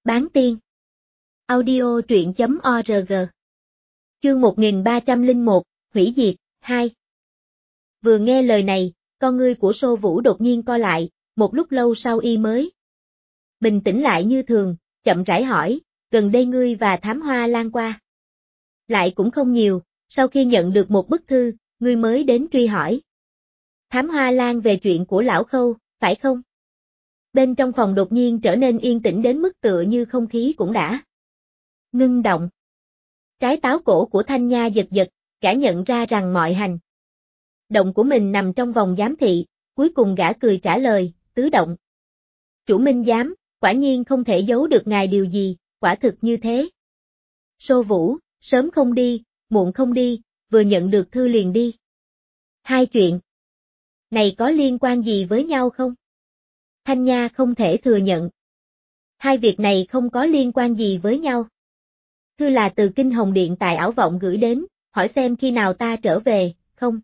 Bán tiên. Audio truyện.org. Chương 1301, Hủy diệt, 2. Vừa nghe lời này, con ngươi của Sô Vũ đột nhiên co lại, một lúc lâu sau y mới bình tĩnh lại như thường, chậm rãi hỏi, gần đây ngươi và Thám Hoa Lan qua lại cũng không nhiều, sau khi nhận được một bức thư, ngươi mới đến truy hỏi. Thám Hoa Lan về chuyện của lão Khâu, phải không? Bên trong phòng đột nhiên trở nên yên tĩnh đến mức tựa như không khí cũng đã ngưng động. Trái táo cổ của Thanh Nha giật giật, gã nhận ra rằng mọi hành động của mình nằm trong vòng giám thị, cuối cùng gã cười trả lời, tứ động. Chủ minh giám, quả nhiên không thể giấu được ngài điều gì, quả thực như thế. Sô Vũ, sớm không đi, muộn không đi, vừa nhận được thư liền đi. Hai chuyện này có liên quan gì với nhau không? Thanh Nha không thể thừa nhận. Hai việc này không có liên quan gì với nhau. Thư là từ Kinh Hồng Điện tại Ảo Vọng gửi đến, hỏi xem khi nào ta trở về, không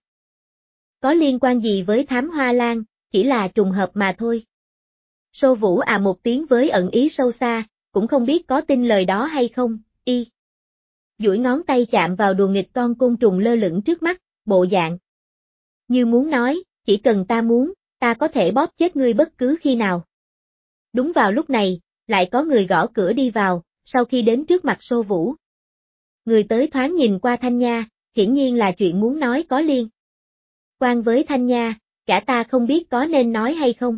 có liên quan gì với Thám Hoa Lan, chỉ là trùng hợp mà thôi. Sô Vũ một tiếng với ẩn ý sâu xa, cũng không biết có tin lời đó hay không, y duỗi ngón tay chạm vào đùa nghịch con côn trùng lơ lửng trước mắt, bộ dạng như muốn nói, chỉ cần ta muốn, ta có thể bóp chết ngươi bất cứ khi nào. Đúng vào lúc này, lại có người gõ cửa đi vào, sau khi đến trước mặt Sô Vũ. Người tới thoáng nhìn qua Thanh Nha, hiển nhiên là chuyện muốn nói có liên quan với Thanh Nha, cả ta không biết có nên nói hay không.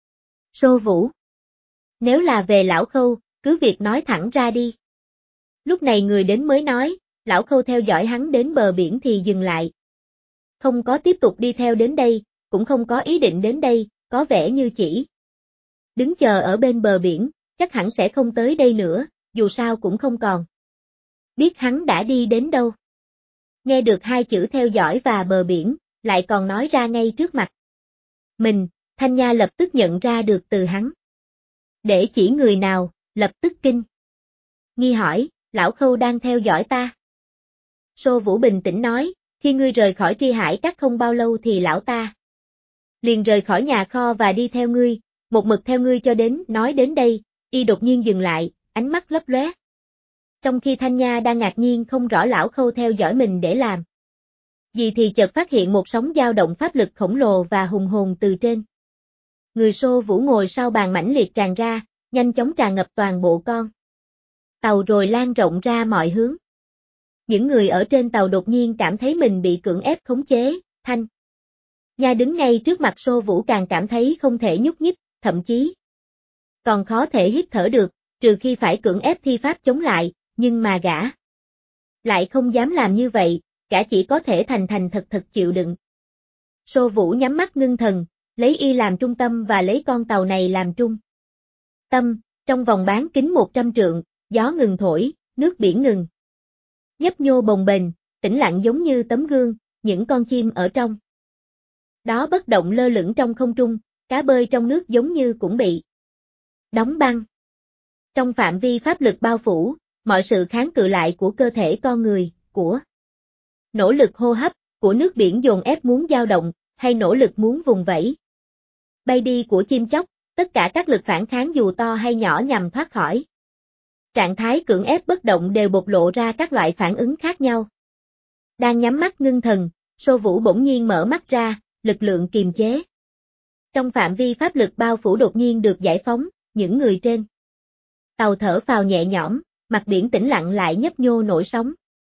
Sô Vũ. Nếu là về lão Khâu, cứ việc nói thẳng ra đi. Lúc này người đến mới nói, lão Khâu theo dõi hắn đến bờ biển thì dừng lại. Không có tiếp tục đi theo đến đây, cũng không có ý định đến đây, có vẻ như chỉ đứng chờ ở bên bờ biển, chắc hẳn sẽ không tới đây nữa, dù sao cũng không còn biết hắn đã đi đến đâu. Nghe được hai chữ theo dõi và bờ biển, lại còn nói ra ngay trước mặt mình, Thanh Nha lập tức nhận ra được từ hắn. Để chỉ người nào, lập tức kinh nghi hỏi, lão Khâu đang theo dõi ta. Sô Vũ bình tĩnh nói, khi ngươi rời khỏi Tri Hải Các không bao lâu thì lão ta liền rời khỏi nhà kho và đi theo ngươi, một mực theo ngươi cho đến nói đến đây, y đột nhiên dừng lại, ánh mắt lấp lóe. Trong khi Thanh Nha đang ngạc nhiên không rõ lão Khâu theo dõi mình để làm gì thì chợt phát hiện một sóng dao động pháp lực khổng lồ và hùng hồn từ trên người Sô Vũ ngồi sau bàn mãnh liệt tràn ra, nhanh chóng tràn ngập toàn bộ con tàu rồi lan rộng ra mọi hướng. Những người ở trên tàu đột nhiên cảm thấy mình bị cưỡng ép khống chế, Thanh Nha đứng ngay trước mặt Sô Vũ càng cảm thấy không thể nhúc nhích, thậm chí còn khó thể hít thở được, trừ khi phải cưỡng ép thi pháp chống lại, nhưng mà gã lại không dám làm như vậy, gã chỉ có thể thành thành thật thật chịu đựng. Sô Vũ nhắm mắt ngưng thần, lấy y làm trung tâm và lấy con tàu này làm trung tâm, trong vòng bán kính 100 trượng, gió ngừng thổi, nước biển ngừng nhấp nhô bồng bềnh, tĩnh lặng giống như tấm gương, những con chim ở trong đó bất động lơ lửng trong không trung, cá bơi trong nước giống như cũng bị đóng băng. Trong phạm vi pháp lực bao phủ, mọi sự kháng cự lại của cơ thể con người, của nỗ lực hô hấp, của nước biển dồn ép muốn dao động, hay nỗ lực muốn vùng vẫy bay đi của chim chóc, tất cả các lực phản kháng dù to hay nhỏ nhằm thoát khỏi trạng thái cưỡng ép bất động đều bộc lộ ra các loại phản ứng khác nhau. Đang nhắm mắt ngưng thần, Sô Vũ bỗng nhiên mở mắt ra, lực lượng kiềm chế trong phạm vi pháp lực bao phủ đột nhiên được giải phóng, những người trên tàu thở phào nhẹ nhõm, mặt biển tĩnh lặng lại nhấp nhô nổi sóng.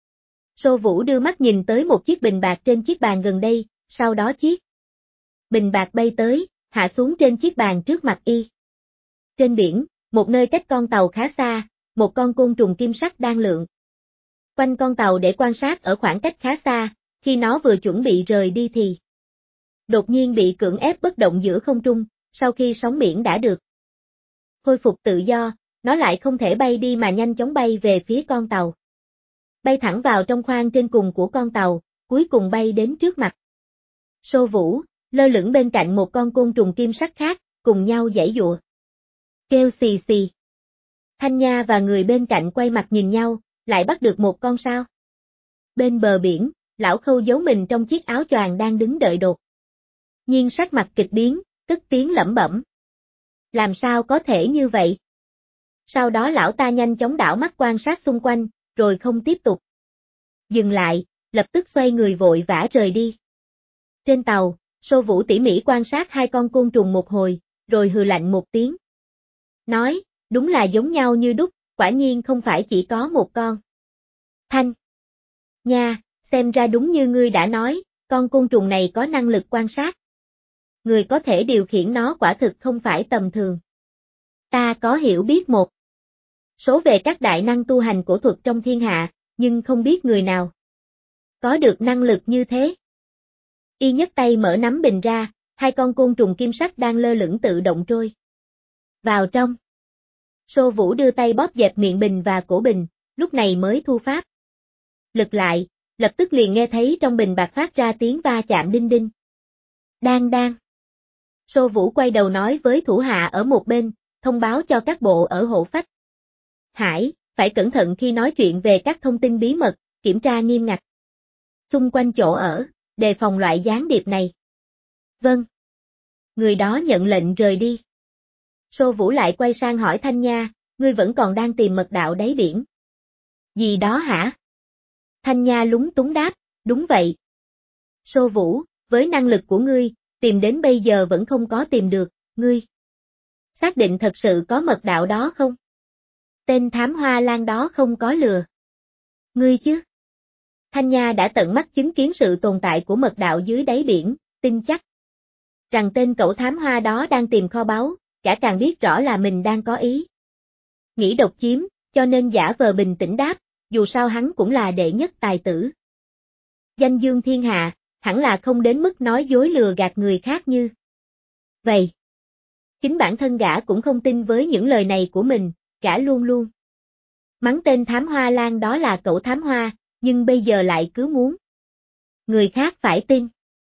Sô Vũ đưa mắt nhìn tới một chiếc bình bạc trên chiếc bàn gần đây, sau đó chiếc bình bạc bay tới, hạ xuống trên chiếc bàn trước mặt y. Trên biển, một nơi cách con tàu khá xa, một con côn trùng kim sắc đang lượn quanh con tàu để quan sát ở khoảng cách khá xa, khi nó vừa chuẩn bị rời đi thì đột nhiên bị cưỡng ép bất động giữa không trung, sau khi sóng biển đã được khôi phục tự do, nó lại không thể bay đi mà nhanh chóng bay về phía con tàu. Bay thẳng vào trong khoang trên cùng của con tàu, cuối cùng bay đến trước mặt Sô Vũ, lơ lửng bên cạnh một con côn trùng kim sắc khác, cùng nhau giãy giụa. Kêu xì xì. Thanh Nha và người bên cạnh quay mặt nhìn nhau, lại bắt được một con sao. Bên bờ biển, lão Khâu giấu mình trong chiếc áo choàng đang đứng đợi đột nhiên sắc mặt kịch biến, tức tiếng lẩm bẩm. Làm sao có thể như vậy? Sau đó lão ta nhanh chóng đảo mắt quan sát xung quanh, rồi không tiếp tục dừng lại, lập tức xoay người vội vã rời đi. Trên tàu, Sô Vũ tỉ mỉ quan sát hai con côn trùng một hồi, rồi hừ lạnh một tiếng. Nói, đúng là giống nhau như đúc, quả nhiên không phải chỉ có một con. Thanh Nha, xem ra đúng như ngươi đã nói, con côn trùng này có năng lực quan sát. Người có thể điều khiển nó quả thực không phải tầm thường. Ta có hiểu biết một số về các đại năng tu hành cổ thuật trong thiên hạ, nhưng không biết người nào có được năng lực như thế. Y nhấc tay mở nắm bình ra, hai con côn trùng kim sắc đang lơ lửng tự động trôi vào trong. Sô Vũ đưa tay bóp dẹp miệng bình và cổ bình, lúc này mới thu pháp lực lại, lập tức liền nghe thấy trong bình bạc phát ra tiếng va chạm đinh đinh. Đang đang. Sô Vũ quay đầu nói với thủ hạ ở một bên, thông báo cho các bộ ở hộ phách Hải, phải cẩn thận khi nói chuyện về các thông tin bí mật, kiểm tra nghiêm ngặt xung quanh chỗ ở, đề phòng loại gián điệp này. Vâng. Người đó nhận lệnh rời đi. Sô Vũ lại quay sang hỏi Thanh Nha, ngươi vẫn còn đang tìm mật đạo đáy biển. Gì đó hả? Thanh Nha lúng túng đáp, đúng vậy. Sô Vũ, với năng lực của ngươi, tìm đến bây giờ vẫn không có tìm được, ngươi xác định thật sự có mật đạo đó không? Tên thám hoa lan đó không có lừa ngươi chứ? Thanh Nha đã tận mắt chứng kiến sự tồn tại của mật đạo dưới đáy biển, tin chắc rằng tên cẩu thám hoa đó đang tìm kho báu, cả càng biết rõ là mình đang có ý nghĩ độc chiếm, cho nên giả vờ bình tĩnh đáp, dù sao hắn cũng là đệ nhất tài tử danh dương thiên hạ, hẳn là không đến mức nói dối lừa gạt người khác như vậy. Chính bản thân gã cũng không tin với những lời này của mình, gã luôn luôn mắng tên thám hoa lan đó là cẩu thám hoa, nhưng bây giờ lại cứ muốn người khác phải tin.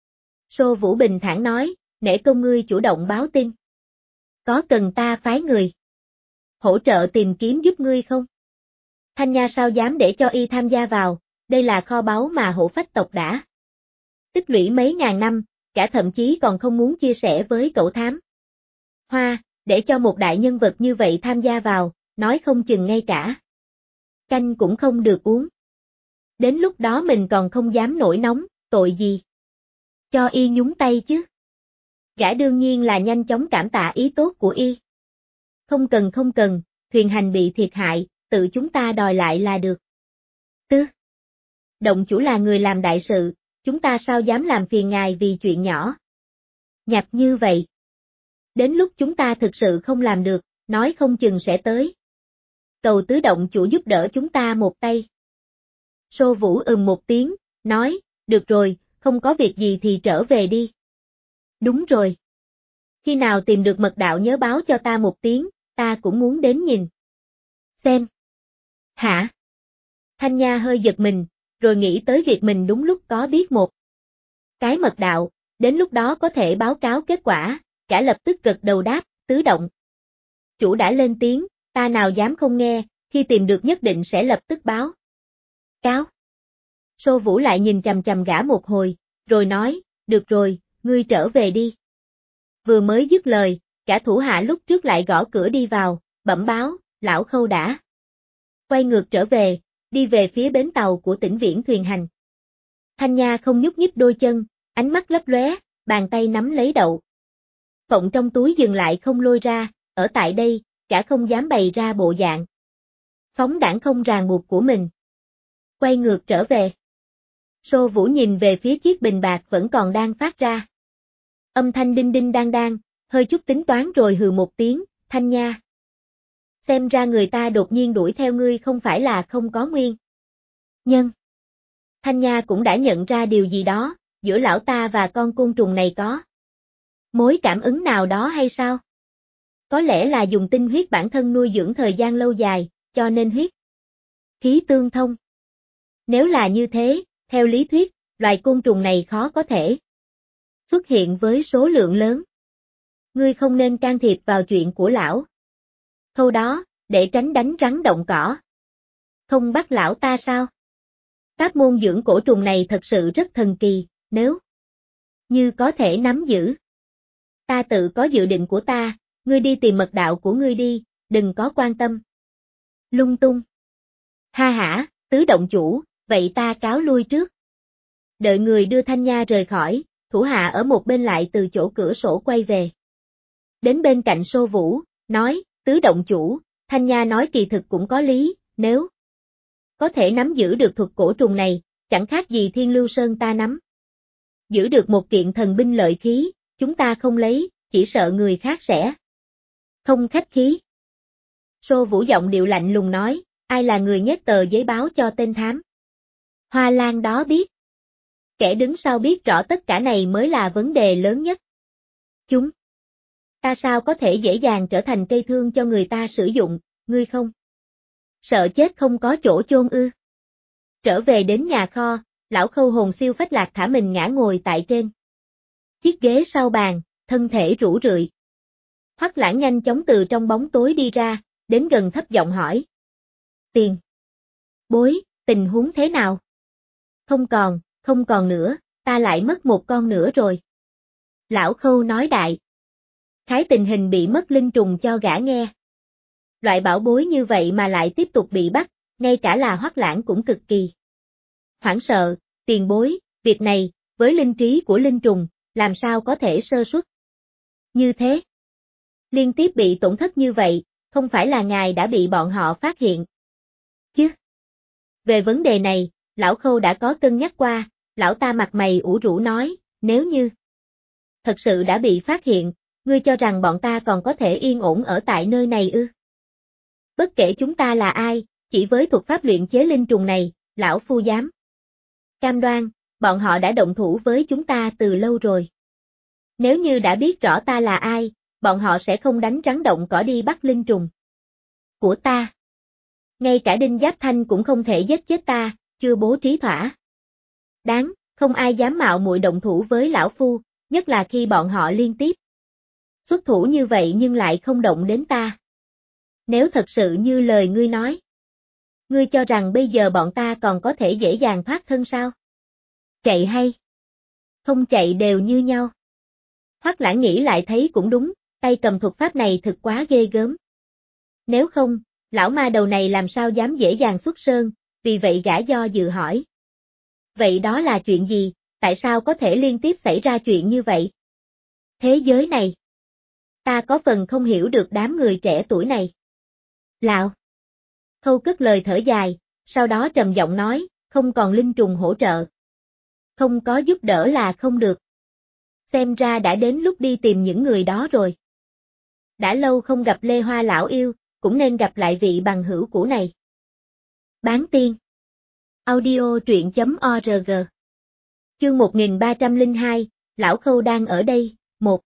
Sô Vũ bình thản nói, nể công ngươi chủ động báo tin. Có cần ta phái người hỗ trợ tìm kiếm giúp ngươi không? Thanh Nha sao dám để cho y tham gia vào, đây là kho báu mà Hổ Phách tộc đã tích lũy mấy ngàn năm, cả thậm chí còn không muốn chia sẻ với cậu thám hoa, để cho một đại nhân vật như vậy tham gia vào, nói không chừng ngay cả canh cũng không được uống. Đến lúc đó mình còn không dám nổi nóng, tội gì cho y nhúng tay chứ. Gã đương nhiên là nhanh chóng cảm tạ ý tốt của y. Không cần, thuyền hành bị thiệt hại, tự chúng ta đòi lại là được. Tư. Động chủ là người làm đại sự, chúng ta sao dám làm phiền ngài vì chuyện nhỏ nhặt như vậy. Đến lúc chúng ta thực sự không làm được, nói không chừng sẽ tới cầu tứ động chủ giúp đỡ chúng ta một tay. Sô Vũ một tiếng, nói, được rồi, không có việc gì thì trở về đi. Đúng rồi. Khi nào tìm được mật đạo nhớ báo cho ta một tiếng, ta cũng muốn đến nhìn. Xem. Hả? Thanh Nha hơi giật mình, rồi nghĩ tới việc mình đúng lúc có biết một cái mật đạo, đến lúc đó có thể báo cáo kết quả, cả lập tức gật đầu đáp, tứ động. Chủ đã lên tiếng, ta nào dám không nghe, khi tìm được nhất định sẽ lập tức báo cáo. Sô Vũ lại nhìn chằm chằm gã một hồi, rồi nói, được rồi, ngươi trở về đi. Vừa mới dứt lời, cả thủ hạ lúc trước lại gõ cửa đi vào, bẩm báo, lão Khâu đã quay ngược trở về, đi về phía bến tàu của tỉnh Viễn thuyền hành. Thanh Nha không nhúc nhích đôi chân, ánh mắt lấp lóe, bàn tay nắm lấy đậu phộng trong túi dừng lại không lôi ra, ở tại đây, cả không dám bày ra bộ dạng phóng đãng không ràng buộc của mình. Quay ngược trở về. Sô Vũ nhìn về phía chiếc bình bạc vẫn còn đang phát ra âm thanh đinh đinh đang đang, hơi chút tính toán rồi hừ một tiếng, Thanh Nha. Xem ra người ta đột nhiên đuổi theo ngươi không phải là không có nguyên nhân. Thanh Nha cũng đã nhận ra điều gì đó, giữa lão ta và con côn trùng này có mối cảm ứng nào đó hay sao? Có lẽ là dùng tinh huyết bản thân nuôi dưỡng thời gian lâu dài, cho nên huyết khí tương thông. Nếu là như thế, theo lý thuyết, loài côn trùng này khó có thể xuất hiện với số lượng lớn. Ngươi không nên can thiệp vào chuyện của lão Khâu đó, để tránh đánh rắn động cỏ. Không bắt lão ta sao? Pháp môn dưỡng cổ trùng này thật sự rất thần kỳ, nếu như có thể nắm giữ. Ta tự có dự định của ta, ngươi đi tìm mật đạo của ngươi đi, đừng có quan tâm. Lung tung. Ha hả, tứ động chủ, vậy ta cáo lui trước. Đợi người đưa Thanh Nha rời khỏi, thủ hạ ở một bên lại từ chỗ cửa sổ quay về. Đến bên cạnh Sô Vũ, nói, tứ động chủ, Thanh Nha nói kỳ thực cũng có lý, nếu có thể nắm giữ được thuật cổ trùng này, chẳng khác gì Thiên Lưu Sơn ta nắm. Giữ được một kiện thần binh lợi khí, chúng ta không lấy, chỉ sợ người khác sẽ không khách khí. Sô Vũ giọng điệu lạnh lùng nói, ai là người nhét tờ giấy báo cho tên thám? Hoa Lan đó biết. Kẻ đứng sau biết rõ tất cả này mới là vấn đề lớn nhất. Ta sao có thể dễ dàng trở thành cây thương cho người ta sử dụng, ngươi không? Sợ chết không có chỗ chôn ư? Trở về đến nhà kho, lão Khâu hồn siêu phách lạc thả mình ngã ngồi tại trên chiếc ghế sau bàn, thân thể rũ rượi. Hoắc Lãng nhanh chóng từ trong bóng tối đi ra, đến gần thấp giọng hỏi. Tiền bối, tình huống thế nào? Không còn nữa, ta lại mất một con nữa rồi. Lão Khâu nói đại khái tình hình bị mất linh trùng cho gã nghe. Loại bảo bối như vậy mà lại tiếp tục bị bắt, ngay cả là Hoắc Lãng cũng cực kỳ hoảng sợ, tiền bối, việc này, với linh trí của linh trùng, làm sao có thể sơ suất như thế? Liên tiếp bị tổn thất như vậy, không phải là ngài đã bị bọn họ phát hiện chứ? Về vấn đề này, lão Khâu đã có cân nhắc qua, lão ta mặt mày ủ rũ nói, nếu như thật sự đã bị phát hiện, ngươi cho rằng bọn ta còn có thể yên ổn ở tại nơi này ư? Bất kể chúng ta là ai, chỉ với thuật pháp luyện chế linh trùng này, lão phu dám cam đoan, bọn họ đã động thủ với chúng ta từ lâu rồi. Nếu như đã biết rõ ta là ai, bọn họ sẽ không đánh rắn động cỏ đi bắt linh trùng của ta. Ngay cả Đinh Giáp Thanh cũng không thể giết chết ta, chưa bố trí thỏa đáng, không ai dám mạo muội động thủ với lão phu, nhất là khi bọn họ liên tiếp xuất thủ như vậy nhưng lại không động đến ta. Nếu thật sự như lời ngươi nói, ngươi cho rằng bây giờ bọn ta còn có thể dễ dàng thoát thân sao? Chạy hay không chạy đều như nhau. Hoắc Lãng nghĩ lại thấy cũng đúng, tay cầm thuật pháp này thực quá ghê gớm. Nếu không, lão ma đầu này làm sao dám dễ dàng xuất sơn, vì vậy gã do dự hỏi. Vậy đó là chuyện gì, tại sao có thể liên tiếp xảy ra chuyện như vậy? Thế giới này, ta có phần không hiểu được đám người trẻ tuổi này. Lão Khâu cất lời thở dài, sau đó trầm giọng nói, không còn linh trùng hỗ trợ. Không có giúp đỡ là không được. Xem ra đã đến lúc đi tìm những người đó rồi. Đã lâu không gặp Lê Hoa lão yêu, cũng nên gặp lại vị bằng hữu cũ này. Bán tiên. Audio truyện.org. Chương 1302, Lão Khâu đang ở đây, 1.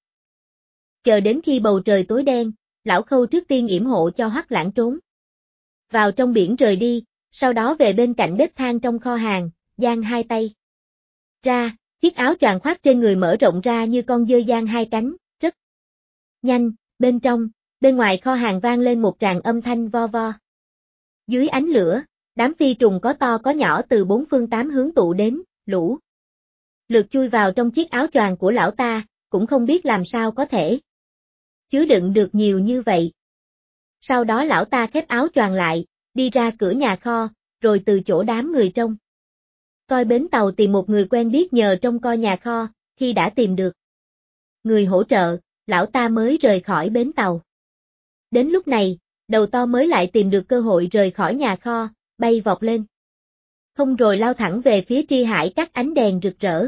Chờ đến khi bầu trời tối đen, Lão Khâu trước tiên yểm hộ cho Hoắc Lãng trốn vào trong biển rời đi, sau đó về bên cạnh bếp than trong kho hàng, giang hai tay ra, chiếc áo choàng khoác trên người mở rộng ra như con dơi giang hai cánh, rất nhanh, bên ngoài kho hàng vang lên một tràng âm thanh vo vo. Dưới ánh lửa, đám phi trùng có to có nhỏ từ bốn phương tám hướng tụ đến, lũ lượt chui vào trong chiếc áo choàng của lão ta, cũng không biết làm sao có thể chứa đựng được nhiều như vậy. Sau đó lão ta khép áo choàng lại, đi ra cửa nhà kho, rồi từ chỗ đám người trông coi bến tàu tìm một người quen biết nhờ trông coi nhà kho, khi đã tìm được người hỗ trợ, lão ta mới rời khỏi bến tàu. Đến lúc này, đầu to mới lại tìm được cơ hội rời khỏi nhà kho, bay vọt lên. Không rồi lao thẳng về phía Tri Hải các ánh đèn rực rỡ.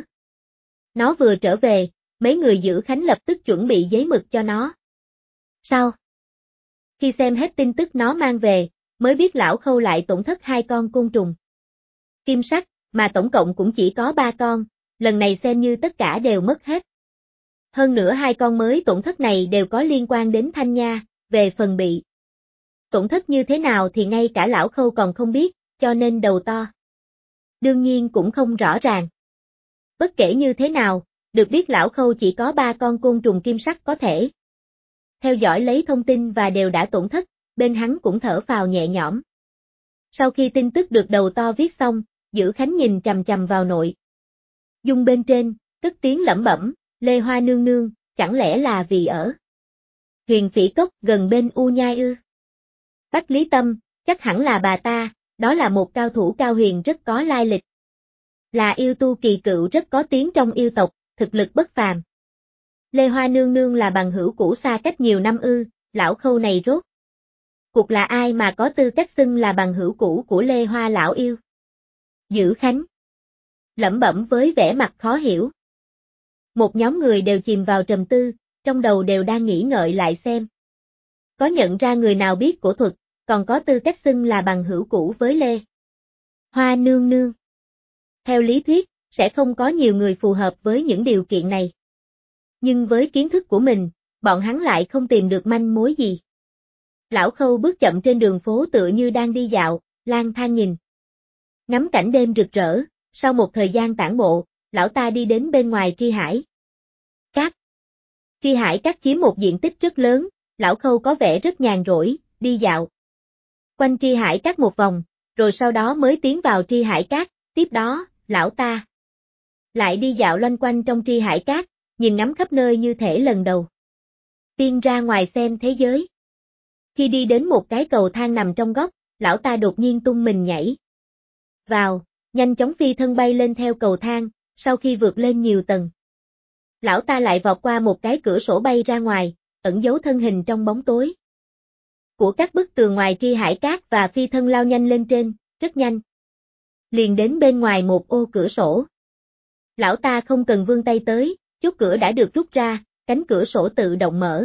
Nó vừa trở về, mấy người giữ khánh lập tức chuẩn bị giấy mực cho nó. Sao? Khi xem hết tin tức nó mang về, mới biết lão Khâu lại tổn thất 2 con côn trùng kim sắc, mà tổng cộng cũng chỉ có 3 con, lần này xem như tất cả đều mất hết. Hơn nữa 2 con mới tổn thất này đều có liên quan đến Thanh Nha, về phần bị tổn thất như thế nào thì ngay cả lão Khâu còn không biết, cho nên đầu to đương nhiên cũng không rõ ràng. Bất kể như thế nào, được biết lão Khâu chỉ có 3 con côn trùng kim sắc có thể theo dõi lấy thông tin và đều đã tổn thất, bên hắn cũng thở phào nhẹ nhõm. Sau khi tin tức được đầu to viết xong, Giữ Khánh nhìn chằm chằm vào nội dung bên trên, cất tiếng lẩm bẩm, Lê Hoa nương nương, chẳng lẽ là vì ở Huyền Phỉ Cốc gần bên U Nhai ư? Bách Lý Tâm, chắc hẳn là bà ta, đó là một cao thủ cao huyền rất có lai lịch. Là yêu tu kỳ cựu rất có tiếng trong yêu tộc, thực lực bất phàm. Lê Hoa nương nương là bằng hữu cũ xa cách nhiều năm ư, lão Khâu này rốt cuộc là ai mà có tư cách xưng là bằng hữu cũ của Lê Hoa lão yêu? Dữ Khánh lẩm bẩm với vẻ mặt khó hiểu. Một nhóm người đều chìm vào trầm tư, trong đầu đều đang nghĩ ngợi lại xem. Có nhận ra người nào biết cổ thuật, còn có tư cách xưng là bằng hữu cũ với Lê Hoa nương nương. Theo lý thuyết, sẽ không có nhiều người phù hợp với những điều kiện này. Nhưng với kiến thức của mình, bọn hắn lại không tìm được manh mối gì. Lão Khâu bước chậm trên đường phố tựa như đang đi dạo, lang thang nhìn. Ngắm cảnh đêm rực rỡ, sau một thời gian tản bộ, lão ta đi đến bên ngoài Tri Hải Các. Tri Hải Các chiếm một diện tích rất lớn, lão Khâu có vẻ rất nhàn rỗi, đi dạo quanh Tri Hải Các một vòng, rồi sau đó mới tiến vào Tri Hải Các, tiếp đó, lão ta lại đi dạo loanh quanh trong Tri Hải Các, nhìn ngắm khắp nơi như thể lần đầu tiên ra ngoài xem thế giới. Khi đi đến một cái cầu thang nằm trong góc, lão ta đột nhiên tung mình nhảy vào, nhanh chóng phi thân bay lên theo cầu thang, sau khi vượt lên nhiều tầng. Lão ta lại vọt qua một cái cửa sổ bay ra ngoài, ẩn giấu thân hình trong bóng tối của các bức tường ngoài Tri Hải Các và phi thân lao nhanh lên trên, rất nhanh. Liền đến bên ngoài một ô cửa sổ. Lão ta không cần vươn tay tới, chốt cửa đã được rút ra, cánh cửa sổ tự động mở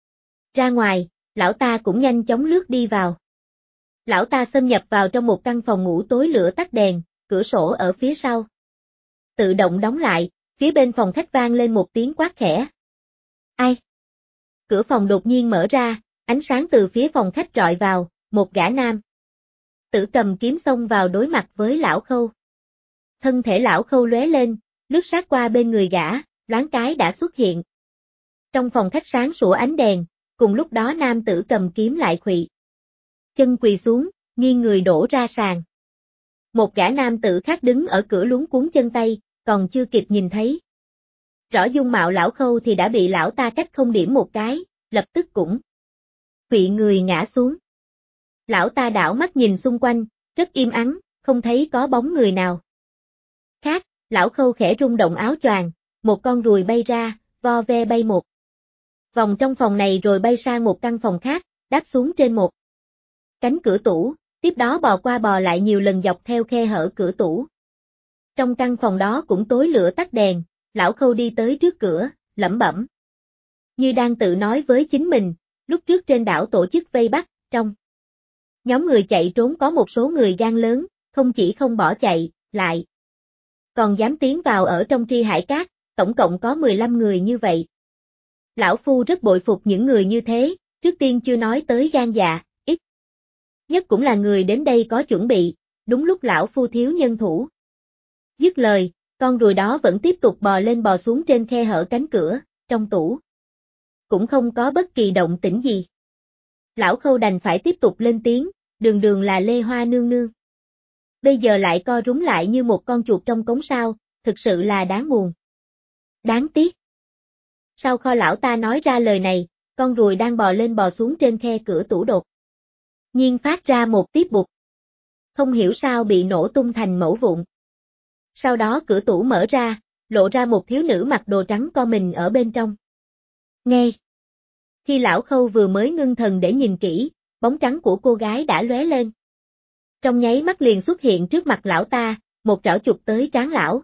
ra ngoài, lão ta cũng nhanh chóng lướt đi vào. Lão ta xâm nhập vào trong một căn phòng ngủ tối lửa tắt đèn, cửa sổ ở phía sau tự động đóng lại, phía bên phòng khách vang lên một tiếng quát khẽ. Ai? Cửa phòng đột nhiên mở ra, ánh sáng từ phía phòng khách rọi vào, một gã nam tử cầm kiếm xông vào đối mặt với lão Khâu. Thân thể lão Khâu lóe lên, lướt sát qua bên người gã, loáng cái đã xuất hiện trong phòng khách sáng sủa ánh đèn, cùng lúc đó nam tử cầm kiếm lại khuỵu chân quỳ xuống, nghiêng người đổ ra sàn. Một gã nam tử khác đứng ở cửa luống cuống chân tay, còn chưa kịp nhìn thấy rõ dung mạo lão Khâu thì đã bị lão ta cách không điểm một cái, lập tức cũng khuỵu người ngã xuống. Lão ta đảo mắt nhìn xung quanh, rất im ắng, không thấy có bóng người nào khác. Lão Khâu khẽ rung động áo choàng, một con ruồi bay ra, vo ve bay một vòng trong phòng này rồi bay sang một căn phòng khác, đáp xuống trên một cánh cửa tủ, tiếp đó bò qua bò lại nhiều lần dọc theo khe hở cửa tủ. Trong căn phòng đó cũng tối lửa tắt đèn, lão Khâu đi tới trước cửa, lẩm bẩm như đang tự nói với chính mình, lúc trước trên đảo tổ chức vây bắt, trong nhóm người chạy trốn có một số người gan lớn, không chỉ không bỏ chạy, lại còn dám tiến vào ở trong Tri Hải Các, tổng cộng có 15 người như vậy. Lão Phu rất bội phục những người như thế, trước tiên chưa nói tới gan dạ, ít nhất cũng là người đến đây có chuẩn bị, đúng lúc lão Phu thiếu nhân thủ. Dứt lời, con ruồi đó vẫn tiếp tục bò lên bò xuống trên khe hở cánh cửa, trong tủ cũng không có bất kỳ động tĩnh gì. Lão Khâu đành phải tiếp tục lên tiếng, đường đường là Lê Hoa nương nương. Bây giờ lại co rúm lại như một con chuột trong cống sao, thực sự là đáng buồn. Đáng tiếc. Sau kho lão ta nói ra lời này, con ruồi đang bò lên bò xuống trên khe cửa tủ đột nhiên phát ra một tiếp bụt. Không hiểu sao bị nổ tung thành mẩu vụn. Sau đó cửa tủ mở ra, lộ ra một thiếu nữ mặc đồ trắng co mình ở bên trong. Ngay khi lão Khâu vừa mới ngưng thần để nhìn kỹ, bóng trắng của cô gái đã lóe lên. Trong nháy mắt liền xuất hiện trước mặt lão ta, một trảo chụp tới trán lão.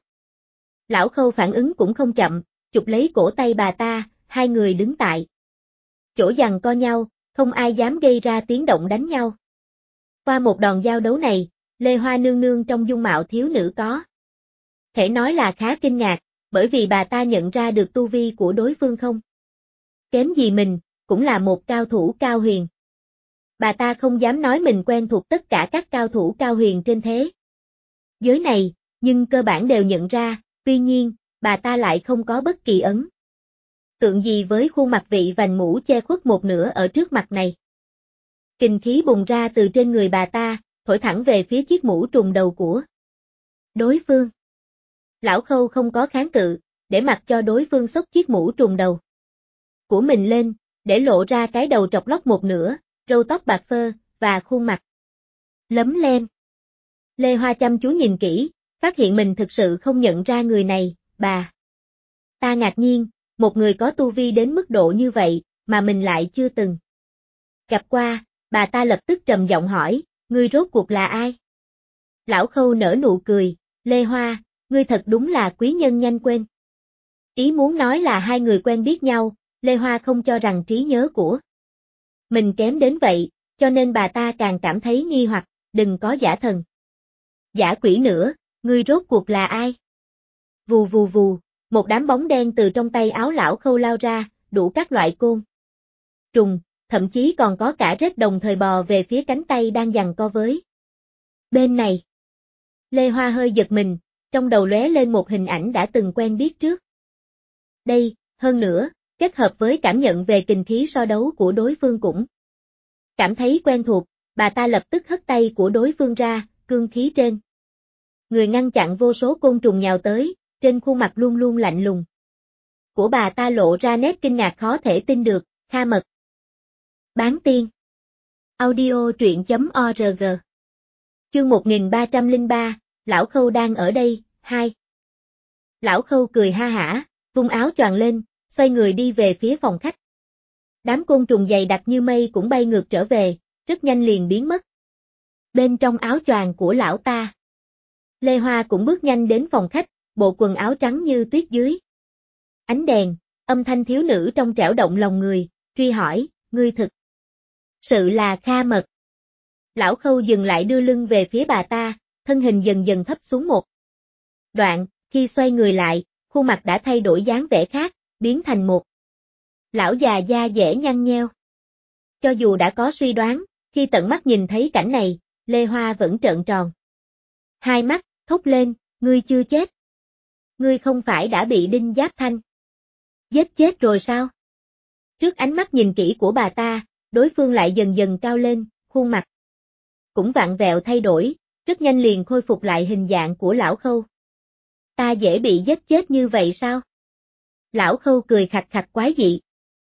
Lão Khâu phản ứng cũng không chậm, chụp lấy cổ tay bà ta, hai người đứng tại chỗ giằng co nhau, không ai dám gây ra tiếng động đánh nhau. Qua một đòn giao đấu này, Lê Hoa nương nương trong dung mạo thiếu nữ có thể nói là khá kinh ngạc, bởi vì bà ta nhận ra được tu vi của đối phương không kém gì mình, cũng là một cao thủ cao huyền. Bà ta không dám nói mình quen thuộc tất cả các cao thủ cao huyền trên thế giới này, nhưng cơ bản đều nhận ra, tuy nhiên, bà ta lại không có bất kỳ ấn tượng gì với khuôn mặt vị vành mũ che khuất một nửa ở trước mặt này. Kình khí bùng ra từ trên người bà ta, thổi thẳng về phía chiếc mũ trùm đầu của đối phương. Lão Khâu không có kháng cự, để mặc cho đối phương xốc chiếc mũ trùm đầu của mình lên, để lộ ra cái đầu trọc lóc một nửa, râu tóc bạc phơ, và khuôn mặt lấm lem. Lê Hoa chăm chú nhìn kỹ, phát hiện mình thực sự không nhận ra người này, bà. Ta ngạc nhiên, một người có tu vi đến mức độ như vậy, mà mình lại chưa từng gặp qua, bà ta lập tức trầm giọng hỏi, ngươi rốt cuộc là ai? Lão Khâu nở nụ cười, Lê Hoa, ngươi thật đúng là quý nhân nhanh quên. Ý muốn nói là hai người quen biết nhau, Lê Hoa không cho rằng trí nhớ của mình kém đến vậy, cho nên bà ta càng cảm thấy nghi hoặc, đừng có giả thần giả quỷ nữa, ngươi rốt cuộc là ai? Vù vù vù, một đám bóng đen từ trong tay áo lão Khâu lao ra, đủ các loại côn trùng, thậm chí còn có cả rết đồng thời bò về phía cánh tay đang giằng co với bên này. Lê Hoa hơi giật mình, trong đầu lóe lên một hình ảnh đã từng quen biết trước. Đây, hơn nữa, kết hợp với cảm nhận về kình khí so đấu của đối phương cũng cảm thấy quen thuộc, bà ta lập tức hất tay của đối phương ra, cương khí trên người ngăn chặn vô số côn trùng nhào tới, trên khuôn mặt luôn luôn lạnh lùng của bà ta lộ ra nét kinh ngạc khó thể tin được, Kha Mật. Bán tiên. Audio truyện.org. Chương 1303, Lão Khâu đang ở đây, 2. Lão Khâu cười ha hả, vung áo choàng lên, xoay người đi về phía phòng khách. Đám côn trùng dày đặc như mây cũng bay ngược trở về, rất nhanh liền biến mất. Bên trong áo choàng của lão ta. Lê Hoa cũng bước nhanh đến phòng khách, bộ quần áo trắng như tuyết dưới ánh đèn, âm thanh thiếu nữ trong trẻo động lòng người, truy hỏi, ngươi thực sự là Kha Mật. Lão Khâu dừng lại đưa lưng về phía bà ta, thân hình dần dần thấp xuống một đoạn, khi xoay người lại, khuôn mặt đã thay đổi dáng vẻ khác, biến thành một lão già da dẻ nhăn nheo. Cho dù đã có suy đoán, khi tận mắt nhìn thấy cảnh này, Lê Hoa vẫn trợn tròn hai mắt, thốt lên, ngươi chưa chết. Ngươi không phải đã bị Đinh Giáp Thanh giết chết rồi sao? Trước ánh mắt nhìn kỹ của bà ta, đối phương lại dần dần cao lên, khuôn mặt cũng vặn vẹo thay đổi, rất nhanh liền khôi phục lại hình dạng của lão Khâu. Ta dễ bị giết chết như vậy sao? Lão Khâu cười khặt khặt quái dị.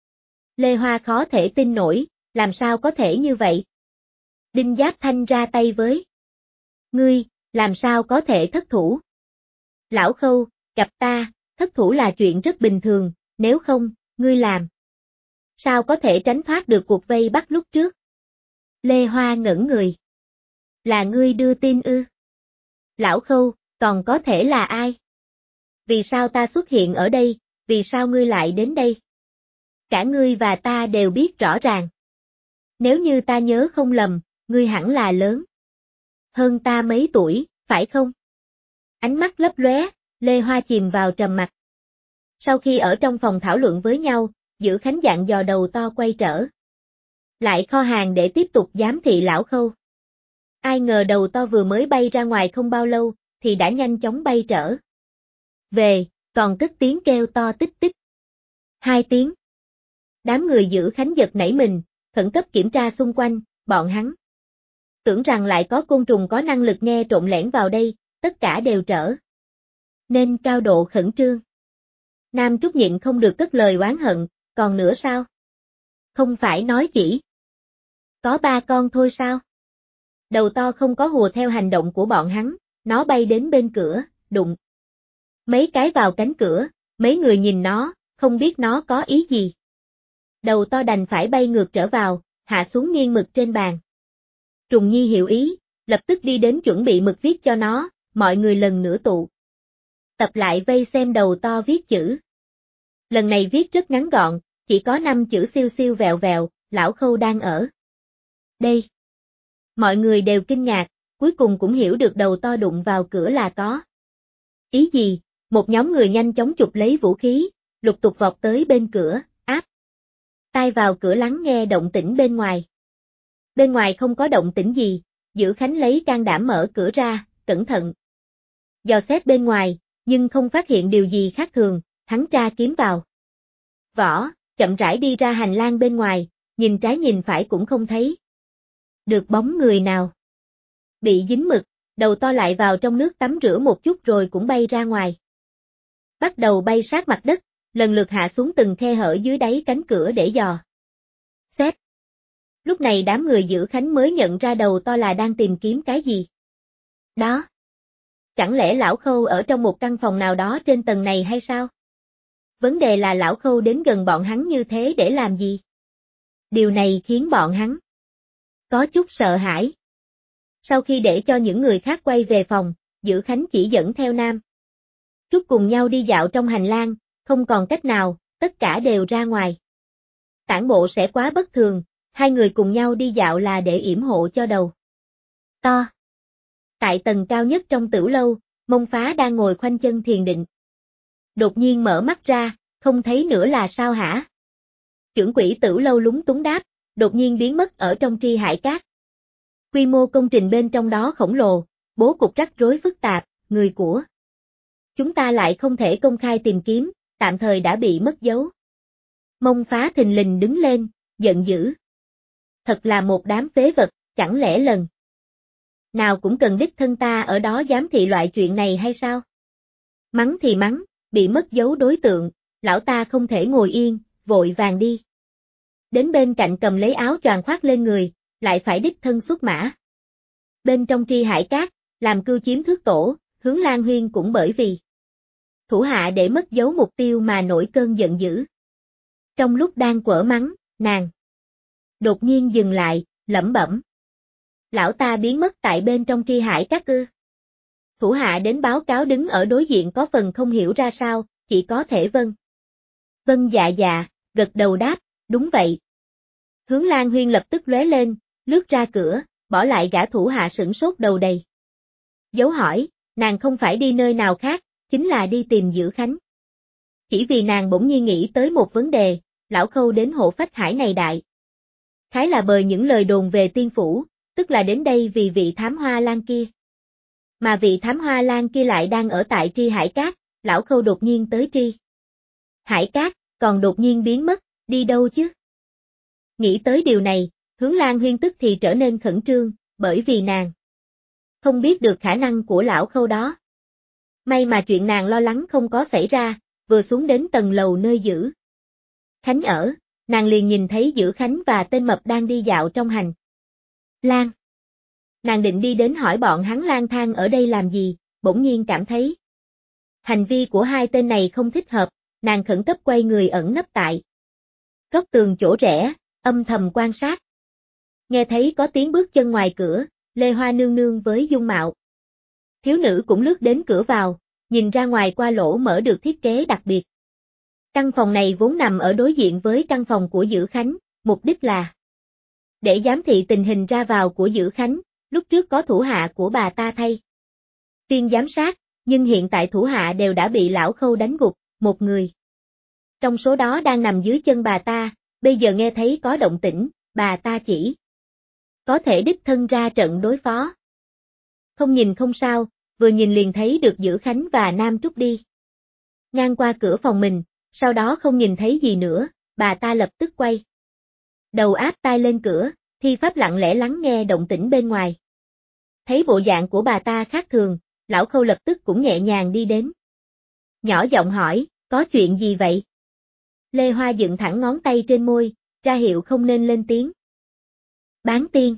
Lê Hoa khó thể tin nổi, làm sao có thể như vậy? Đinh Giáp Thanh ra tay với ngươi, làm sao có thể thất thủ? Lão Khâu, gặp ta, thất thủ là chuyện rất bình thường, nếu không, ngươi làm sao có thể tránh thoát được cuộc vây bắt lúc trước? Lê Hoa ngẩn người. Là ngươi đưa tin ư? Lão Khâu, còn có thể là ai? Vì sao ta xuất hiện ở đây, vì sao ngươi lại đến đây? Cả ngươi và ta đều biết rõ ràng. Nếu như ta nhớ không lầm, ngươi hẳn là lớn hơn ta mấy tuổi, phải không? Ánh mắt lấp lóe, Lê Hoa chìm vào trầm mặc. Sau khi ở trong phòng thảo luận với nhau, Giữ Khánh dặn dò đầu to quay trở lại kho hàng để tiếp tục giám thị lão Khâu. Ai ngờ đầu to vừa mới bay ra ngoài không bao lâu, thì đã nhanh chóng bay trở về, còn cất tiếng kêu to tích tích. 2 tiếng. Đám người Giữ Khánh giật nảy mình, khẩn cấp kiểm tra xung quanh, bọn hắn tưởng rằng lại có côn trùng có năng lực nghe trộn lẻn vào đây, tất cả đều trở nên cao độ khẩn trương. Nam Trúc nhịn không được cất lời oán hận, còn nữa sao? Không phải nói chỉ có 3 con thôi sao? Đầu to không có hùa theo hành động của bọn hắn, nó bay đến bên cửa, đụng mấy cái vào cánh cửa, mấy người nhìn nó, không biết nó có ý gì. Đầu to đành phải bay ngược trở vào, hạ xuống nghiêng mực trên bàn. Trùng Nhi hiểu ý, lập tức đi đến chuẩn bị mực viết cho nó, mọi người lần nữa tụ tập lại vây xem đầu to viết chữ. Lần này viết rất ngắn gọn, chỉ có 5 chữ siêu siêu vẹo vẹo, lão Khâu đang ở đây. Mọi người đều kinh ngạc, cuối cùng cũng hiểu được đầu to đụng vào cửa là có ý gì, một nhóm người nhanh chóng chụp lấy vũ khí, lục tục vọt tới bên cửa, áp tai vào cửa lắng nghe động tĩnh bên ngoài. Bên ngoài không có động tĩnh gì, Giữ Khánh lấy can đảm mở cửa ra, cẩn thận dò xét bên ngoài, nhưng không phát hiện điều gì khác thường, hắn tra kiếm vào vỏ, chậm rãi đi ra hành lang bên ngoài, nhìn trái nhìn phải cũng không thấy được bóng người nào. Bị dính mực, đầu to lại vào trong nước tắm rửa một chút rồi cũng bay ra ngoài. Bắt đầu bay sát mặt đất, lần lượt hạ xuống từng khe hở dưới đáy cánh cửa để dò xét. Lúc này đám người giữ Khánh mới nhận ra đầu to là đang tìm kiếm cái gì. Đó! Chẳng lẽ lão Khâu ở trong một căn phòng nào đó trên tầng này hay sao? Vấn đề là lão Khâu đến gần bọn hắn như thế để làm gì? Điều này khiến bọn hắn có chút sợ hãi. Sau khi để cho những người khác quay về phòng, Giữ Khánh chỉ dẫn theo Nam Trúc cùng nhau đi dạo trong hành lang, không còn cách nào, tất cả đều ra ngoài. Tản bộ sẽ quá bất thường, hai người cùng nhau đi dạo là để yểm hộ cho đầu to. Tại tầng cao nhất trong Tửu lâu, Mông Phá đang ngồi khoanh chân thiền định. Đột nhiên mở mắt ra, không thấy nữa là sao hả? Trưởng quỹ Tửu lâu lúng túng đáp, đột nhiên biến mất ở trong Tri Hải Cát. Quy mô công trình bên trong đó khổng lồ, bố cục rắc rối phức tạp, người của chúng ta lại không thể công khai tìm kiếm, tạm thời đã bị mất dấu. Mông Phá thình lình đứng lên, giận dữ. Thật là một đám phế vật, chẳng lẽ lần nào cũng cần đích thân ta ở đó giám thị loại chuyện này hay sao? Mắng thì mắng, bị mất dấu đối tượng, lão ta không thể ngồi yên, vội vàng đi. Đến bên cạnh cầm lấy áo choàng khoác lên người, lại phải đích thân xuất mã. Bên trong Tri Hải Cát, làm cưu chiếm thước tổ, Hướng Lan Huyên cũng bởi vì thủ hạ để mất dấu mục tiêu mà nổi cơn giận dữ. Trong lúc đang quở mắng, nàng đột nhiên dừng lại, lẩm bẩm. Lão ta biến mất tại bên trong Tri Hải Cát ư? Thủ hạ đến báo cáo đứng ở đối diện có phần không hiểu ra sao, chỉ có thể vâng dạ dạ, gật đầu đáp, đúng vậy. Hướng Lan Huyên lập tức lóe lên, lướt ra cửa, bỏ lại gã thủ hạ sửng sốt đầu đầy dấu hỏi, nàng không phải đi nơi nào khác, chính là đi tìm Giữ Khánh. Chỉ vì nàng bỗng nhiên nghĩ tới một vấn đề, lão Khâu đến Hộ Phách Hải này đại khái là bởi những lời đồn về tiên phủ, tức là đến đây vì vị thám hoa lan kia. Mà vị thám hoa lan kia lại đang ở tại Tri Hải Cát, lão Khâu đột nhiên tới Tri Hải Cát, còn đột nhiên biến mất, đi đâu chứ? Nghĩ tới điều này, Hướng Lan Huyên tức thì trở nên khẩn trương, bởi vì nàng không biết được khả năng của lão Khâu đó. May mà chuyện nàng lo lắng không có xảy ra, vừa xuống đến tầng lầu nơi Giữ Khánh ở, nàng liền nhìn thấy Giữ Khánh và tên mập đang đi dạo trong hành lang. Nàng định đi đến hỏi bọn hắn lang thang ở đây làm gì, bỗng nhiên cảm thấy hành vi của hai tên này không thích hợp, nàng khẩn cấp quay người ẩn nấp tại góc tường chỗ rẽ, âm thầm quan sát. Nghe thấy có tiếng bước chân ngoài cửa, Lê Hoa nương nương với dung mạo thiếu nữ cũng lướt đến cửa vào, nhìn ra ngoài qua lỗ mở được thiết kế đặc biệt. Căn phòng này vốn nằm ở đối diện với căn phòng của Giữ Khánh, mục đích là để giám thị tình hình ra vào của Giữ Khánh, lúc trước có thủ hạ của bà ta thay phiên giám sát, nhưng hiện tại thủ hạ đều đã bị lão Khâu đánh gục, một người trong số đó đang nằm dưới chân bà ta, bây giờ nghe thấy có động tĩnh, bà ta chỉ có thể đích thân ra trận đối phó. Không nhìn không sao, vừa nhìn liền thấy được Giữ Khánh và Nam Trúc đi ngang qua cửa phòng mình, sau đó không nhìn thấy gì nữa, bà ta lập tức quay đầu áp tai lên cửa, thi pháp lặng lẽ lắng nghe động tĩnh bên ngoài. Thấy bộ dạng của bà ta khác thường, lão Khâu lập tức cũng nhẹ nhàng đi đến. Nhỏ giọng hỏi, có chuyện gì vậy? Lê Hoa dựng thẳng ngón tay trên môi, ra hiệu không nên lên tiếng. Bán tiên.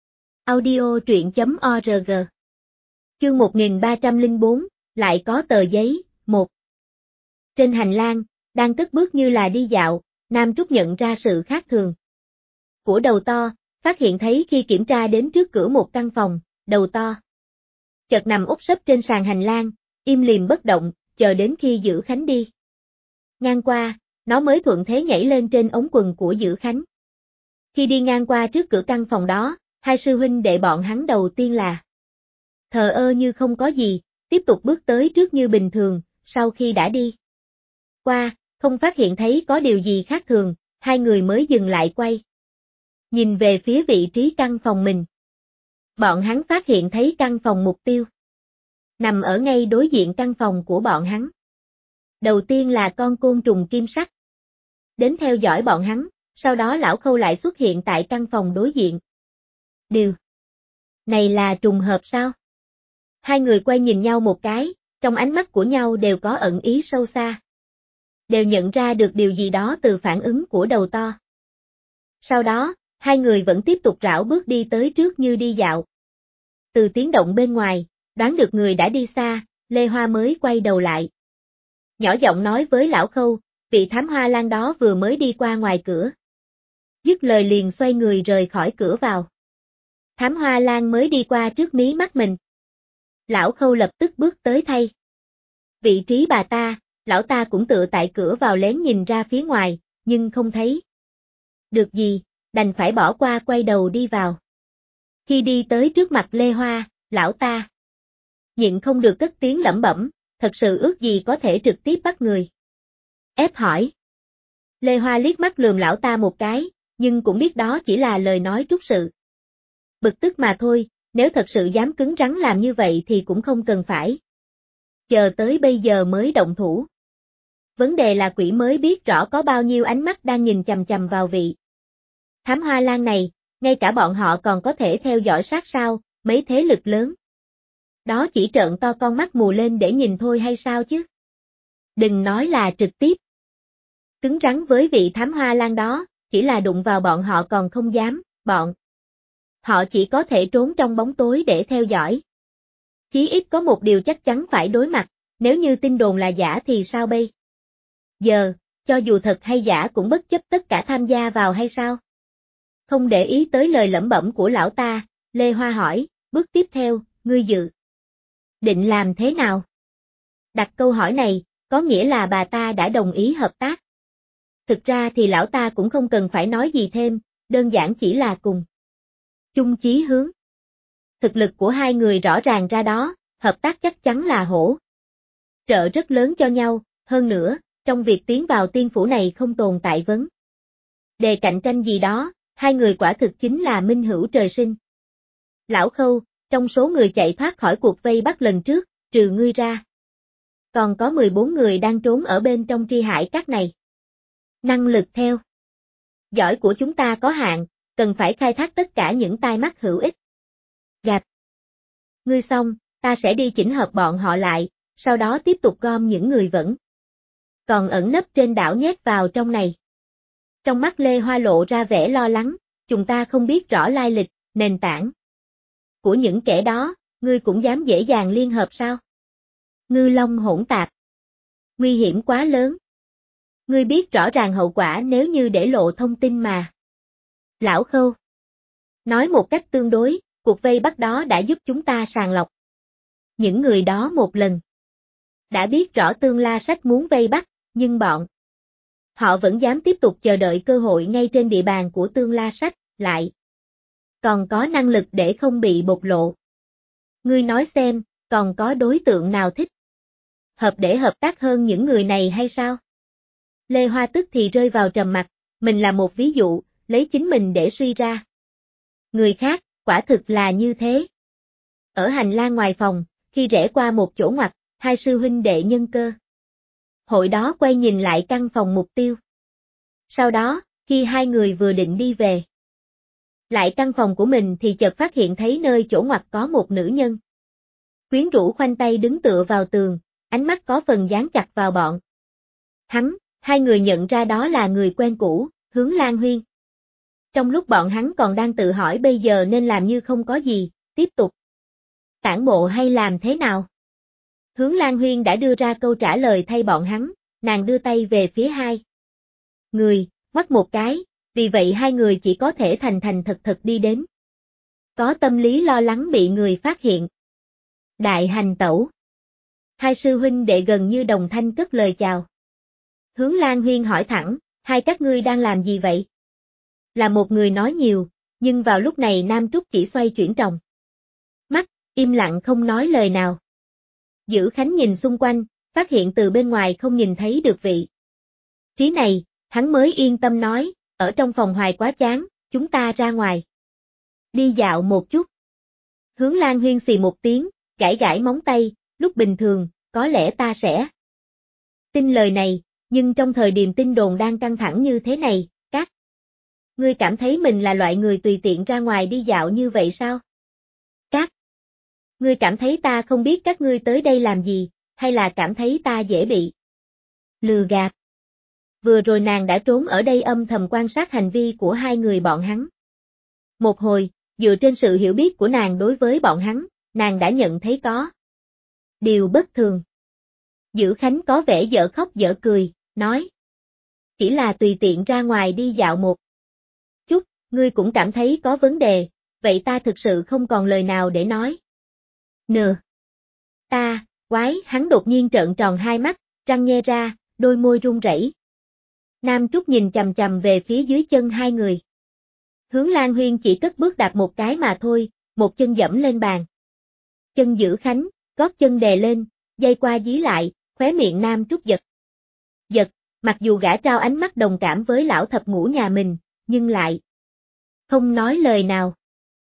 Audio truyện.org. Chương 1304, lại có tờ giấy, 1. Trên hành lang, đang cất bước như là đi dạo, Nam Trúc nhận ra sự khác thường của đầu to, phát hiện thấy khi kiểm tra đến trước cửa một căn phòng, đầu to chợt nằm úp sấp trên sàn hành lang, im lìm bất động, chờ đến khi Giữ Khánh đi ngang qua, nó mới thuận thế nhảy lên trên ống quần của Giữ Khánh. Khi đi ngang qua trước cửa căn phòng đó, hai sư huynh đệ bọn hắn đầu tiên là thờ ơ như không có gì, tiếp tục bước tới trước như bình thường, sau khi đã đi qua, không phát hiện thấy có điều gì khác thường, hai người mới dừng lại quay nhìn về phía vị trí căn phòng mình. Bọn hắn phát hiện thấy căn phòng mục tiêu nằm ở ngay đối diện căn phòng của bọn hắn. Đầu tiên là con côn trùng kim sắc đến theo dõi bọn hắn, sau đó lão Khâu lại xuất hiện tại căn phòng đối diện. Điều này là trùng hợp sao? Hai người quay nhìn nhau một cái, trong ánh mắt của nhau đều có ẩn ý sâu xa. Đều nhận ra được điều gì đó từ phản ứng của đầu to. Sau đó, hai người vẫn tiếp tục rảo bước đi tới trước như đi dạo. Từ tiếng động bên ngoài, đoán được người đã đi xa, Lê Hoa mới quay đầu lại. Nhỏ giọng nói với lão Khâu, vị thám hoa lang đó vừa mới đi qua ngoài cửa. Dứt lời liền xoay người rời khỏi cửa vào. Thám hoa lang mới đi qua trước mí mắt mình. Lão Khâu lập tức bước tới thay. Vị trí bà ta, lão ta cũng tựa tại cửa vào lén nhìn ra phía ngoài, nhưng không thấy. Được gì, đành phải bỏ qua quay đầu đi vào. Khi đi tới trước mặt Lê Hoa, lão ta nhịn không được cất tiếng lẩm bẩm, thật sự ước gì có thể trực tiếp bắt người. Ép hỏi. Lê Hoa liếc mắt lườm lão ta một cái, nhưng cũng biết đó chỉ là lời nói trút sự. Bực tức mà thôi, nếu thật sự dám cứng rắn làm như vậy thì cũng không cần phải. Chờ tới bây giờ mới động thủ. Vấn đề là quỷ mới biết rõ có bao nhiêu ánh mắt đang nhìn chằm chằm vào vị thám hoa lang này, ngay cả bọn họ còn có thể theo dõi sát sao, mấy thế lực lớn. Đó chỉ trợn to con mắt mù lên để nhìn thôi hay sao chứ? Đừng nói là trực tiếp. Cứng rắn với vị thám hoa lang đó, chỉ là đụng vào bọn họ còn không dám, bọn họ chỉ có thể trốn trong bóng tối để theo dõi. Chí ít có một điều chắc chắn phải đối mặt, nếu như tin đồn là giả thì sao bây giờ, cho dù thật hay giả cũng bất chấp tất cả tham gia vào hay sao? Không để ý tới lời lẩm bẩm của lão ta, Lê Hoa hỏi, bước tiếp theo, ngươi dự định làm thế nào? Đặt câu hỏi này, có nghĩa là bà ta đã đồng ý hợp tác. Thực ra thì lão ta cũng không cần phải nói gì thêm, đơn giản chỉ là cùng chung chí hướng. Thực lực của hai người rõ ràng ra đó, hợp tác chắc chắn là hỗ trợ rất lớn cho nhau, hơn nữa, trong việc tiến vào tiên phủ này không tồn tại vấn đề cạnh tranh gì đó, hai người quả thực chính là minh hữu trời sinh. Lão Khâu, trong số người chạy thoát khỏi cuộc vây bắt lần trước, trừ ngươi ra, còn có 14 người đang trốn ở bên trong tri hải các này. Năng lực theo dõi của chúng ta có hạn, cần phải khai thác tất cả những tai mắt hữu ích. Gạt ngươi xong, ta sẽ đi chỉnh hợp bọn họ lại, sau đó tiếp tục gom những người vẫn còn ẩn nấp trên đảo nhét vào trong này. Trong mắt Lê Hoa lộ ra vẻ lo lắng, chúng ta không biết rõ lai lịch, nền tảng của những kẻ đó, ngươi cũng dám dễ dàng liên hợp sao? Ngư long hỗn tạp. Nguy hiểm quá lớn. Ngươi biết rõ ràng hậu quả nếu như để lộ thông tin mà. Lão Khâu nói một cách tương đối, cuộc vây bắt đó đã giúp chúng ta sàng lọc những người đó một lần. Đã biết rõ Tương La Sách muốn vây bắt, nhưng bọn họ vẫn dám tiếp tục chờ đợi cơ hội ngay trên địa bàn của Tương La Sách, lại còn có năng lực để không bị bộc lộ. Ngươi nói xem, còn có đối tượng nào thích hợp để hợp tác hơn những người này hay sao? Lê Hoa tức thì rơi vào trầm mặc, mình là một ví dụ, lấy chính mình để suy ra. Người khác, quả thực là như thế. Ở hành lang ngoài phòng, khi rẽ qua một chỗ ngoặt, hai sư huynh đệ nhân cơ hội đó quay nhìn lại căn phòng mục tiêu. Sau đó, khi hai người vừa định đi về lại căn phòng của mình thì chợt phát hiện thấy nơi chỗ ngoặt có một nữ nhân quyến rũ khoanh tay đứng tựa vào tường, ánh mắt có phần dán chặt vào bọn hắn. Hai người nhận ra đó là người quen cũ, Hướng Lan Huyên. Trong lúc bọn hắn còn đang tự hỏi bây giờ nên làm như không có gì, tiếp tục tản bộ hay làm thế nào, Hướng Lan Huyên đã đưa ra câu trả lời thay bọn hắn, nàng đưa tay về phía hai người, ngoắc một cái, vì vậy hai người chỉ có thể thành thành thật thật đi đến. Có tâm lý lo lắng bị người phát hiện. Đại hành tẩu. Hai sư huynh đệ gần như đồng thanh cất lời chào. Hướng Lan Huyên hỏi thẳng, hai các ngươi đang làm gì vậy? Là một người nói nhiều, nhưng vào lúc này Nam Trúc chỉ xoay chuyển tròng mắt, im lặng không nói lời nào. Dữ Khánh nhìn xung quanh, phát hiện từ bên ngoài không nhìn thấy được vị trí này, hắn mới yên tâm nói, ở trong phòng hoài quá chán, chúng ta ra ngoài đi dạo một chút. Hướng Lan Huyên xì một tiếng, gãi gãi móng tay, lúc bình thường, có lẽ ta sẽ tin lời này, nhưng trong thời điểm tin đồn đang căng thẳng như thế này, các ngươi cảm thấy mình là loại người tùy tiện ra ngoài đi dạo như vậy sao? Các ngươi cảm thấy ta không biết các ngươi tới đây làm gì, hay là cảm thấy ta dễ bị lừa gạt? Vừa rồi nàng đã trốn ở đây âm thầm quan sát hành vi của hai người bọn hắn. Một hồi, dựa trên sự hiểu biết của nàng đối với bọn hắn, nàng đã nhận thấy có điều bất thường. Dữ Khánh có vẻ dở khóc dở cười, nói. Chỉ là tùy tiện ra ngoài đi dạo một chút, ngươi cũng cảm thấy có vấn đề, vậy ta thực sự không còn lời nào để nói. Nờ. Ta, quái, hắn đột nhiên trợn tròn hai mắt, răng nhe ra, đôi môi run rẩy. Nam Trúc nhìn chằm chằm về phía dưới chân hai người. Hướng Lan Huyên chỉ cất bước đạp một cái mà thôi, một chân dẫm lên bàn. Chân Dữ Khánh, gót chân đè lên, dây qua dí lại, khóe miệng Nam Trúc giật. Giật, mặc dù gã trao ánh mắt đồng cảm với lão thập ngũ nhà mình, nhưng lại không nói lời nào.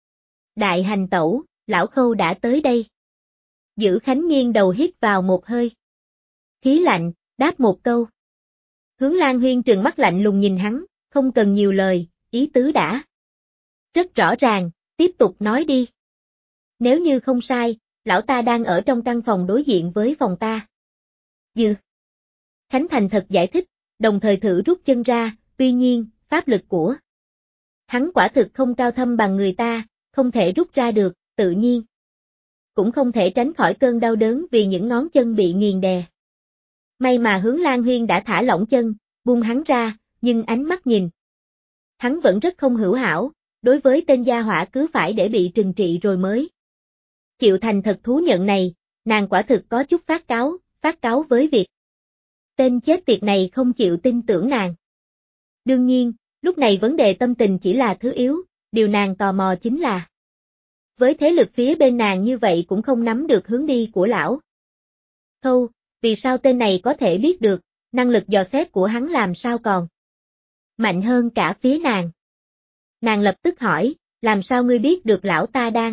Đại hành tẩu, lão Khâu đã tới đây. Dữ Khánh nghiêng đầu hít vào một hơi. Khí lạnh, đáp một câu. Hướng Lan Huyên trừng mắt lạnh lùng nhìn hắn, không cần nhiều lời, ý tứ đã rất rõ ràng, tiếp tục nói đi. Nếu như không sai, lão ta đang ở trong căn phòng đối diện với phòng ta. Dư Khánh thành thật giải thích, đồng thời thử rút chân ra, tuy nhiên, pháp lực của hắn quả thực không cao thâm bằng người ta, không thể rút ra được, tự nhiên. Cũng không thể tránh khỏi cơn đau đớn vì những ngón chân bị nghiền đè. May mà Hướng Lan Huyên đã thả lỏng chân, buông hắn ra, nhưng ánh mắt nhìn. Hắn vẫn rất không hữu hảo, đối với tên gia hỏa cứ phải để bị trừng trị rồi mới. Chịu thành thật thú nhận này, nàng quả thực có chút phát cáo với việc. Tên chết tiệt này không chịu tin tưởng nàng. Đương nhiên, lúc này vấn đề tâm tình chỉ là thứ yếu, điều nàng tò mò chính là. Với thế lực phía bên nàng như vậy cũng không nắm được hướng đi của lão Khâu, vì sao tên này có thể biết được, năng lực dò xét của hắn làm sao còn mạnh hơn cả phía nàng. Nàng lập tức hỏi, làm sao ngươi biết được lão ta đang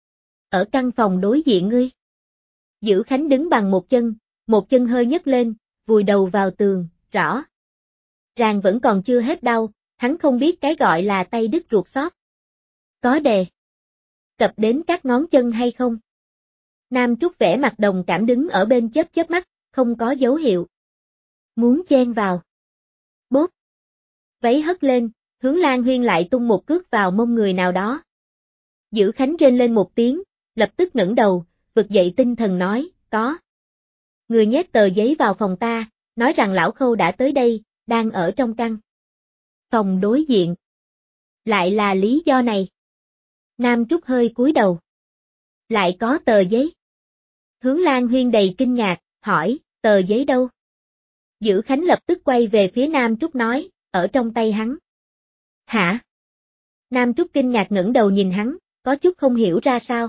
ở căn phòng đối diện ngươi? Dữ Khánh đứng bằng một chân hơi nhấc lên, vùi đầu vào tường, rõ ràng vẫn còn chưa hết đau, hắn không biết cái gọi là tay đứt ruột xót. Có đề cập đến các ngón chân hay không? Nam Trúc vẻ mặt đồng cảm đứng ở bên chớp mắt, không có dấu hiệu muốn chen vào. Bốp. Váy hất lên, Hướng Lan Huyên lại tung một cước vào mông người nào đó. Dữ Khánh rên lên một tiếng, lập tức ngẩng đầu, vực dậy tinh thần nói, có người nhét tờ giấy vào phòng ta, nói rằng lão Khâu đã tới đây, đang ở trong căn phòng đối diện. Lại là lý do này. Nam Trúc hơi cúi đầu. Lại có tờ giấy. Hướng Lan Huyên đầy kinh ngạc, hỏi, tờ giấy đâu? Dữ Khánh lập tức quay về phía Nam Trúc nói, ở trong tay hắn. Hả? Nam Trúc kinh ngạc ngẩng đầu nhìn hắn, có chút không hiểu ra sao.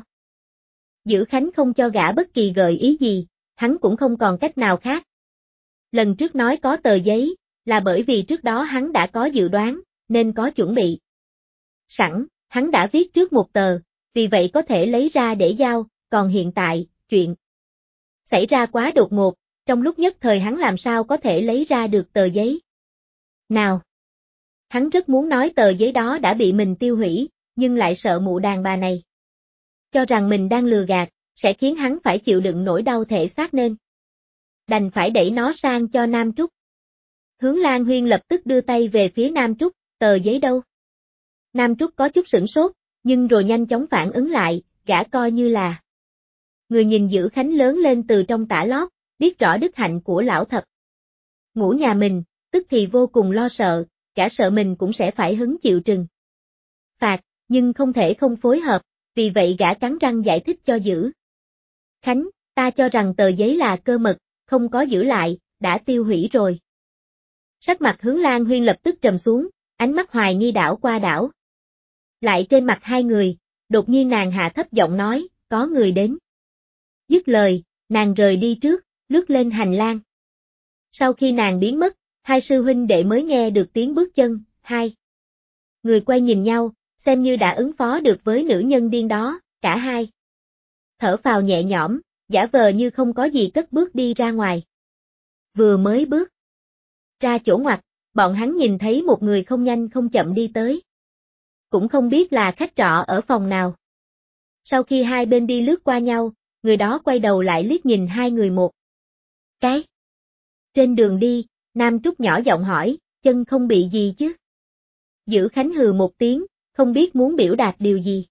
Dữ Khánh không cho gã bất kỳ gợi ý gì, hắn cũng không còn cách nào khác. Lần trước nói có tờ giấy, là bởi vì trước đó hắn đã có dự đoán, nên có chuẩn bị. Sẵn, hắn đã viết trước một tờ, vì vậy có thể lấy ra để giao, còn hiện tại, chuyện xảy ra quá đột ngột, trong lúc nhất thời hắn làm sao có thể lấy ra được tờ giấy. Nào! Hắn rất muốn nói tờ giấy đó đã bị mình tiêu hủy, nhưng lại sợ mụ đàn bà này cho rằng mình đang lừa gạt, sẽ khiến hắn phải chịu đựng nỗi đau thể xác nên đành phải đẩy nó sang cho Nam Trúc. Hướng Lan Huyên lập tức đưa tay về phía Nam Trúc, tờ giấy đâu? Nam Trúc có chút sửng sốt, nhưng rồi nhanh chóng phản ứng lại, gã coi như là người nhìn Dữ Khánh lớn lên từ trong tả lót, biết rõ đức hạnh của lão thập ngũ nhà mình, tức thì vô cùng lo sợ, cả sợ mình cũng sẽ phải hứng chịu trừng phạt, nhưng không thể không phối hợp, vì vậy gã cắn răng giải thích cho Dữ Khánh, ta cho rằng tờ giấy là cơ mật, không có giữ lại, đã tiêu hủy rồi. Sắc mặt Hướng Lan Huyên lập tức trầm xuống, ánh mắt hoài nghi đảo qua đảo lại trên mặt hai người, đột nhiên nàng hạ thấp giọng nói, có người đến. Dứt lời, nàng rời đi trước, lướt lên hành lang. Sau khi nàng biến mất, hai sư huynh đệ mới nghe được tiếng bước chân, hai người quay nhìn nhau, xem như đã ứng phó được với nữ nhân điên đó, cả hai thở phào nhẹ nhõm, giả vờ như không có gì cất bước đi ra ngoài. Vừa mới bước ra chỗ ngoặt, bọn hắn nhìn thấy một người không nhanh không chậm đi tới. Cũng không biết là khách trọ ở phòng nào. Sau khi hai bên đi lướt qua nhau, người đó quay đầu lại liếc nhìn hai người một cái. Trên đường đi, Nam Trúc nhỏ giọng hỏi, chân không bị gì chứ? Dữ Khánh hừ một tiếng, không biết muốn biểu đạt điều gì.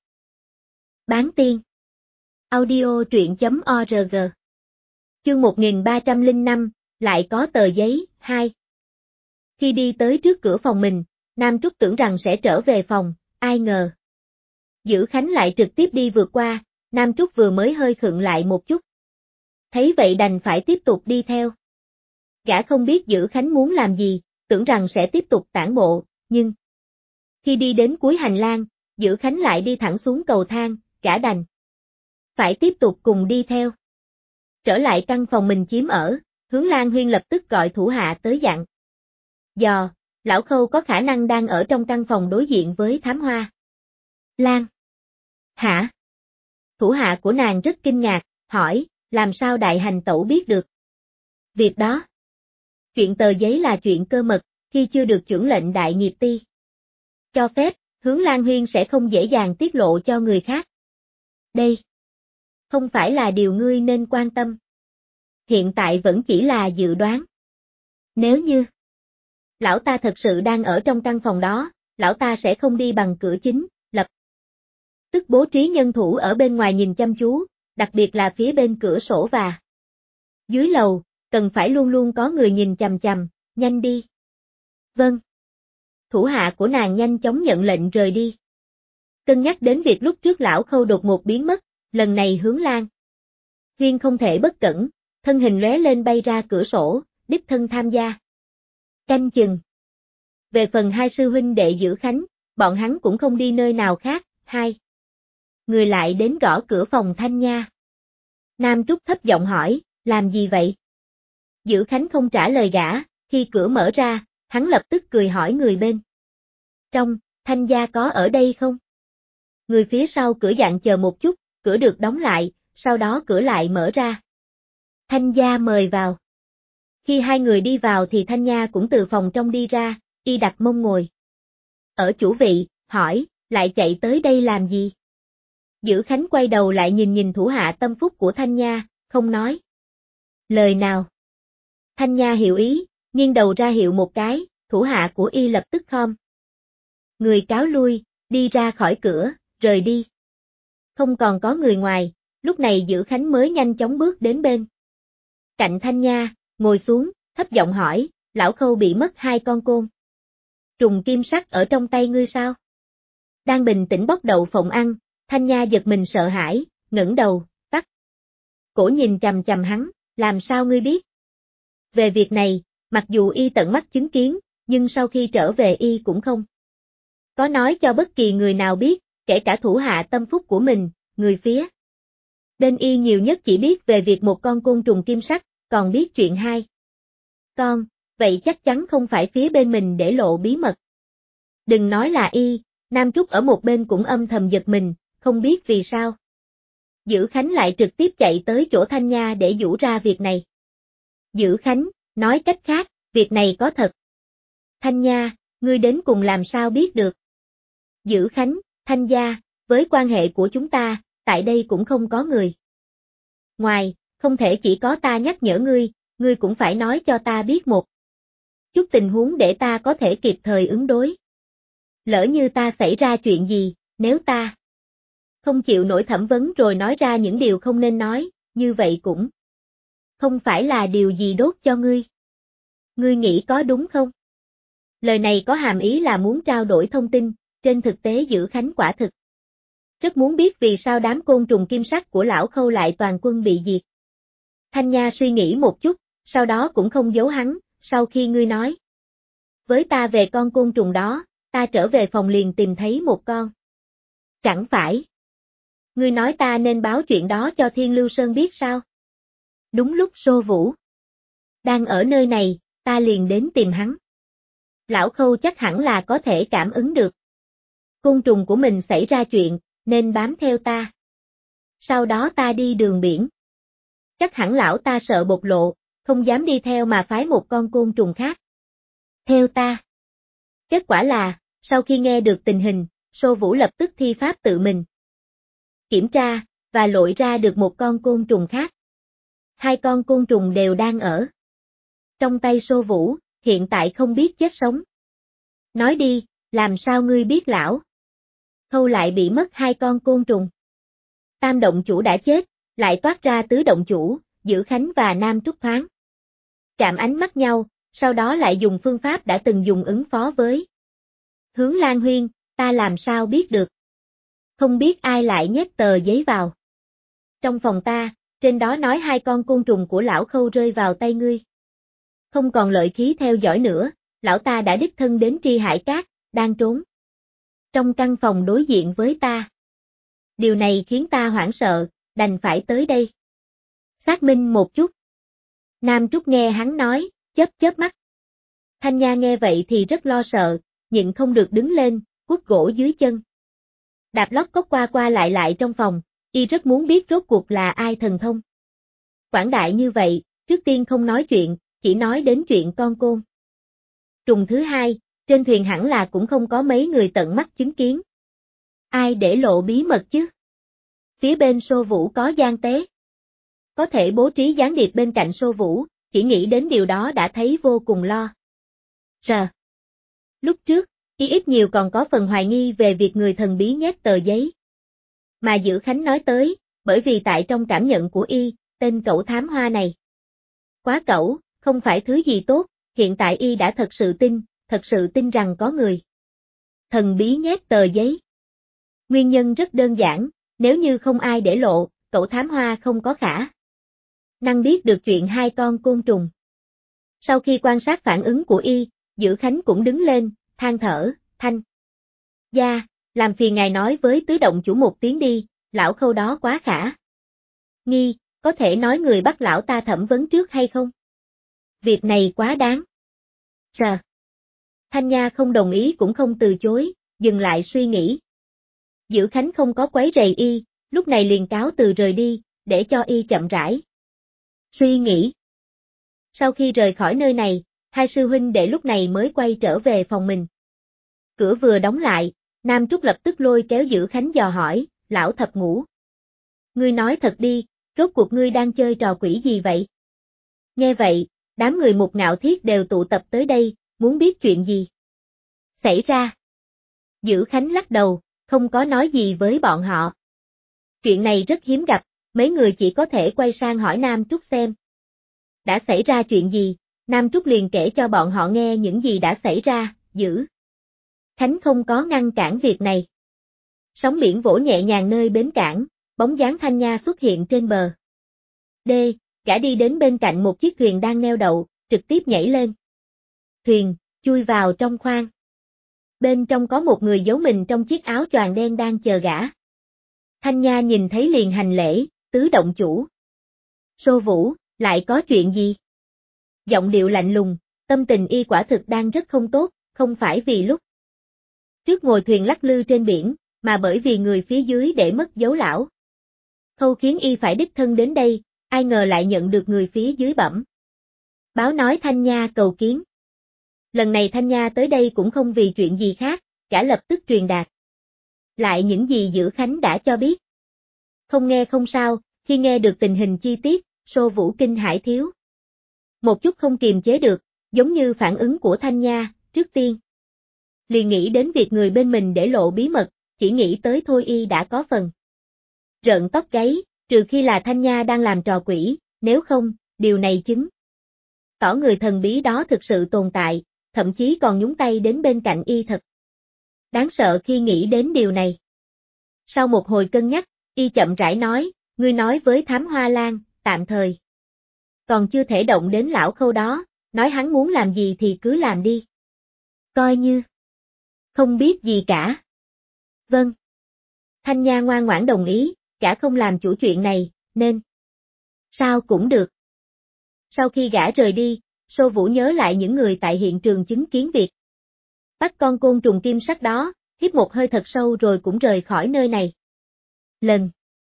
Bán tiên. Audio truyện.org. Chương 1305, lại có tờ giấy, 2. Khi đi tới trước cửa phòng mình, Nam Trúc tưởng rằng sẽ trở về phòng, ai ngờ. Dữ Khánh lại trực tiếp đi vượt qua, Nam Trúc vừa mới hơi khựng lại một chút. Thấy vậy đành phải tiếp tục đi theo. Gã không biết Dữ Khánh muốn làm gì, tưởng rằng sẽ tiếp tục tản bộ, nhưng khi đi đến cuối hành lang, Dữ Khánh lại đi thẳng xuống cầu thang, gã đành phải tiếp tục cùng đi theo. Trở lại căn phòng mình chiếm ở, Hướng Lan Huyên lập tức gọi thủ hạ tới dặn. Dò, lão Khâu có khả năng đang ở trong căn phòng đối diện với Thám Hoa. Lan. Hả? Thủ hạ của nàng rất kinh ngạc, hỏi, làm sao đại hành tẩu biết được? Việc đó. Chuyện tờ giấy là chuyện cơ mật, khi chưa được chưởng lệnh đại nghiệp ti cho phép, Hướng Lan Huyên sẽ không dễ dàng tiết lộ cho người khác. Đây không phải là điều ngươi nên quan tâm. Hiện tại vẫn chỉ là dự đoán. Nếu như lão ta thật sự đang ở trong căn phòng đó, lão ta sẽ không đi bằng cửa chính, lập tức bố trí nhân thủ ở bên ngoài nhìn chăm chú, đặc biệt là phía bên cửa sổ và dưới lầu, cần phải luôn luôn có người nhìn chằm chằm, nhanh đi. Vâng. Thủ hạ của nàng nhanh chóng nhận lệnh rời đi. Cân nhắc đến việc lúc trước lão Khâu đột ngột biến mất, lần này Hướng Lan Huyên không thể bất cẩn, thân hình lóe lên bay ra cửa sổ, đích thân tham gia. Canh chừng. Về phần hai sư huynh đệ Dữ Khánh, bọn hắn cũng không đi nơi nào khác, hai người lại đến gõ cửa phòng Thanh Nha. Nam Trúc thấp giọng hỏi, làm gì vậy? Dữ Khánh không trả lời gã, khi cửa mở ra, hắn lập tức cười hỏi người bên trong, Thanh Gia có ở đây không? Người phía sau cửa dặn chờ một chút, cửa được đóng lại, sau đó cửa lại mở ra. Thanh Gia mời vào. Khi hai người đi vào thì Thanh Nha cũng từ phòng trong đi ra, y đặt mông ngồi ở chủ vị, hỏi, lại chạy tới đây làm gì? Dữ Khánh quay đầu lại nhìn thủ hạ tâm phúc của Thanh Nha, không nói lời nào. Thanh Nha hiểu ý, nghiêng đầu ra hiệu một cái, thủ hạ của y lập tức khom người cáo lui, đi ra khỏi cửa, rời đi. Không còn có người ngoài, lúc này Dữ Khánh mới nhanh chóng bước đến bên cạnh Thanh Nha, ngồi xuống, thấp giọng hỏi, lão Khâu bị mất hai con côn trùng kim sắc ở trong tay ngươi sao? Đang bình tĩnh bóc đậu phộng ăn, Thanh Nha giật mình sợ hãi, ngẩng đầu, tắt cổ nhìn chằm chằm hắn, làm sao ngươi biết? Về việc này, mặc dù y tận mắt chứng kiến, nhưng sau khi trở về y cũng không có nói cho bất kỳ người nào biết, kể cả thủ hạ tâm phúc của mình, người phía bên y nhiều nhất chỉ biết về việc một con côn trùng kim sắc, còn biết chuyện hai con, vậy chắc chắn không phải phía bên mình để lộ bí mật. Đừng nói là y, Nam Trúc ở một bên cũng âm thầm giật mình, không biết vì sao. Dữ Khánh lại trực tiếp chạy tới chỗ Thanh Nha để giũ ra việc này. Dữ Khánh, nói cách khác, việc này có thật. Thanh Nha, ngươi đến cùng làm sao biết được? Dữ Khánh, Thanh Gia, với quan hệ của chúng ta, tại đây cũng không có người ngoài, không thể chỉ có ta nhắc nhở ngươi cũng phải nói cho ta biết một chút tình huống để ta có thể kịp thời ứng đối. Lỡ như ta xảy ra chuyện gì, nếu ta không chịu nổi thẩm vấn rồi nói ra những điều không nên nói, như vậy cũng không phải là điều gì đốt cho ngươi. Ngươi nghĩ có đúng không? Lời này có hàm ý là muốn trao đổi thông tin, trên thực tế Dữ Khánh quả thực rất muốn biết vì sao đám côn trùng kim sắc của lão Khâu lại toàn quân bị diệt. Thanh Nha suy nghĩ một chút, sau đó cũng không giấu hắn, sau khi ngươi nói với ta về con côn trùng đó, ta trở về phòng liền tìm thấy một con. Chẳng phải ngươi nói ta nên báo chuyện đó cho Thiên Lưu Sơn biết sao? Đúng lúc Sô Vũ đang ở nơi này, ta liền đến tìm hắn. Lão Khâu chắc hẳn là có thể cảm ứng được côn trùng của mình xảy ra chuyện, nên bám theo ta. Sau đó ta đi đường biển. Chắc hẳn lão ta sợ bộc lộ, không dám đi theo mà phái một con côn trùng khác theo ta. Kết quả là, sau khi nghe được tình hình, Sô Vũ lập tức thi pháp tự mình kiểm tra, và lội ra được một con côn trùng khác. Hai con côn trùng đều đang ở trong tay Sô Vũ, hiện tại không biết chết sống. Nói đi, làm sao ngươi biết lão Khâu lại bị mất 2 con côn trùng. Tam động chủ đã chết, lại toát ra tứ động chủ, Dữ Khánh và Nam Trúc thoáng chạm ánh mắt nhau, sau đó lại dùng phương pháp đã từng dùng ứng phó với Hướng Lan Huyên, ta làm sao biết được. Không biết ai lại nhét tờ giấy vào trong phòng ta, trên đó nói 2 con côn trùng của lão Khâu rơi vào tay ngươi. Không còn lợi khí theo dõi nữa, lão ta đã đích thân đến Tri Hải Cát, đang trốn trong căn phòng đối diện với ta. Điều này khiến ta hoảng sợ, đành phải tới đây xác minh một chút. Nam Trúc nghe hắn nói, chớp chớp mắt. Thanh Nha nghe vậy thì rất lo sợ, nhịn không được đứng lên, quất gỗ dưới chân. Đạp lóc cốc qua qua lại trong phòng, y rất muốn biết rốt cuộc là ai thần thông quảng đại như vậy, trước tiên không nói chuyện, chỉ nói đến chuyện con côn trùng thứ hai, trên thuyền hẳn là cũng không có mấy người tận mắt chứng kiến. Ai để lộ bí mật chứ? Phía bên Sô Vũ có gian tế. Có thể bố trí gián điệp bên cạnh Sô Vũ, chỉ nghĩ đến điều đó đã thấy vô cùng lo sợ. Lúc trước, y ít nhiều còn có phần hoài nghi về việc người thần bí nhét tờ giấy mà Dữ Khánh nói tới, bởi vì tại trong cảm nhận của y, tên cẩu thám hoa này quá cẩu, không phải thứ gì tốt, hiện tại y đã thật sự tin rằng có người thần bí nhét tờ giấy. Nguyên nhân rất đơn giản, nếu như không ai để lộ, cậu thám hoa không có khả năng biết được chuyện 2 con côn trùng. Sau khi quan sát phản ứng của y, Dữ Khánh cũng đứng lên, than thở, Thanh Gia, làm phiền ngài nói với tứ động chủ một tiếng đi, lão Khâu đó quá khả nghi, có thể nói người bắt lão ta thẩm vấn trước hay không? Việc này quá đáng sợ. Thanh Nha không đồng ý cũng không từ chối, dừng lại suy nghĩ. Dữ Khánh không có quấy rầy y, lúc này liền cáo từ rời đi, để cho y chậm rãi suy nghĩ. Sau khi rời khỏi nơi này, hai sư huynh đệ lúc này mới quay trở về phòng mình. Cửa vừa đóng lại, Nam Trúc lập tức lôi kéo Dữ Khánh dò hỏi, lão thập ngũ. Ngươi nói thật đi, rốt cuộc ngươi đang chơi trò quỷ gì vậy? Nghe vậy, đám người Mục Ngạo Thiết đều tụ tập tới đây, muốn biết chuyện gì xảy ra. Dữ Khánh lắc đầu, không có nói gì với bọn họ. Chuyện này rất hiếm gặp, mấy người chỉ có thể quay sang hỏi Nam Trúc xem đã xảy ra chuyện gì. Nam Trúc liền kể cho bọn họ nghe những gì đã xảy ra. Dữ Khánh không có ngăn cản việc này. Sóng biển vỗ nhẹ nhàng nơi bến cảng, bóng dáng Thanh Nha xuất hiện trên bờ. Gã đi đến bên cạnh một chiếc thuyền đang neo đậu, trực tiếp nhảy lên thuyền, chui vào trong khoang. Bên trong có một người giấu mình trong chiếc áo choàng đen đang chờ gã. Thanh Nha nhìn thấy liền hành lễ, tứ động chủ. Sô Vũ, lại có chuyện gì? Giọng điệu lạnh lùng, tâm tình y quả thực đang rất không tốt, không phải vì lúc trước ngồi thuyền lắc lư trên biển, mà bởi vì người phía dưới để mất dấu lão Khâu khiến y phải đích thân đến đây, ai ngờ lại nhận được người phía dưới bẩm báo nói Thanh Nha cầu kiến. Lần này Thanh Nha tới đây cũng không vì chuyện gì khác, gã lập tức truyền đạt lại những gì Dữ Khánh đã cho biết. Không nghe không sao, khi nghe được tình hình chi tiết, Sô Vũ kinh hãi thiếu một chút không kiềm chế được, giống như phản ứng của Thanh Nha, trước tiên liền nghĩ đến việc người bên mình để lộ bí mật, chỉ nghĩ tới thôi y đã có phần rợn tóc gáy, trừ khi là Thanh Nha đang làm trò quỷ, nếu không, điều này chứng tỏ người thần bí đó thực sự tồn tại, thậm chí còn nhúng tay đến bên cạnh y thật đáng sợ khi nghĩ đến điều này. Sau một hồi cân nhắc, y chậm rãi nói, ngươi nói với Thám Hoa Lan, tạm thời còn chưa thể động đến lão Khâu đó, nói hắn muốn làm gì thì cứ làm đi. Coi như không biết gì cả. Vâng. Thanh Nha ngoan ngoãn đồng ý, gã không làm chủ chuyện này, nên sao cũng được. Sau khi gã rời đi, Sô Vũ nhớ lại những người tại hiện trường chứng kiến việc bắt con côn trùng kim sắc đó, hít một hơi thật sâu rồi cũng rời khỏi nơi này. Lần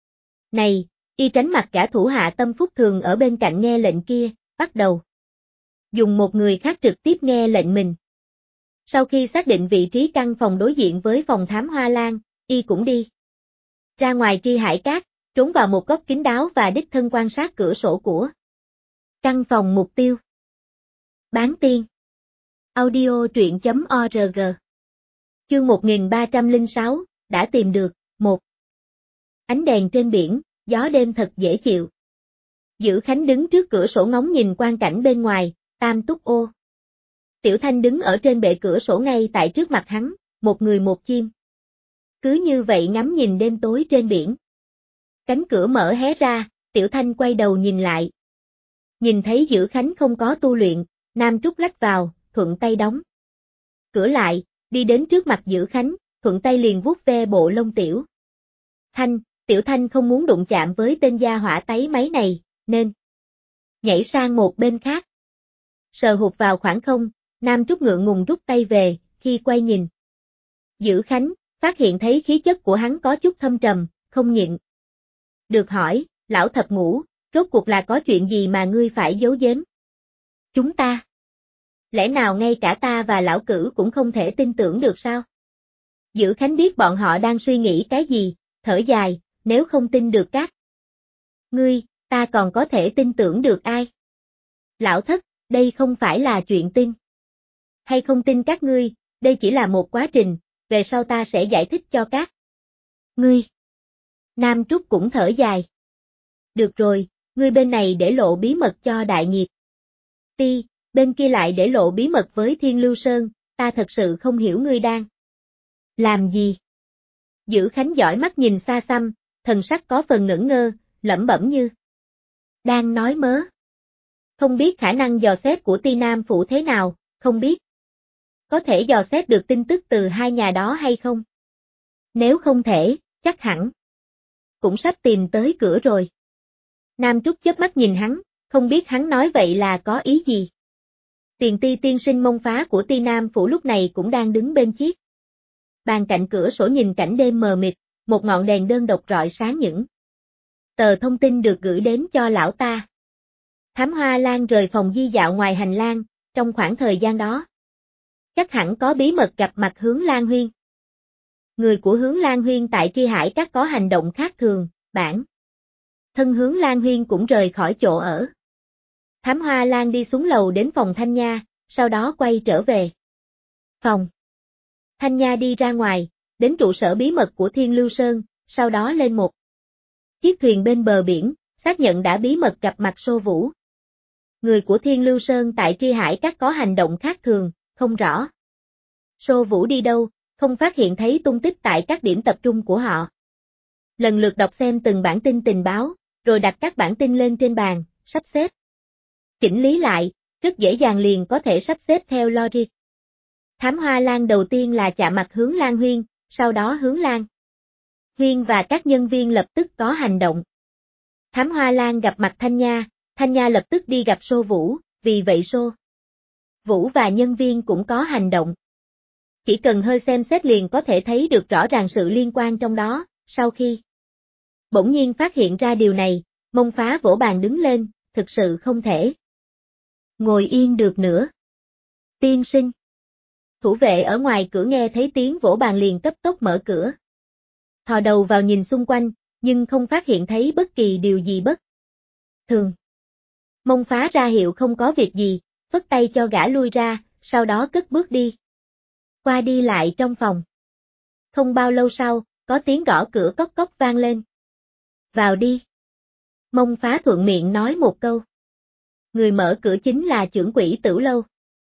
này, y tránh mặt cả thủ hạ Tâm Phúc Thường ở bên cạnh nghe lệnh kia, bắt đầu dùng một người khác trực tiếp nghe lệnh mình. Sau khi xác định vị trí căn phòng đối diện với phòng Thám Hoa Lan, y cũng đi ra ngoài Tri Hải Cát, trốn vào một góc kín đáo và đích thân quan sát cửa sổ của căn phòng mục tiêu. Bán tiên. Audio truyện.org. Chương 1306, đã tìm được, một. Ánh đèn trên biển, gió đêm thật dễ chịu. Dữ Khánh đứng trước cửa sổ ngóng nhìn quang cảnh bên ngoài, Tam Túc Ô. Tiểu Thanh đứng ở trên bệ cửa sổ ngay tại trước mặt hắn, một người một chim. Cứ như vậy ngắm nhìn đêm tối trên biển. Cánh cửa mở hé ra, Tiểu Thanh quay đầu nhìn lại. Nhìn thấy Dữ Khánh không có tu luyện, Nam Trúc lách vào, thuận tay đóng cửa lại, đi đến trước mặt Dữ Khánh, thuận tay liền vuốt ve bộ lông Tiểu Tiểu Thanh không muốn đụng chạm với tên gia hỏa táy máy này, nên nhảy sang một bên khác. Sờ hụt vào khoảng không, Nam Trúc ngượng ngùng rút tay về, khi quay nhìn Dữ Khánh, phát hiện thấy khí chất của hắn có chút thâm trầm, không nhịn được hỏi, lão thập ngũ, rốt cuộc là có chuyện gì mà ngươi phải giấu giếm? Chúng ta? Lẽ nào ngay cả ta và lão cử cũng không thể tin tưởng được sao? Dữ Khánh biết bọn họ đang suy nghĩ cái gì, thở dài, nếu không tin được các ngươi, ta còn có thể tin tưởng được ai? Lão thất, đây không phải là chuyện tin hay không tin các ngươi, đây chỉ là một quá trình, về sau ta sẽ giải thích cho các ngươi. Nam Trúc cũng thở dài. Được rồi, ngươi bên này để lộ bí mật cho Đại Nghiệp Ti, bên kia lại để lộ bí mật với Thiên Lưu Sơn, ta thật sự không hiểu ngươi đang làm gì. Dữ Khánh dõi mắt nhìn xa xăm, thần sắc có phần ngẩn ngơ, lẩm bẩm như đang nói mớ. Không biết khả năng dò xét của Ti Nam Phủ thế nào, không biết có thể dò xét được tin tức từ hai nhà đó hay không? Nếu không thể, chắc hẳn cũng sắp tìm tới cửa rồi. Nam Trúc chớp mắt nhìn hắn, không biết hắn nói vậy là có ý gì. Tiền Ti tiên sinh mông phá của Ti Nam Phủ lúc này cũng đang đứng bên chiếc bàn cạnh cửa sổ nhìn cảnh đêm mờ mịt, một ngọn đèn đơn độc rọi sáng những tờ thông tin được gửi đến cho lão ta. Thám Hoa Lan rời phòng di dạo ngoài hành lang, trong khoảng thời gian đó chắc hẳn có bí mật gặp mặt Hướng Lan Huyên. Người của Hướng Lan Huyên tại Tri Hải Các có hành động khác thường, bản thân Hướng Lan Huyên cũng rời khỏi chỗ ở. Thám Hoa Lan đi xuống lầu đến phòng Thanh Nha, sau đó quay trở về phòng. Thanh Nha đi ra ngoài, đến trụ sở bí mật của Thiên Lưu Sơn, sau đó lên một chiếc thuyền bên bờ biển, xác nhận đã bí mật gặp mặt Sô Vũ. Người của Thiên Lưu Sơn tại Tri Hải Các có hành động khác thường, không rõ Sô Vũ đi đâu, không phát hiện thấy tung tích tại các điểm tập trung của họ. Lần lượt đọc xem từng bản tin tình báo, rồi đặt các bản tin lên trên bàn, sắp xếp chỉnh lý lại, rất dễ dàng liền có thể sắp xếp theo logic. Thám Hoa Lan đầu tiên là chạm mặt Hướng Lan Huyên, sau đó Hướng Lan Huyên và các nhân viên lập tức có hành động. Thám Hoa Lan gặp mặt Thanh Nha lập tức đi gặp Sô Vũ, vì vậy Sô Vũ và nhân viên cũng có hành động. Chỉ cần hơi xem xét liền có thể thấy được rõ ràng sự liên quan trong đó, sau khi bỗng nhiên phát hiện ra điều này, mông phá vỗ bàn đứng lên, thực sự không thể ngồi yên được nữa. Tiên sinh. Thủ vệ ở ngoài cửa nghe thấy tiếng vỗ bàn liền cấp tốc mở cửa. Thò đầu vào nhìn xung quanh, nhưng không phát hiện thấy bất kỳ điều gì bất thường. Mông phá ra hiệu không có việc gì, phất tay cho gã lui ra, sau đó cất bước đi qua đi lại trong phòng. Không bao lâu sau, có tiếng gõ cửa cốc cốc vang lên. Vào đi. Mông phá thuận miệng nói một câu. Người mở cửa chính là trưởng quỹ Tử Lâu.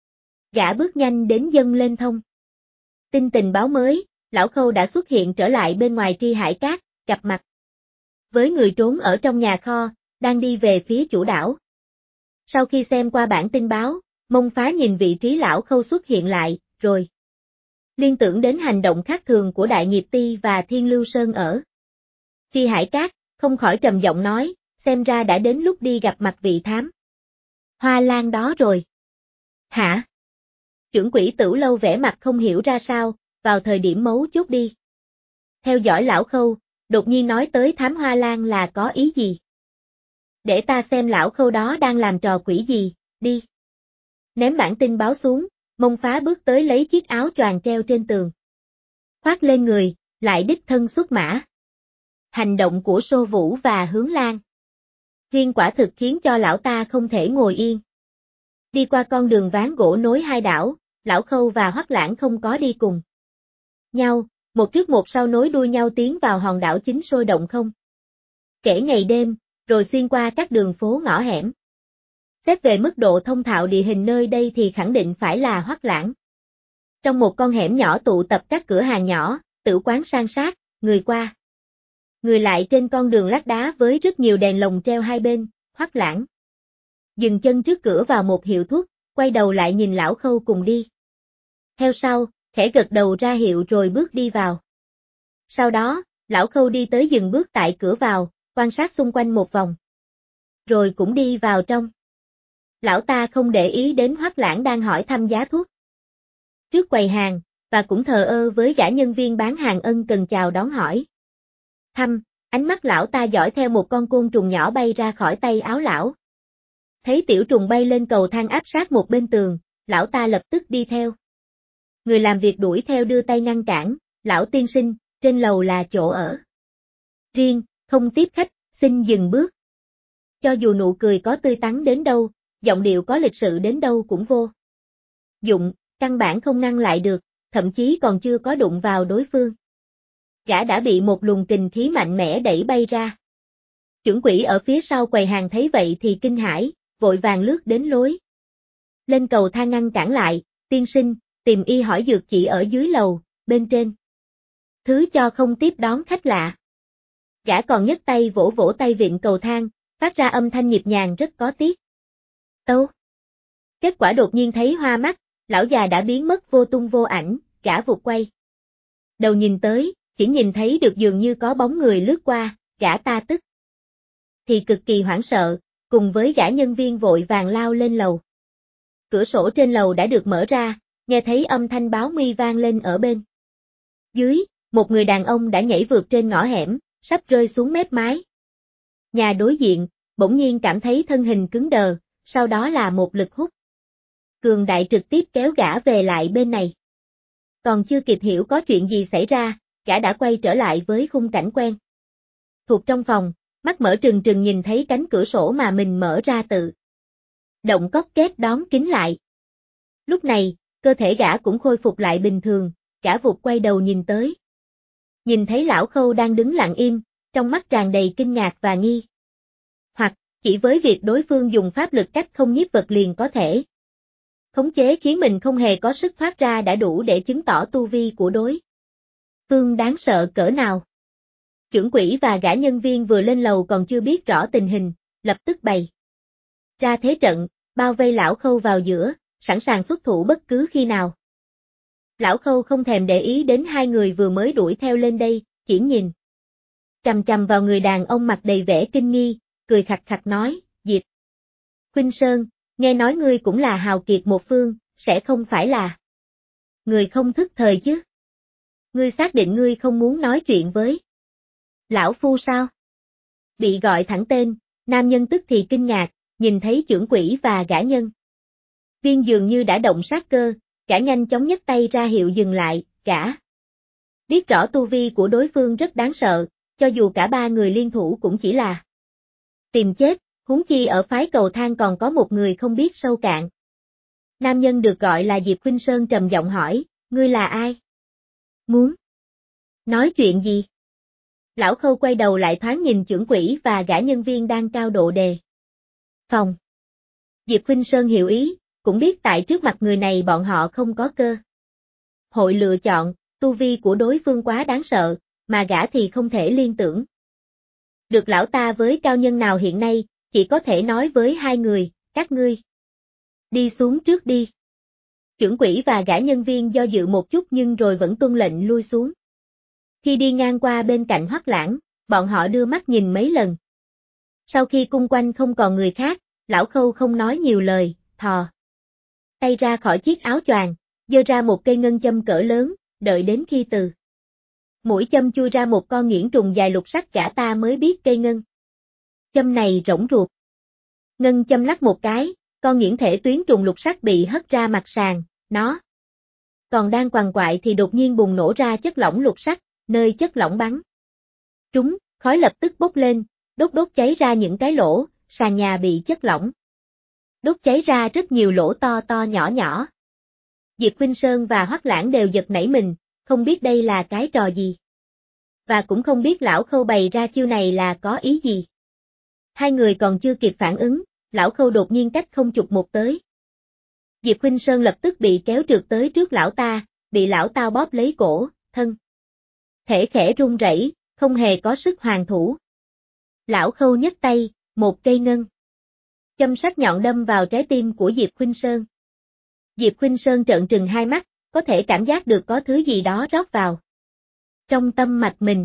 Gã bước nhanh đến dâng lên thông tin tình báo mới, lão Khâu đã xuất hiện trở lại bên ngoài Tri Hải Các, gặp mặt với người trốn ở trong nhà kho, đang đi về phía chủ đảo. Sau khi xem qua bản tin báo, mông phá nhìn vị trí lão Khâu xuất hiện lại, rồi liên tưởng đến hành động khác thường của Đại Nghiệp Ti và Thiên Lưu Sơn ở Tri Hải Các, không khỏi trầm giọng nói, xem ra đã đến lúc đi gặp mặt vị thám Hoa Lan đó rồi. Hả? Trưởng quỹ Tử Lâu vẻ mặt không hiểu ra sao, vào thời điểm mấu chốt đi theo dõi lão Khâu, đột nhiên nói tới thám Hoa Lan là có ý gì? Để ta xem lão Khâu đó đang làm trò quỷ gì, đi. Ném bản tin báo xuống, mông phá bước tới lấy chiếc áo choàng treo trên tường. Khoác lên người, lại đích thân xuất mã. Hành động của Sô Vũ và Hướng Lan Huyên quả thực khiến cho lão ta không thể ngồi yên. Đi qua con đường ván gỗ nối hai đảo, lão Khâu và Hoắc Lãng không có đi cùng nhau, một trước một sau nối đuôi nhau tiến vào hòn đảo chính sôi động không kể ngày đêm, rồi xuyên qua các đường phố ngõ hẻm. Xét về mức độ thông thạo địa hình nơi đây thì khẳng định phải là Hoắc Lãng. Trong một con hẻm nhỏ tụ tập các cửa hàng nhỏ, tử quán san sát, người qua người lại trên con đường lát đá với rất nhiều đèn lồng treo hai bên. Hoắc Lãng dừng chân trước cửa vào một hiệu thuốc, quay đầu lại nhìn lão Khâu cùng đi. Theo sau, khẽ gật đầu ra hiệu rồi bước đi vào. Sau đó, lão Khâu đi tới dừng bước tại cửa vào, quan sát xung quanh một vòng. Rồi cũng đi vào trong. Lão ta không để ý đến Hoắc Lãng đang hỏi thăm giá thuốc trước quầy hàng, và cũng thờ ơ với gã nhân viên bán hàng ân cần chào đón hỏi thăm, ánh mắt lão ta dõi theo một con côn trùng nhỏ bay ra khỏi tay áo lão. Thấy tiểu trùng bay lên cầu thang áp sát một bên tường, lão ta lập tức đi theo. Người làm việc đuổi theo đưa tay ngăn cản, lão tiên sinh, trên lầu là chỗ ở riêng, không tiếp khách, xin dừng bước. Cho dù nụ cười có tươi tắn đến đâu, giọng điệu có lịch sự đến đâu cũng vô dụng, căn bản không ngăn lại được, thậm chí còn chưa có đụng vào đối phương. Gã đã bị một luồng kình khí mạnh mẽ đẩy bay ra. Chưởng quỷ ở phía sau quầy hàng thấy vậy thì kinh hãi, vội vàng lướt đến lối lên cầu thang ngăn cản lại, tiên sinh, tìm y hỏi dược chỉ ở dưới lầu, bên trên. Thứ cho không tiếp đón khách lạ. Gã còn nhấc tay vỗ vỗ tay vịn cầu thang, phát ra âm thanh nhịp nhàng rất có tiết tấu. Kết quả đột nhiên thấy hoa mắt, lão già đã biến mất vô tung vô ảnh, gã vụt quay đầu nhìn tới, chỉ nhìn thấy được dường như có bóng người lướt qua, gã ta tức thì cực kỳ hoảng sợ, cùng với gã nhân viên vội vàng lao lên lầu. Cửa sổ trên lầu đã được mở ra, nghe thấy âm thanh báo nguy vang lên ở bên dưới, một người đàn ông đã nhảy vượt trên ngõ hẻm, sắp rơi xuống mép mái nhà đối diện, bỗng nhiên cảm thấy thân hình cứng đờ, sau đó là một lực hút cường đại trực tiếp kéo gã về lại bên này. Còn chưa kịp hiểu có chuyện gì xảy ra, gã đã quay trở lại với khung cảnh quen thuộc trong phòng, mắt mở trừng trừng nhìn thấy cánh cửa sổ mà mình mở ra tự động cót két đóng kín lại. Lúc này, cơ thể gã cũng khôi phục lại bình thường, gã vụt quay đầu nhìn tới. Nhìn thấy lão Khâu đang đứng lặng im, trong mắt tràn đầy kinh ngạc và nghi hoặc, chỉ với việc đối phương dùng pháp lực cách không nhiếp vật liền có thể khống chế khiến mình không hề có sức thoát ra đã đủ để chứng tỏ tu vi của đối phương đáng sợ cỡ nào. Chưởng quỷ và gã nhân viên vừa lên lầu còn chưa biết rõ tình hình, lập tức bày ra thế trận, bao vây lão Khâu vào giữa, sẵn sàng xuất thủ bất cứ khi nào. Lão Khâu không thèm để ý đến hai người vừa mới đuổi theo lên đây, chỉ nhìn chằm chằm vào người đàn ông mặt đầy vẻ kinh nghi, cười khặt khặt nói, Diệp Khuynh Sơn, nghe nói ngươi cũng là hào kiệt một phương, sẽ không phải là người không thức thời chứ? Ngươi xác định ngươi không muốn nói chuyện với lão phu sao? Bị gọi thẳng tên, nam nhân tức thì kinh ngạc, nhìn thấy chưởng quỷ và gã nhân viên dường như đã động sát cơ, gã nhanh chóng nhấc tay ra hiệu dừng lại, gã biết rõ tu vi của đối phương rất đáng sợ, cho dù cả ba người liên thủ cũng chỉ là tìm chết, huống chi ở phái cầu thang còn có một người không biết sâu cạn. Nam nhân được gọi là Diệp Khuynh Sơn trầm giọng hỏi, ngươi là ai? Muốn nói chuyện gì? Lão Khâu quay đầu lại thoáng nhìn chưởng quỷ và gã nhân viên đang cao độ đề phòng. Diệp Khuynh Sơn hiểu ý, cũng biết tại trước mặt người này bọn họ không có cơ hội lựa chọn, tu vi của đối phương quá đáng sợ, mà gã thì không thể liên tưởng được lão ta với cao nhân nào hiện nay, chỉ có thể nói với hai người, các ngươi đi xuống trước đi. Chưởng quỷ và gã nhân viên do dự một chút nhưng rồi vẫn tuân lệnh lui xuống. Khi đi ngang qua bên cạnh Hoắc Lãng, bọn họ đưa mắt nhìn mấy lần. Sau khi cung quanh không còn người khác, lão Khâu không nói nhiều lời, thò tay ra khỏi chiếc áo choàng, giơ ra một cây ngân châm cỡ lớn, đợi đến khi từ mũi châm chui ra một con nghiễn trùng dài lục sắc gã ta mới biết cây ngân châm này rỗng ruột. Ngân châm lắc một cái, con nghiễn thể tuyến trùng lục sắc bị hất ra mặt sàn, nó còn đang quằn quại thì đột nhiên bùng nổ ra chất lỏng lục sắc, nơi chất lỏng bắn trúng, khói lập tức bốc lên, đốt đốt cháy ra những cái lỗ, sàn nhà bị chất lỏng đốt cháy ra rất nhiều lỗ to to nhỏ nhỏ. Diệp Khuynh Sơn và Hoắc Lãng đều giật nảy mình, không biết đây là cái trò gì. Và cũng không biết lão Khâu bày ra chiêu này là có ý gì. Hai người còn chưa kịp phản ứng, lão Khâu đột nhiên cách không chụp một tới. Diệp Khuynh Sơn lập tức bị kéo trượt tới trước lão ta, bị lão ta bóp lấy cổ, thân thể khẽ run rẩy, không hề có sức hoàn thủ. Lão Khâu nhấc tay, một cây ngân châm sắc nhọn đâm vào trái tim của Diệp Khuynh Sơn. Diệp Khuynh Sơn trợn trừng hai mắt, có thể cảm giác được có thứ gì đó rót vào trong tâm mạch mình.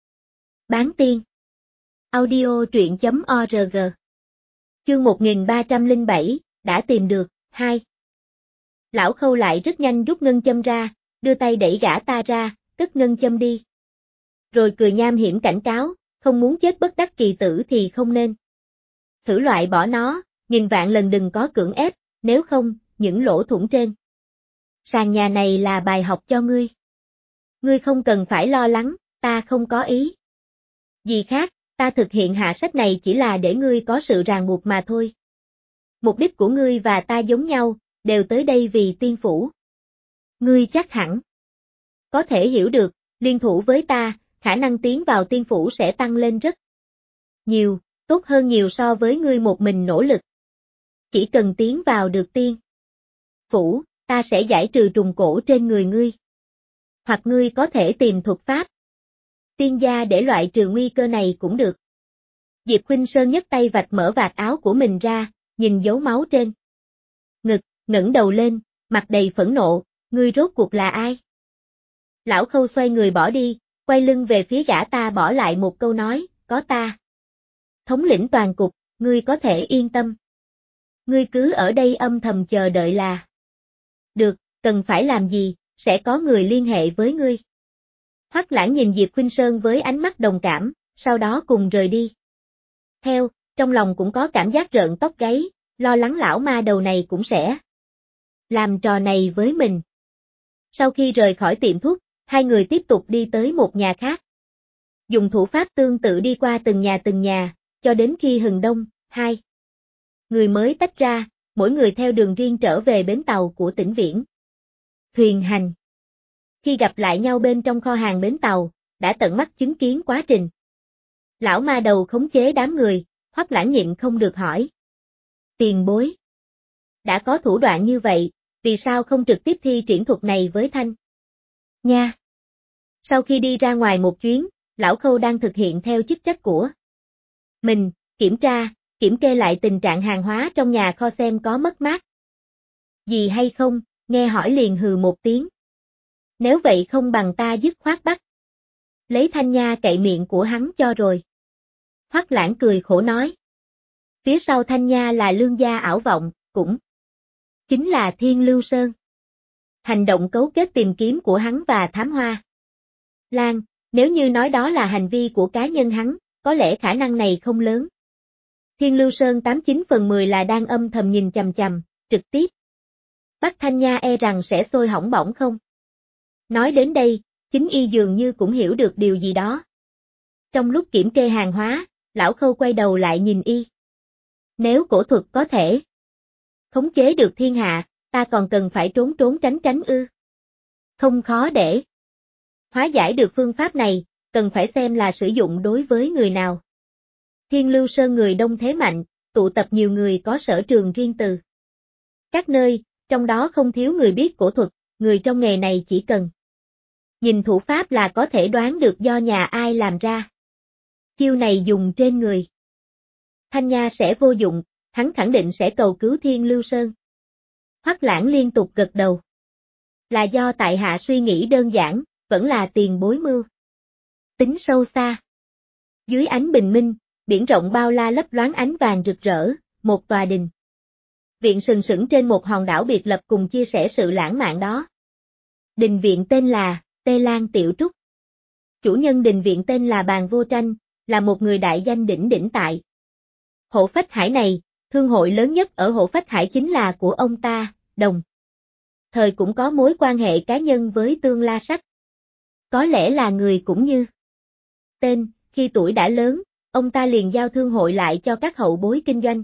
Bán tiên. Audio truyện.org. Chương 1307, đã tìm được, 2. Lão Khâu lại rất nhanh rút ngân châm ra, đưa tay đẩy gã ta ra, cất ngân châm đi. Rồi cười nham hiểm cảnh cáo, không muốn chết bất đắc kỳ tử thì không nên. Thử loại bỏ nó, nghìn vạn lần đừng có cưỡng ép, nếu không, những lỗ thủng trên sàn nhà này là bài học cho ngươi. Ngươi không cần phải lo lắng, ta không có ý gì khác, ta thực hiện hạ sách này chỉ là để ngươi có sự ràng buộc mà thôi. Mục đích của ngươi và ta giống nhau, đều tới đây vì tiên phủ. Ngươi chắc hẳn có thể hiểu được, liên thủ với ta, khả năng tiến vào tiên phủ sẽ tăng lên rất nhiều, tốt hơn nhiều so với ngươi một mình nỗ lực. Chỉ cần tiến vào được tiên phủ, ta sẽ giải trừ trùng cổ trên người ngươi. Hoặc ngươi có thể tìm thuật pháp tiên gia để loại trừ nguy cơ này cũng được. Diệp Khuynh Sơn nhấc tay vạch mở vạt áo của mình ra, nhìn dấu máu trên ngực, ngẩng đầu lên, mặt đầy phẫn nộ, ngươi rốt cuộc là ai? Lão Khâu xoay người bỏ đi, quay lưng về phía gã ta bỏ lại một câu nói, có ta thống lĩnh toàn cục, ngươi có thể yên tâm. Ngươi cứ ở đây âm thầm chờ đợi là được, cần phải làm gì, sẽ có người liên hệ với ngươi. Hoắc Lãng nhìn Diệp Khuynh Sơn với ánh mắt đồng cảm, sau đó cùng rời đi. Theo, trong lòng cũng có cảm giác rợn tóc gáy, lo lắng lão ma đầu này cũng sẽ làm trò này với mình. Sau khi rời khỏi tiệm thuốc, hai người tiếp tục đi tới một nhà khác. Dùng thủ pháp tương tự đi qua từng nhà, cho đến khi hừng đông, hai người mới tách ra, mỗi người theo đường riêng trở về bến tàu của Tĩnh Viễn. Thuyền hành. Khi gặp lại nhau bên trong kho hàng bến tàu, đã tận mắt chứng kiến quá trình lão ma đầu khống chế đám người, Hoắc Lãng nhịn không được hỏi. Tiền bối. Đã có thủ đoạn như vậy, vì sao không trực tiếp thi triển thuật này với Thanh Nha? Sau khi đi ra ngoài một chuyến, lão Khâu đang thực hiện theo chức trách của mình, kiểm kê lại tình trạng hàng hóa trong nhà kho xem có mất mát gì hay không, nghe hỏi liền hừ một tiếng. Nếu vậy không bằng ta dứt khoát bắt lấy Thanh Nha cậy miệng của hắn cho rồi. Hoắc Lãng cười khổ nói. Phía sau Thanh Nha là Lương gia ảo vọng, cũng chính là Thiên Lưu Sơn. Hành động cấu kết tìm kiếm của hắn và Thám Hoa Lan, nếu như nói đó là hành vi của cá nhân hắn, có lẽ khả năng này không lớn. Thiên Lưu Sơn 89/10 là đang âm thầm nhìn chằm chằm, trực tiếp bắt Thanh Nha e rằng sẽ sôi hỏng bỏng không. Nói đến đây, chính y dường như cũng hiểu được điều gì đó. Trong lúc kiểm kê hàng hóa, lão Khâu quay đầu lại nhìn y. Nếu cổ thuật có thể khống chế được thiên hạ, ta còn cần phải trốn tránh ư? Không khó để hóa giải được phương pháp này, cần phải xem là sử dụng đối với người nào. Thiên Lưu Sơn người đông thế mạnh, tụ tập nhiều người có sở trường riêng từ các nơi, trong đó không thiếu người biết cổ thuật, người trong nghề này chỉ cần nhìn thủ pháp là có thể đoán được do nhà ai làm ra. Chiêu này dùng trên người Thanh Nha sẽ vô dụng, hắn khẳng định sẽ cầu cứu Thiên Lưu Sơn. Hoắc Lãng liên tục gật đầu. Là do tại hạ suy nghĩ đơn giản, vẫn là tiền bối mưu tính sâu xa. Dưới ánh bình minh, biển rộng bao la lấp loáng ánh vàng rực rỡ, một tòa đình viện sừng sững trên một hòn đảo biệt lập cùng chia sẻ sự lãng mạn đó. Đình viện tên là Tê Lan Tiểu Trúc. Chủ nhân đình viện tên là Bàn Vô Tranh, là một người đại danh đỉnh đỉnh tại Hộ Phách Hải này, thương hội lớn nhất ở Hộ Phách Hải chính là của ông ta, đồng thời cũng có mối quan hệ cá nhân với Tương La Sách. Có lẽ là người cũng như tên, khi tuổi đã lớn, ông ta liền giao thương hội lại cho các hậu bối kinh doanh.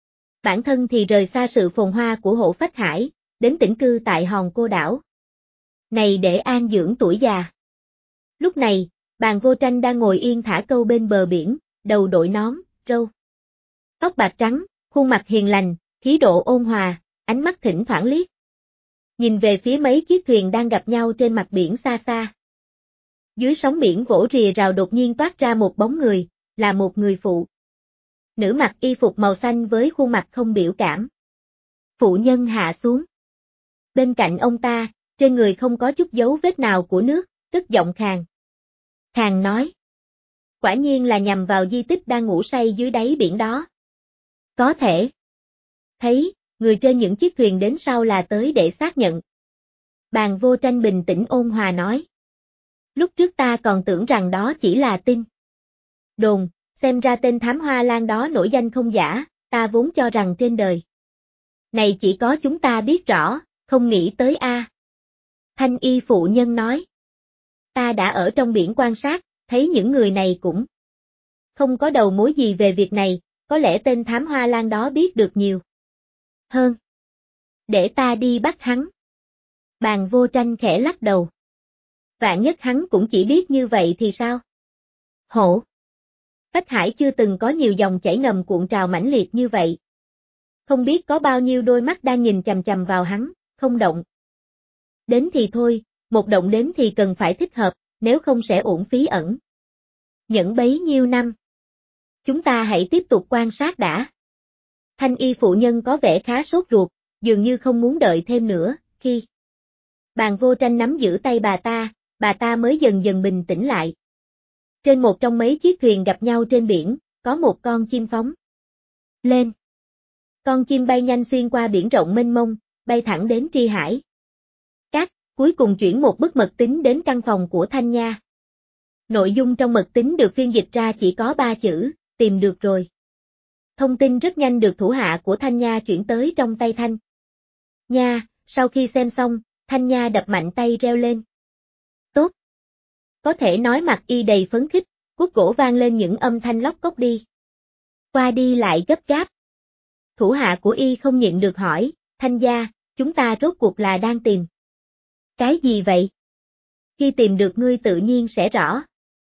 Bản thân thì rời xa sự phồn hoa của Hộ Phách Hải, đến tĩnh cư tại hòn cô đảo này để an dưỡng tuổi già. Lúc này, Bàn Vô Tranh đang ngồi yên thả câu bên bờ biển, đầu đội nón, râu tóc bạc trắng, khuôn mặt hiền lành, khí độ ôn hòa, ánh mắt thỉnh thoảng liếc nhìn về phía mấy chiếc thuyền đang gặp nhau trên mặt biển xa xa. Dưới sóng biển vỗ rìa rào đột nhiên toát ra một bóng người, là một người phụ nữ mặc y phục màu xanh với khuôn mặt không biểu cảm. Phụ nhân hạ xuống. Bên cạnh ông ta, trên người không có chút dấu vết nào của nước, tức giọng khàn nói. Quả nhiên là nhằm vào di tích đang ngủ say dưới đáy biển đó. Có thể thấy, người trên những chiếc thuyền đến sau là tới để xác nhận. Bàn Vô Tranh bình tĩnh ôn hòa nói. Lúc trước ta còn tưởng rằng đó chỉ là tin đồn, xem ra tên thám hoa lan đó nổi danh không giả, ta vốn cho rằng trên đời này chỉ có chúng ta biết rõ, không nghĩ tới a. Thanh y phụ nhân nói. Ta đã ở trong biển quan sát, thấy những người này cũng không có đầu mối gì về việc này, có lẽ tên thám hoa lan đó biết được nhiều hơn. Để ta đi bắt hắn. Bàn Vô Tranh khẽ lắc đầu. Vạn nhất hắn cũng chỉ biết như vậy thì sao? Hổ. Phách Hải chưa từng có nhiều dòng chảy ngầm cuộn trào mãnh liệt như vậy. Không biết có bao nhiêu đôi mắt đang nhìn chằm chằm vào hắn, không động. Đến thì thôi, một động đến thì cần phải thích hợp, nếu không sẽ uổng phí ẩn nhẫn bấy nhiêu năm. Chúng ta hãy tiếp tục quan sát đã. Thanh y phụ nhân có vẻ khá sốt ruột, dường như không muốn đợi thêm nữa, khi Bàn Vô Tranh nắm giữ tay bà ta mới dần dần bình tĩnh lại. Trên một trong mấy chiếc thuyền gặp nhau trên biển, có một con chim phóng lên. Con chim bay nhanh xuyên qua biển rộng mênh mông, bay thẳng đến tri hải. Cuối cùng chuyển một bức mật tín đến căn phòng của Thanh Nha. Nội dung trong mật tín được phiên dịch ra chỉ có 3 chữ, tìm được rồi. Thông tin rất nhanh được thủ hạ của Thanh Nha chuyển tới trong tay Thanh Nha, sau khi xem xong, Thanh Nha đập mạnh tay reo lên. Tốt! Có thể nói mặt y đầy phấn khích, cuốc gỗ vang lên những âm thanh lóc cốc đi qua đi lại gấp gáp. Thủ hạ của y không nhịn được hỏi, Thanh gia, chúng ta rốt cuộc là đang tìm cái gì vậy? Khi tìm được ngươi tự nhiên sẽ rõ.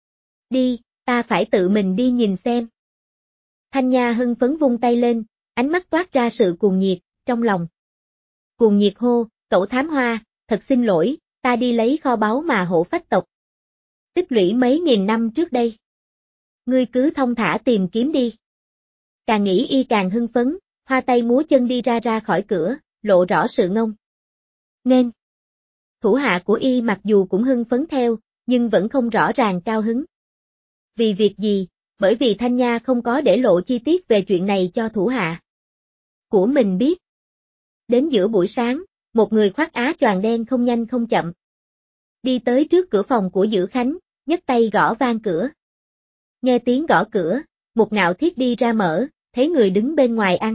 Đi, ta phải tự mình đi nhìn xem. Thanh Nha hưng phấn vung tay lên, ánh mắt toát ra sự cuồng nhiệt, trong lòng cuồng nhiệt hô, cậu thám hoa, thật xin lỗi, ta đi lấy kho báu mà Hổ Phách tộc tích lũy mấy nghìn năm trước đây. Ngươi cứ thông thả tìm kiếm đi. Càng nghĩ y càng hưng phấn, hoa tay múa chân đi ra khỏi cửa, lộ rõ sự ngông nghênh. Thủ hạ của y mặc dù cũng hưng phấn theo, nhưng vẫn không rõ ràng cao hứng. Vì việc gì? Bởi vì Thanh Nha không có để lộ chi tiết về chuyện này cho thủ hạ của mình biết. Đến giữa buổi sáng, một người khoác áo choàng đen không nhanh không chậm đi tới trước cửa phòng của Dữ Khánh, nhấc tay gõ vang cửa. Nghe tiếng gõ cửa, một Ngạo Thiết đi ra mở, thấy người đứng bên ngoài ăn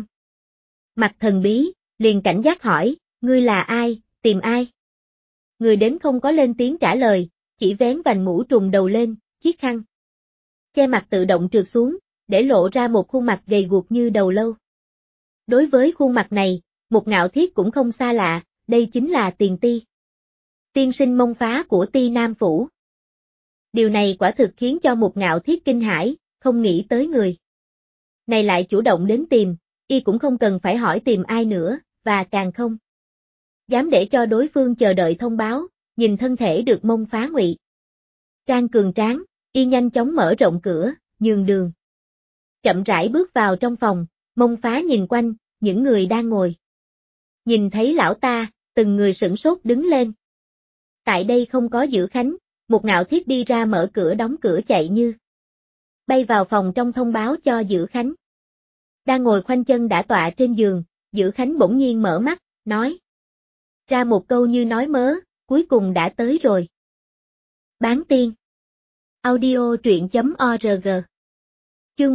mặc thần bí, liền cảnh giác hỏi, ngươi là ai, tìm ai? Người đến không có lên tiếng trả lời, chỉ vén vành mũ trùm đầu lên, chiếc khăn che mặt tự động trượt xuống, để lộ ra một khuôn mặt gầy guộc như đầu lâu. Đối với khuôn mặt này, một Ngạo Thiết cũng không xa lạ, đây chính là Tiền Ti. Tiên sinh Mông Phá của Ti Nam Phủ. Điều này quả thực khiến cho một Ngạo Thiết kinh hãi, không nghĩ tới người này lại chủ động đến tìm, y cũng không cần phải hỏi tìm ai nữa, và càng không dám để cho đối phương chờ đợi thông báo, nhìn thân thể được Mông Phá ngụy trang cường tráng, y nhanh chóng mở rộng cửa, nhường đường. Chậm rãi bước vào trong phòng, Mông Phá nhìn quanh, những người đang ngồi. Nhìn thấy lão ta, từng người sửng sốt đứng lên. Tại đây không có Dữ Khánh, một Ngạo Thiết đi ra mở cửa đóng cửa chạy như bay vào phòng trong thông báo cho Dữ Khánh. Đang ngồi khoanh chân đã tọa trên giường, Dữ Khánh bỗng nhiên mở mắt, nói ra một câu như nói mớ, cuối cùng đã tới rồi. Bán tiên. Audio truyện.org. Chương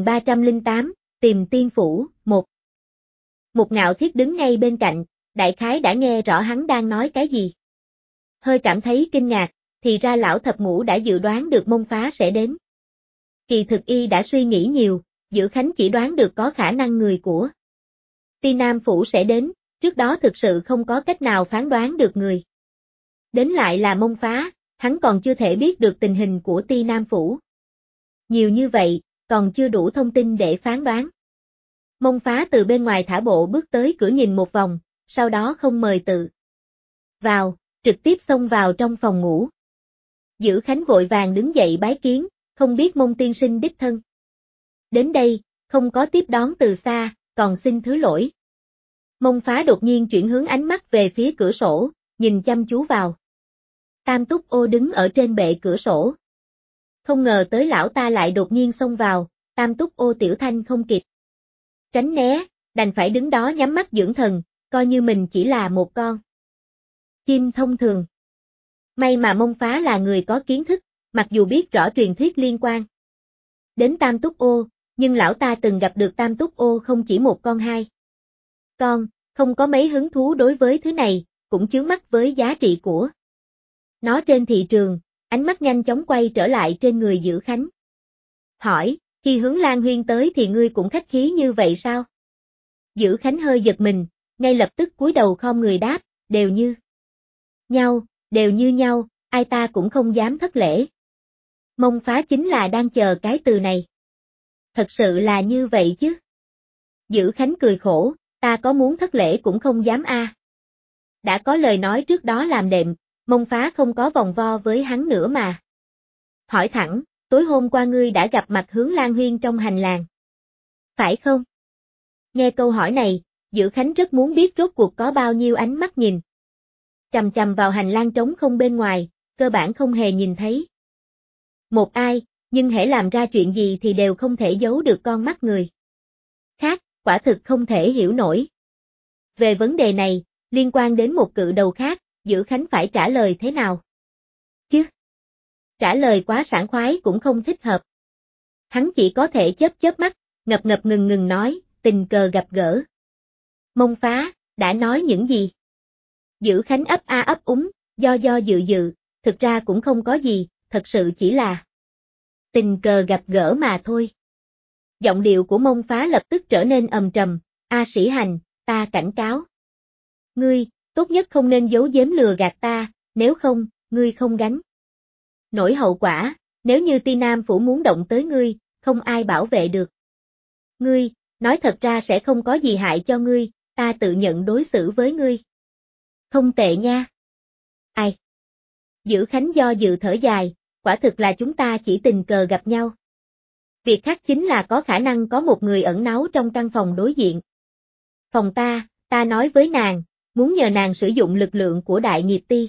1308, tìm tiên phủ, 1. Một Ngạo Thiết đứng ngay bên cạnh, đại khái đã nghe rõ hắn đang nói cái gì. Hơi cảm thấy kinh ngạc, thì ra lão thập ngũ đã dự đoán được Mông Phá sẽ đến. Kỳ thực y đã suy nghĩ nhiều, Dữ Khánh chỉ đoán được có khả năng người của Ti Nam Phủ sẽ đến, trước đó thực sự không có cách nào phán đoán được người Đến lại là Mông Phá, hắn còn chưa thể biết được tình hình của Ti Nam Phủ. Nhiều như vậy, còn chưa đủ thông tin để phán đoán. Mông Phá từ bên ngoài thả bộ bước tới cửa nhìn một vòng, sau đó không mời tự vào, trực tiếp xông vào trong phòng ngủ. Dữ Khánh vội vàng đứng dậy bái kiến, không biết Mông tiên sinh đích thân. Đến đây, không có tiếp đón từ xa, còn xin thứ lỗi. Mông Phá đột nhiên chuyển hướng ánh mắt về phía cửa sổ, nhìn chăm chú vào. Tam Túc Ô đứng ở trên bệ cửa sổ. Không ngờ tới lão ta lại đột nhiên xông vào, Tam Túc Ô tiểu thanh không kịp tránh né, đành phải đứng đó nhắm mắt dưỡng thần, coi như mình chỉ là một con chim thông thường. May mà Mông Phá là người có kiến thức, mặc dù biết rõ truyền thuyết liên quan đến Tam Túc Ô, nhưng lão ta từng gặp được Tam Túc Ô không chỉ một con hai con, không có mấy hứng thú đối với thứ này, cũng chướng mắt với giá trị của nó trên thị trường, ánh mắt nhanh chóng quay trở lại trên người Dữ Khánh. Hỏi, khi Hướng Lan Huyên tới thì ngươi cũng khách khí như vậy sao? Dữ Khánh hơi giật mình, ngay lập tức cúi đầu khom người đáp, đều như nhau, ai ta cũng không dám thất lễ. Mông Phá chính là đang chờ cái từ này. Thật sự là như vậy chứ? Dữ Khánh cười khổ, ta có muốn thất lễ cũng không dám a. Đã có lời nói trước đó làm đệm, Mông Phá không có vòng vo với hắn nữa mà. Hỏi thẳng, tối hôm qua ngươi đã gặp mặt Hướng Lan Huyên trong hành lang. Phải không? Nghe câu hỏi này, Dữ Khánh rất muốn biết rốt cuộc có bao nhiêu ánh mắt nhìn chằm chằm vào hành lang trống không bên ngoài, cơ bản không hề nhìn thấy một ai, nhưng hễ làm ra chuyện gì thì đều không thể giấu được con mắt người khác, quả thực không thể hiểu nổi. Về vấn đề này, liên quan đến một cự đầu khác, Dữ Khánh phải trả lời thế nào? Chứ? Trả lời quá sảng khoái cũng không thích hợp. Hắn chỉ có thể chớp mắt, ngập ngừng nói, tình cờ gặp gỡ. Mông Phá, đã nói những gì? Dữ Khánh ấp a ấp úng, do dự, thực ra cũng không có gì, thật sự chỉ là tình cờ gặp gỡ mà thôi. Giọng điệu của Mông Phá lập tức trở nên ầm trầm, A Sĩ Hành, ta cảnh cáo. Ngươi, tốt nhất không nên giấu giếm lừa gạt ta, nếu không, ngươi không gánh nổi hậu quả, nếu như Ti Nam Phủ muốn động tới ngươi, không ai bảo vệ được. Ngươi, nói thật ra sẽ không có gì hại cho ngươi, ta tự nhận đối xử với ngươi. Không tệ nha. Ai? Dữ Khánh do dự thở dài, quả thực là chúng ta chỉ tình cờ gặp nhau. Việc khác chính là có khả năng có một người ẩn náu trong căn phòng đối diện. Phòng ta nói với nàng, muốn nhờ nàng sử dụng lực lượng của Đại Nghiệp Ti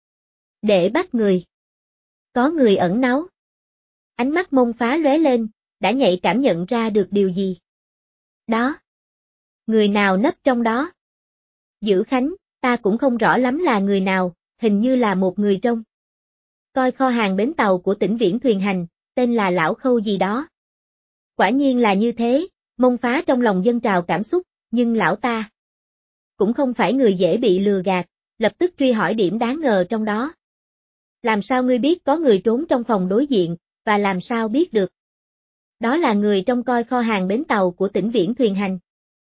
để bắt người. Có người ẩn náu. Ánh mắt Mông Phá lóe lên, đã nhạy cảm nhận ra được điều gì. Đó. Người nào nấp trong đó? Dữ Khánh, ta cũng không rõ lắm là người nào, hình như là một người trong coi kho hàng bến tàu của tỉnh Viễn Thuyền Hành, tên là Lão Khâu gì đó. Quả nhiên là như thế, Mông Phá trong lòng dâng trào cảm xúc, nhưng lão ta cũng không phải người dễ bị lừa gạt, lập tức truy hỏi điểm đáng ngờ trong đó. Làm sao ngươi biết có người trốn trong phòng đối diện, và làm sao biết được? Đó là người trong coi kho hàng bến tàu của tỉnh Viễn Thuyền Hành.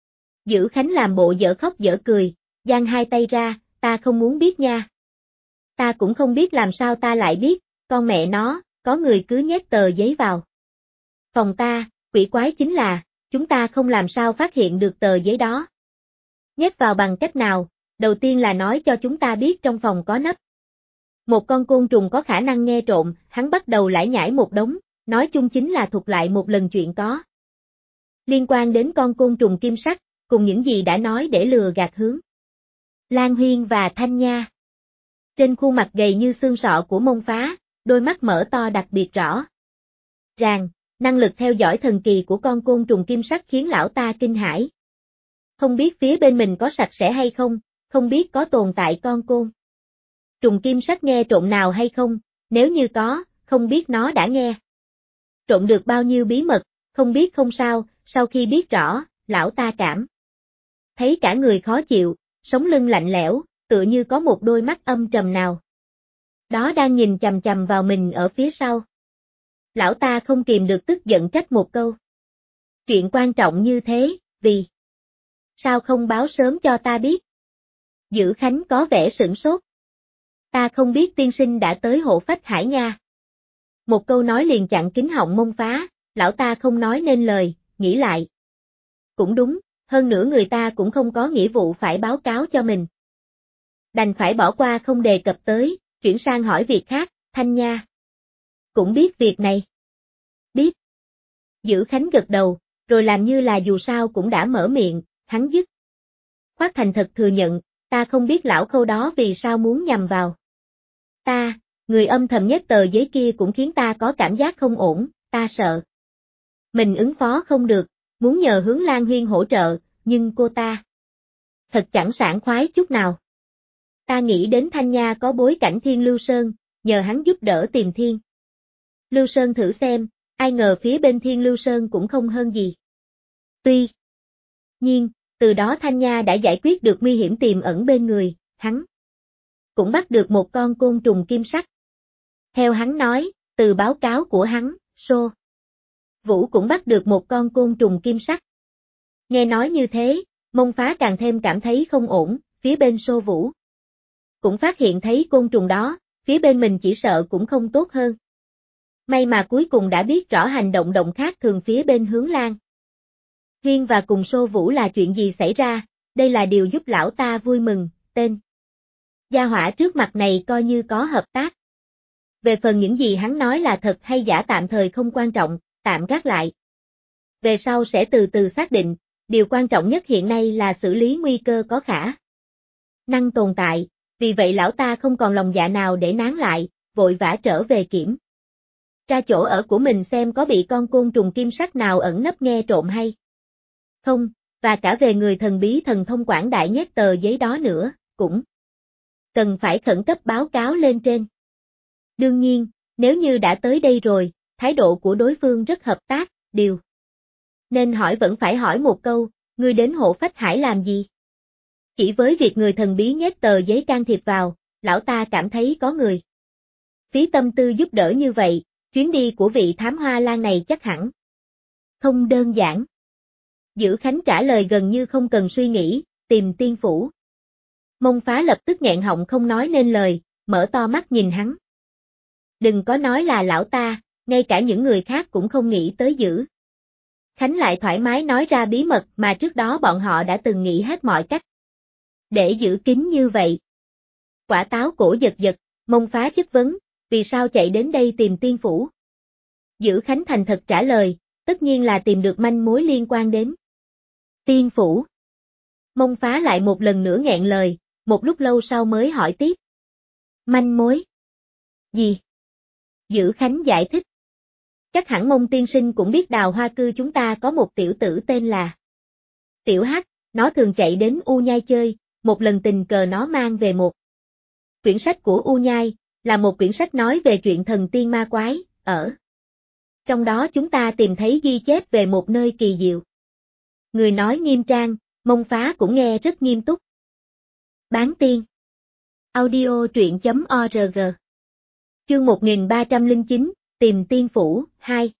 Dữ Khánh làm bộ dở khóc dở cười, giang hai tay ra, ta không muốn biết nha. Ta cũng không biết làm sao ta lại biết, con mẹ nó, có người cứ nhét tờ giấy vào phòng ta, quỷ quái chính là, chúng ta không làm sao phát hiện được tờ giấy đó. Nhét vào bằng cách nào, đầu tiên là nói cho chúng ta biết trong phòng có nấp một con côn trùng có khả năng nghe trộm, hắn bắt đầu lải nhải một đống, nói chung chính là thuật lại một lần chuyện có liên quan đến con côn trùng kim sắc, cùng những gì đã nói để lừa gạt Hướng Lan Huyên và Thanh Nha. Trên khuôn mặt gầy như xương sọ của Mông Phá, đôi mắt mở to đặc biệt rõ ràng, năng lực theo dõi thần kỳ của con côn trùng kim sắc khiến lão ta kinh hãi. Không biết phía bên mình có sạch sẽ hay không, không biết có tồn tại con côn trùng kim sắc nghe trộm nào hay không, nếu như có, không biết nó đã nghe trộm được bao nhiêu bí mật, không biết không sao, sau khi biết rõ, lão ta cảm thấy cả người khó chịu, sống lưng lạnh lẽo, tựa như có một đôi mắt âm trầm nào đó đang nhìn chằm chằm vào mình ở phía sau. Lão ta không kìm được tức giận trách một câu. Chuyện quan trọng như thế, vì sao không báo sớm cho ta biết? Dữ Khánh có vẻ sửng sốt. Ta không biết tiên sinh đã tới Hộ Phách Hải nha. Một câu nói liền chặn kín họng Mông Phá, lão ta không nói nên lời, nghĩ lại. Cũng đúng, hơn nữa người ta cũng không có nghĩa vụ phải báo cáo cho mình. Đành phải bỏ qua không đề cập tới, chuyển sang hỏi việc khác, Thanh Nha. Cũng biết việc này. Biết. Dữ Khánh gật đầu, rồi làm như là dù sao cũng đã mở miệng, hắn dứt. Khoát thành thật thừa nhận, ta không biết lão Khâu đó vì sao muốn nhằm vào. Ta, người âm thầm nhất tờ giấy kia cũng khiến ta có cảm giác không ổn, ta sợ. Mình ứng phó không được, muốn nhờ Hướng Lan Huyên hỗ trợ, nhưng cô ta thật chẳng sảng khoái chút nào. Ta nghĩ đến Thanh Nha có bối cảnh Thiên Lưu Sơn, nhờ hắn giúp đỡ tìm Thiên Lưu Sơn thử xem, ai ngờ phía bên Thiên Lưu Sơn cũng không hơn gì. Tuy nhiên, từ đó Thanh Nha đã giải quyết được nguy hiểm tiềm ẩn bên người, hắn cũng bắt được một con côn trùng kim sắc. Theo hắn nói, từ báo cáo của hắn, Sô Vũ cũng bắt được một con côn trùng kim sắc. Nghe nói như thế, Mông Phá càng thêm cảm thấy không ổn, phía bên Sô Vũ cũng phát hiện thấy côn trùng đó, phía bên mình chỉ sợ cũng không tốt hơn. May mà cuối cùng đã biết rõ hành động khác thường phía bên Hướng Lan Huyên và cùng Sô Vũ là chuyện gì xảy ra, đây là điều giúp lão ta vui mừng, tên gia hỏa trước mặt này coi như có hợp tác. Về phần những gì hắn nói là thật hay giả tạm thời không quan trọng, tạm gác lại. Về sau sẽ từ từ xác định, điều quan trọng nhất hiện nay là xử lý nguy cơ có khả năng tồn tại, vì vậy lão ta không còn lòng dạ nào để nán lại, vội vã trở về kiểm tra chỗ ở của mình xem có bị con côn trùng kim sắc nào ẩn nấp nghe trộm hay không, và cả về người thần bí thần thông quảng đại nhét tờ giấy đó nữa, cũng cần phải khẩn cấp báo cáo lên trên. Đương nhiên, nếu như đã tới đây rồi, thái độ của đối phương rất hợp tác, điều nên hỏi vẫn phải hỏi một câu, ngươi đến Hộ Phách Hải làm gì? Chỉ với việc người thần bí nhét tờ giấy can thiệp vào, lão ta cảm thấy có người phí tâm tư giúp đỡ như vậy, chuyến đi của vị thám hoa lan này chắc hẳn không đơn giản. Dữ Khánh trả lời gần như không cần suy nghĩ, tìm tiên phủ. Mông Phá lập tức nghẹn họng không nói nên lời, mở to mắt nhìn hắn. Đừng có nói là lão ta, ngay cả những người khác cũng không nghĩ tới Dữ Khánh lại thoải mái nói ra bí mật mà trước đó bọn họ đã từng nghĩ hết mọi cách để giữ kín như vậy. Quả táo cổ giật giật, Mông Phá chất vấn, vì sao chạy đến đây tìm tiên phủ? Dữ Khánh thành thật trả lời, tất nhiên là tìm được manh mối liên quan đến tiên phủ. Mông Phá lại một lần nữa nghẹn lời, một lúc lâu sau mới hỏi tiếp. Manh mối? Gì? Dữ Khánh giải thích. Chắc hẳn Mông tiên sinh cũng biết Đào Hoa Cư chúng ta có một tiểu tử tên là Tiểu Hắc, nó thường chạy đến U Nhai chơi, một lần tình cờ nó mang về một quyển sách của U Nhai, là một quyển sách nói về chuyện thần tiên ma quái, ở trong đó chúng ta tìm thấy ghi chép về một nơi kỳ diệu. Người nói nghiêm trang, Mông Phá cũng nghe rất nghiêm túc. Bán tiên. Audio truyện.org. Chương 1309, tìm tiên phủ, 2.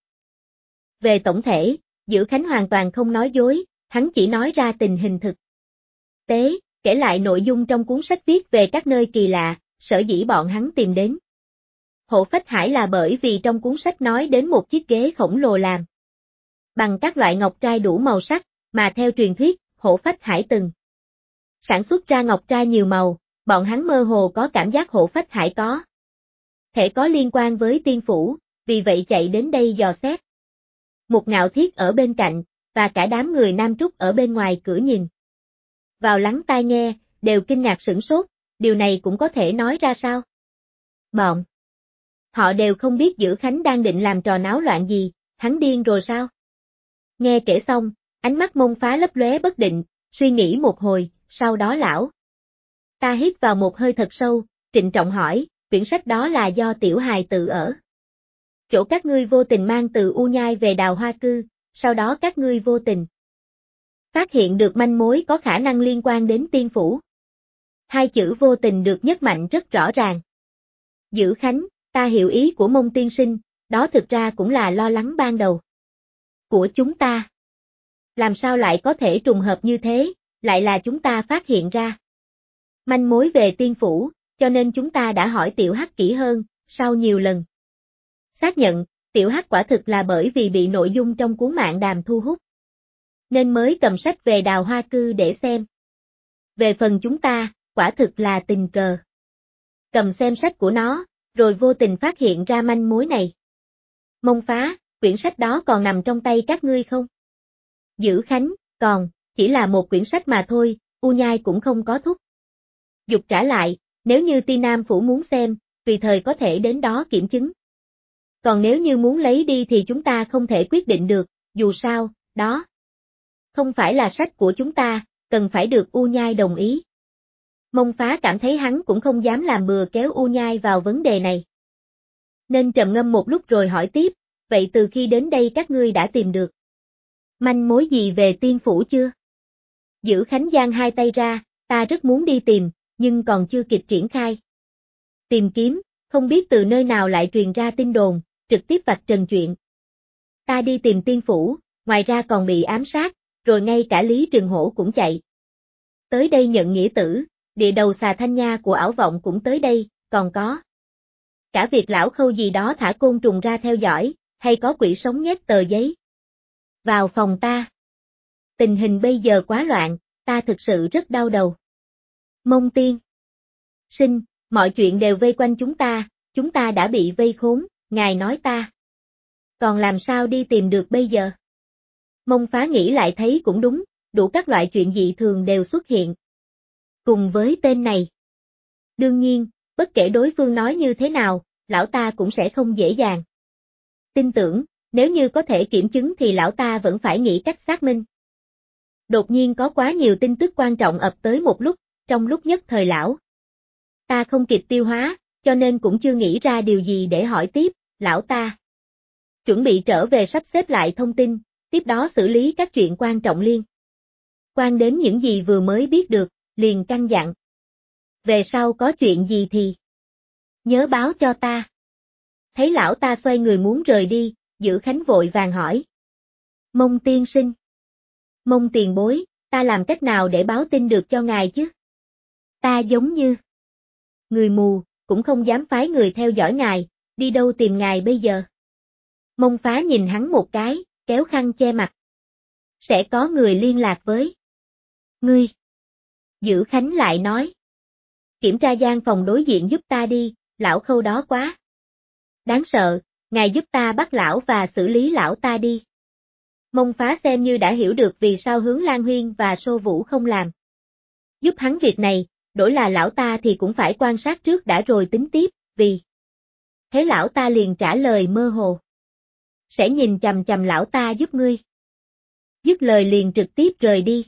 Về tổng thể, Dữ Khánh hoàn toàn không nói dối, hắn chỉ nói ra tình hình thực tế, kể lại nội dung trong cuốn sách viết về các nơi kỳ lạ, sở dĩ bọn hắn tìm đến Hộ Phách Hải là bởi vì trong cuốn sách nói đến một chiếc ghế khổng lồ làm bằng các loại ngọc trai đủ màu sắc, mà theo truyền thuyết, Hộ Phách Hải từng sản xuất ra ngọc trai nhiều màu, bọn hắn mơ hồ có cảm giác Hộ Phách Hải có thể có liên quan với tiên phủ, vì vậy chạy đến đây dò xét. Một Ngạo Thiết ở bên cạnh, và cả đám người Nam Trúc ở bên ngoài cửa nhìn vào lắng tai nghe, đều kinh ngạc sửng sốt, điều này cũng có thể nói ra sao? Bọn họ đều không biết Dữ Khánh đang định làm trò náo loạn gì, hắn điên rồi sao? Nghe kể xong, ánh mắt Mông Phá lấp lóe bất định, suy nghĩ một hồi, sau đó lão ta hít vào một hơi thật sâu, trịnh trọng hỏi, quyển sách đó là do tiểu hài tự ở chỗ các ngươi vô tình mang từ U Nhai về Đào Hoa Cư, sau đó các ngươi vô tình phát hiện được manh mối có khả năng liên quan đến tiên phủ. Hai chữ vô tình được nhấn mạnh rất rõ ràng. Dữ Khánh, ta hiểu ý của Mông tiên sinh, đó thực ra cũng là lo lắng ban đầu của chúng ta. Làm sao lại có thể trùng hợp như thế, lại là chúng ta phát hiện ra manh mối về tiên phủ, cho nên chúng ta đã hỏi Tiểu Hắc kỹ hơn, sau nhiều lần xác nhận, Tiểu Hắc quả thực là bởi vì bị nội dung trong cuốn Mạn Đàm thu hút, nên mới cầm sách về Đào Hoa Cư để xem. Về phần chúng ta, quả thực là tình cờ. Cầm xem sách của nó, rồi vô tình phát hiện ra manh mối này. Mông Phá, quyển sách đó còn nằm trong tay các ngươi không? Dữ Khánh, còn, chỉ là một quyển sách mà thôi, U Nhai cũng không có thúc giục trả lại, nếu như Ti Nam Phủ muốn xem, tùy thời có thể đến đó kiểm chứng. Còn nếu như muốn lấy đi thì chúng ta không thể quyết định được, dù sao, đó không phải là sách của chúng ta, cần phải được U Nhai đồng ý. Mông Phá cảm thấy hắn cũng không dám làm bừa kéo U Nhai vào vấn đề này. Nên trầm ngâm một lúc rồi hỏi tiếp, vậy từ khi đến đây các ngươi đã tìm được manh mối gì về Tiên Phủ chưa? Dữ Khánh giang hai tay ra, ta rất muốn đi tìm, nhưng còn chưa kịp triển khai tìm kiếm, không biết từ nơi nào lại truyền ra tin đồn, trực tiếp vạch trần chuyện. Ta đi tìm Tiên Phủ, ngoài ra còn bị ám sát, rồi ngay cả Lý Trường Hổ cũng chạy tới đây nhận nghĩa tử, địa đầu xà Thanh Nha của ảo vọng cũng tới đây, còn có cả việc lão Khâu gì đó thả côn trùng ra theo dõi, hay có quỷ sống nhét tờ giấy vào phòng ta. Tình hình bây giờ quá loạn, ta thực sự rất đau đầu. Mông Tiên Sinh, mọi chuyện đều vây quanh chúng ta đã bị vây khốn, ngài nói ta còn làm sao đi tìm được bây giờ? Mông Phá nghĩ lại thấy cũng đúng, đủ các loại chuyện dị thường đều xuất hiện cùng với tên này. Đương nhiên, bất kể đối phương nói như thế nào, lão ta cũng sẽ không dễ dàng tin tưởng, nếu như có thể kiểm chứng thì lão ta vẫn phải nghĩ cách xác minh. Đột nhiên có quá nhiều tin tức quan trọng ập tới một lúc, trong lúc nhất thời lão ta không kịp tiêu hóa, cho nên cũng chưa nghĩ ra điều gì để hỏi tiếp, lão ta chuẩn bị trở về sắp xếp lại thông tin, tiếp đó xử lý các chuyện quan trọng liên quan đến những gì vừa mới biết được, liền căn dặn. Về sau có chuyện gì thì nhớ báo cho ta. Thấy lão ta xoay người muốn rời đi, Dữ Khánh vội vàng hỏi. Mông tiên sinh. Mông tiền bối, ta làm cách nào để báo tin được cho ngài chứ? Ta giống như người mù, cũng không dám phái người theo dõi ngài, đi đâu tìm ngài bây giờ? Mông Phá nhìn hắn một cái, kéo khăn che mặt. Sẽ có người liên lạc với ngươi. Dữ Khánh lại nói. Kiểm tra gian phòng đối diện giúp ta đi, lão Khâu đó quá đáng sợ, ngài giúp ta bắt lão và xử lý lão ta đi. Mông Phá xem như đã hiểu được vì sao Hướng Lan Huyên và Sô Vũ không làm giúp hắn việc này, đổi là lão ta thì cũng phải quan sát trước đã rồi tính tiếp, vì thế lão ta liền trả lời mơ hồ. Sẽ nhìn chằm chằm lão ta giúp ngươi. Dứt lời liền trực tiếp rời đi.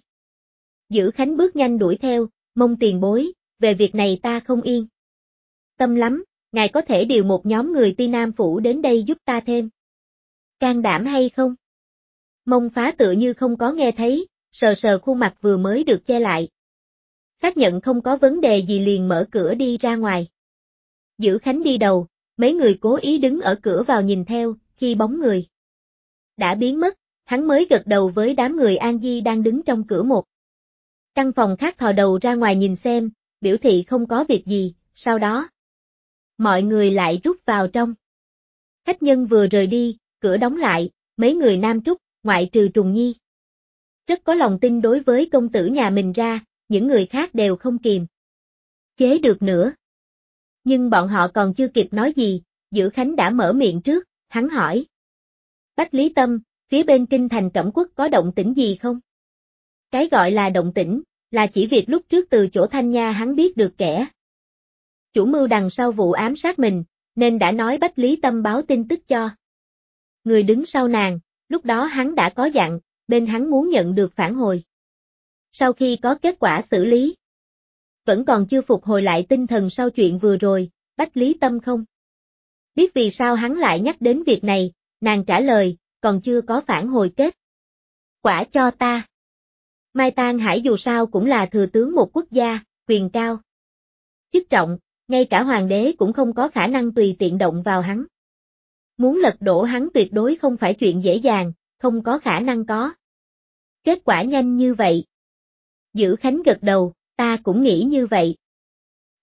Dữ Khánh bước nhanh đuổi theo, Mông tiền bối, về việc này ta không yên tâm lắm, ngài có thể điều một nhóm người Ti Nam Phủ đến đây giúp ta thêm can đảm hay không? Mông Phá tựa như không có nghe thấy, sờ sờ khuôn mặt vừa mới được che lại. Xác nhận không có vấn đề gì liền mở cửa đi ra ngoài. Dữ Khánh đi đầu, mấy người cố ý đứng ở cửa vào nhìn theo, khi bóng người đã biến mất, hắn mới gật đầu với đám người An Di đang đứng trong cửa một căn phòng khác thò đầu ra ngoài nhìn xem, biểu thị không có việc gì, sau đó mọi người lại rút vào trong. Khách nhân vừa rời đi, cửa đóng lại, mấy người Nam Trúc, ngoại trừ Trùng Nhi rất có lòng tin đối với công tử nhà mình ra, những người khác đều không kiềm chế được nữa. Nhưng bọn họ còn chưa kịp nói gì, Dữ Khánh đã mở miệng trước, hắn hỏi. Bách Lý Tâm, phía bên kinh thành Cẩm Quốc có động tĩnh gì không? Cái gọi là động tĩnh, là chỉ việc lúc trước từ chỗ Thanh Nha hắn biết được kẻ chủ mưu đằng sau vụ ám sát mình, nên đã nói Bách Lý Tâm báo tin tức cho người đứng sau nàng, lúc đó hắn đã có dặn, bên hắn muốn nhận được phản hồi. Sau khi có kết quả xử lý, vẫn còn chưa phục hồi lại tinh thần sau chuyện vừa rồi, Bách Lý Tâm không biết vì sao hắn lại nhắc đến việc này, nàng trả lời, còn chưa có phản hồi kết quả cho ta. Mai Tang Hải dù sao cũng là thừa tướng một quốc gia, quyền cao chức trọng, ngay cả hoàng đế cũng không có khả năng tùy tiện động vào hắn. Muốn lật đổ hắn tuyệt đối không phải chuyện dễ dàng, không có khả năng có kết quả nhanh như vậy. Dữ Khánh gật đầu, ta cũng nghĩ như vậy.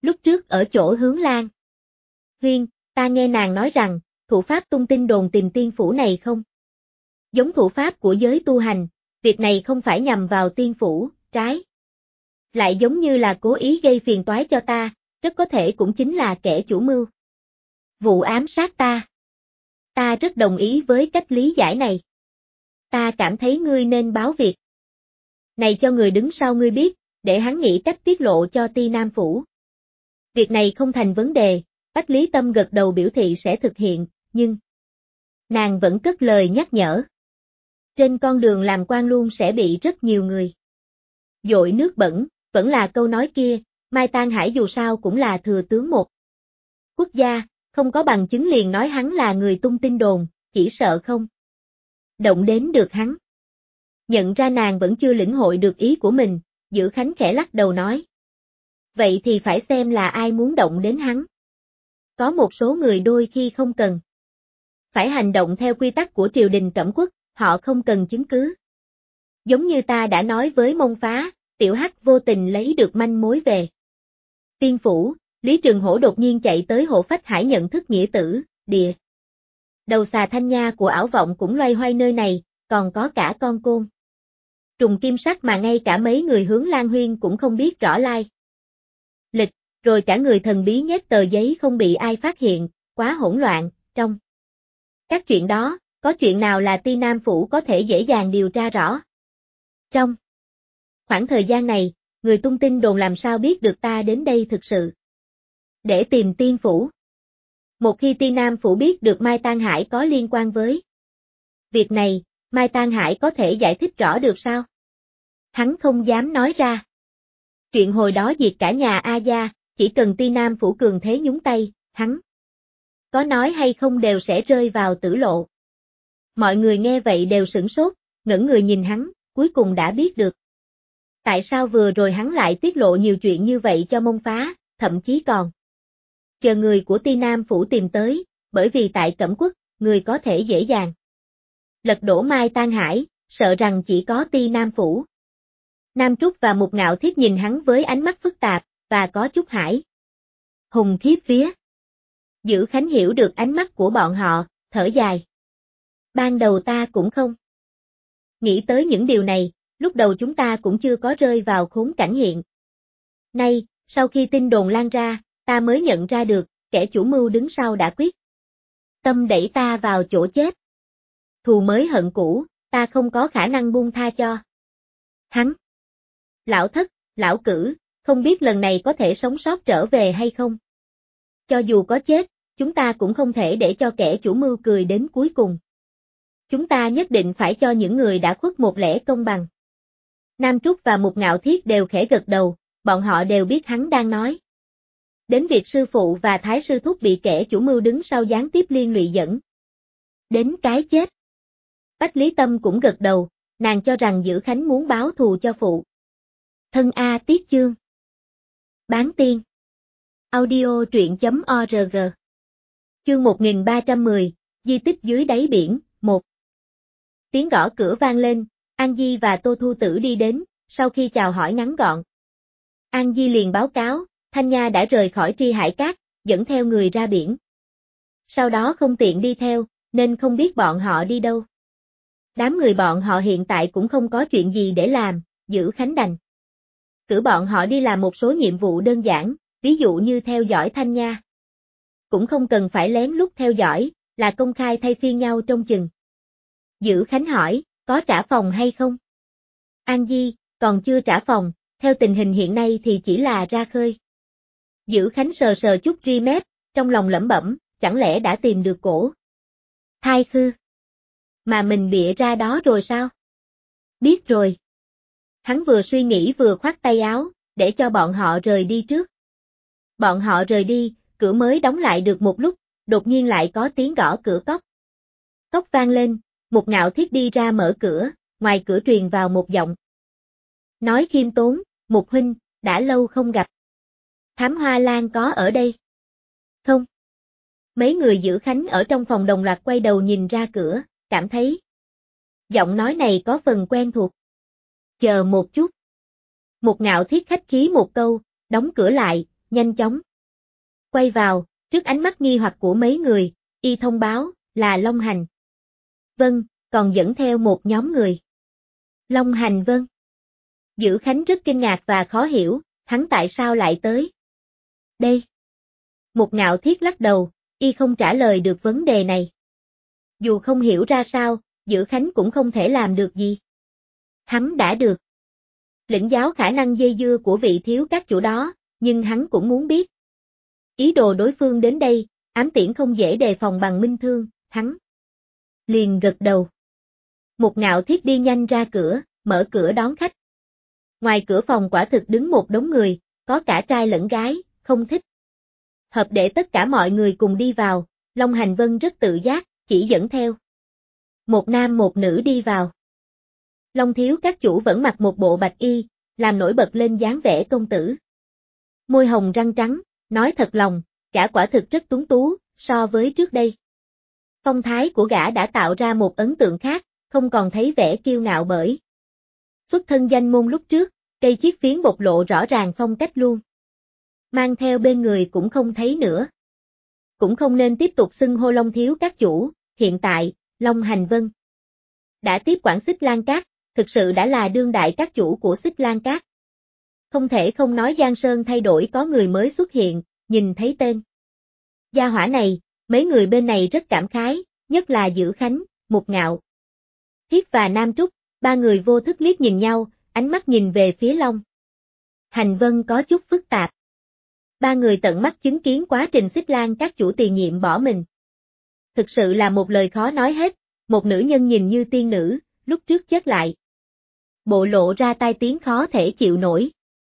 lúc trước ở chỗ Hướng Lan. Huyên, ta nghe nàng nói rằng, thủ pháp tung tin đồn tìm tiên phủ này không giống thủ pháp của giới tu hành, việc này không phải nhằm vào tiên phủ, trái lại giống như là cố ý gây phiền toái cho ta, rất có thể cũng chính là kẻ chủ mưu vụ ám sát ta. Ta rất đồng ý với cách lý giải này. Ta cảm thấy ngươi nên báo việc này cho người đứng sau ngươi biết, để hắn nghĩ cách tiết lộ cho Ti Nam Phủ. Việc này không thành vấn đề, Bách Lý Tâm gật đầu biểu thị sẽ thực hiện, nhưng nàng vẫn cất lời nhắc nhở. Trên con đường làm quan luôn sẽ bị rất nhiều người dội nước bẩn, vẫn là câu nói kia, Mai Tang Hải dù sao cũng là thừa tướng một quốc gia, không có bằng chứng liền nói hắn là người tung tin đồn, chỉ sợ không động đến được hắn. Nhận ra nàng vẫn chưa lĩnh hội được ý của mình, Dữ Khánh khẽ lắc đầu nói. Vậy thì phải xem là ai muốn động đến hắn. Có một số người đôi khi không cần phải hành động theo quy tắc của triều đình Cẩm Quốc, họ không cần chứng cứ. Giống như ta đã nói với Mông Phá, Tiểu Hắc vô tình lấy được manh mối về tiên phủ, Lý Trường Hổ đột nhiên chạy tới Hộ Phách Hải nhận thức nghĩa tử, địa. Đầu xà Thanh Nha của ảo vọng cũng loay hoay nơi này, còn có cả con côn trùng kim sắc mà ngay cả mấy người Hướng Lan Huyên cũng không biết rõ lai lịch, rồi cả người thần bí nhét tờ giấy không bị ai phát hiện, quá hỗn loạn, trong các chuyện đó, có chuyện nào là Ti Nam Phủ có thể dễ dàng điều tra rõ. Trong khoảng thời gian này, người tung tin đồn làm sao biết được ta đến đây thực sự để tìm tiên phủ. Một khi Ti Nam Phủ biết được Mai Tang Hải có liên quan với việc này, Mai Tang Hải có thể giải thích rõ được sao? Hắn không dám nói ra. Chuyện hồi đó diệt cả nhà A Gia, chỉ cần Ti Nam Phủ cường thế nhúng tay, hắn có nói hay không đều sẽ rơi vào tử lộ. Mọi người nghe vậy đều sửng sốt, ngẩng người nhìn hắn, cuối cùng đã biết được. Tại sao vừa rồi hắn lại tiết lộ nhiều chuyện như vậy cho Mông Phá, thậm chí còn chờ người của Ti Nam Phủ tìm tới, bởi vì tại Cẩm Quốc, người có thể dễ dàng lật đổ Mai Tang Hải, sợ rằng chỉ có Ti Nam Phủ. Nam Trúc và Mục Ngạo Thiết nhìn hắn với ánh mắt phức tạp, và có chút hải hùng khiếp vía. Dữ Khánh hiểu được ánh mắt của bọn họ, thở dài. Ban đầu ta cũng không nghĩ tới những điều này, lúc đầu chúng ta cũng chưa có rơi vào khốn cảnh hiện nay, sau khi tin đồn lan ra, ta mới nhận ra được, kẻ chủ mưu đứng sau đã quyết tâm đẩy ta vào chỗ chết. Thù mới hận cũ, ta không có khả năng buông tha cho hắn. Lão Thất, lão Cử, không biết lần này có thể sống sót trở về hay không? Cho dù có chết, chúng ta cũng không thể để cho kẻ chủ mưu cười đến cuối cùng. Chúng ta nhất định phải cho những người đã khuất một lẽ công bằng. Nam Trúc và Mục Ngạo Thiết đều khẽ gật đầu, bọn họ đều biết hắn đang nói đến việc sư phụ và thái sư thúc bị kẻ chủ mưu đứng sau gián tiếp liên lụy dẫn đến cái chết. Bách Lý Tâm cũng gật đầu, nàng cho rằng Dữ Khánh muốn báo thù cho phụ thân A Tiết Chương. Bán tiên. Audio truyện.org. Chương 1310, di tích dưới đáy biển, 1. Tiếng gõ cửa vang lên, An Di và Tô Thu Tử đi đến, sau khi chào hỏi ngắn gọn. An Di liền báo cáo, Thanh Nha đã rời khỏi Tri Hải Cát, dẫn theo người ra biển. Sau đó không tiện đi theo, nên không biết bọn họ đi đâu. Đám người bọn họ hiện tại cũng không có chuyện gì để làm, Dữ Khánh đành cử bọn họ đi làm một số nhiệm vụ đơn giản, ví dụ như theo dõi Thanh Nha. Cũng không cần phải lén lút theo dõi, là công khai thay phiên nhau trông chừng. Dữ Khánh hỏi, có trả phòng hay không? An Di, còn chưa trả phòng, theo tình hình hiện nay thì chỉ là ra khơi. Dữ Khánh sờ sờ chút ri mép, trong lòng lẩm bẩm, chẳng lẽ đã tìm được cổ thai khư mà mình bịa ra đó rồi sao? Biết rồi. Hắn vừa suy nghĩ vừa khoát tay áo, để cho bọn họ rời đi trước. Bọn họ rời đi, cửa mới đóng lại được một lúc, đột nhiên lại có tiếng gõ cửa cốc. Cốc vang lên, Mục Ngạo Thiết đi ra mở cửa, ngoài cửa truyền vào một giọng nói khiêm tốn, Mục huynh, đã lâu không gặp. Thám Hoa Lan có ở đây không? Mấy người Dữ Khánh ở trong phòng đồng loạt quay đầu nhìn ra cửa, cảm thấy giọng nói này có phần quen thuộc. Chờ một chút. Mục Ngạo Thiết khách khí một câu, đóng cửa lại, nhanh chóng quay vào, trước ánh mắt nghi hoặc của mấy người, y thông báo, là Long Hành. Vâng, còn dẫn theo một nhóm người. Long Hành vâng. Dữ Khánh rất kinh ngạc và khó hiểu, hắn tại sao lại tới đây? Một Ngạo Thiết lắc đầu, y không trả lời được vấn đề này. Dù không hiểu ra sao, Dữ Khánh cũng không thể làm được gì. Hắn đã được lĩnh giáo khả năng dây dưa của vị thiếu các chủ đó, nhưng hắn cũng muốn biết. Ý đồ đối phương đến đây, ám tiễn không dễ đề phòng bằng minh thương, hắn liền gật đầu. Một Ngạo Thiết đi nhanh ra cửa, mở cửa đón khách. Ngoài cửa phòng quả thực đứng một đống người, có cả trai lẫn gái, không thích hợp để tất cả mọi người cùng đi vào, Long Hành Vân rất tự giác, chỉ dẫn theo một nam một nữ đi vào. Long thiếu các chủ vẫn mặc một bộ bạch y, làm nổi bật lên dáng vẻ công tử. Môi hồng răng trắng, nói thật lòng, gã quả thực rất tuấn tú, so với trước đây. Phong thái của gã đã tạo ra một ấn tượng khác, không còn thấy vẻ kiêu ngạo bởi xuất thân danh môn lúc trước, cây chiếc phiến bộc lộ rõ ràng phong cách luôn. Mang theo bên người cũng không thấy nữa. Cũng không nên tiếp tục xưng hô Long thiếu các chủ, hiện tại, Long Hành Vân đã tiếp quản Xích Lan Cát, thực sự đã là đương đại các chủ của Xích Lan Cát. Không thể không nói Giang Sơn thay đổi có người mới xuất hiện, nhìn thấy tên gia hỏa này, mấy người bên này rất cảm khái, nhất là Dữ Khánh, Một Ngạo Thiết và Nam Trúc, ba người vô thức liếc nhìn nhau, ánh mắt nhìn về phía Long Hành Vân có chút phức tạp. Ba người tận mắt chứng kiến quá trình Xích Lan các chủ tiền nhiệm bỏ mình. Thực sự là một lời khó nói hết, một nữ nhân nhìn như tiên nữ, lúc trước chết lại. Bộ lộ ra tai tiếng khó thể chịu nổi.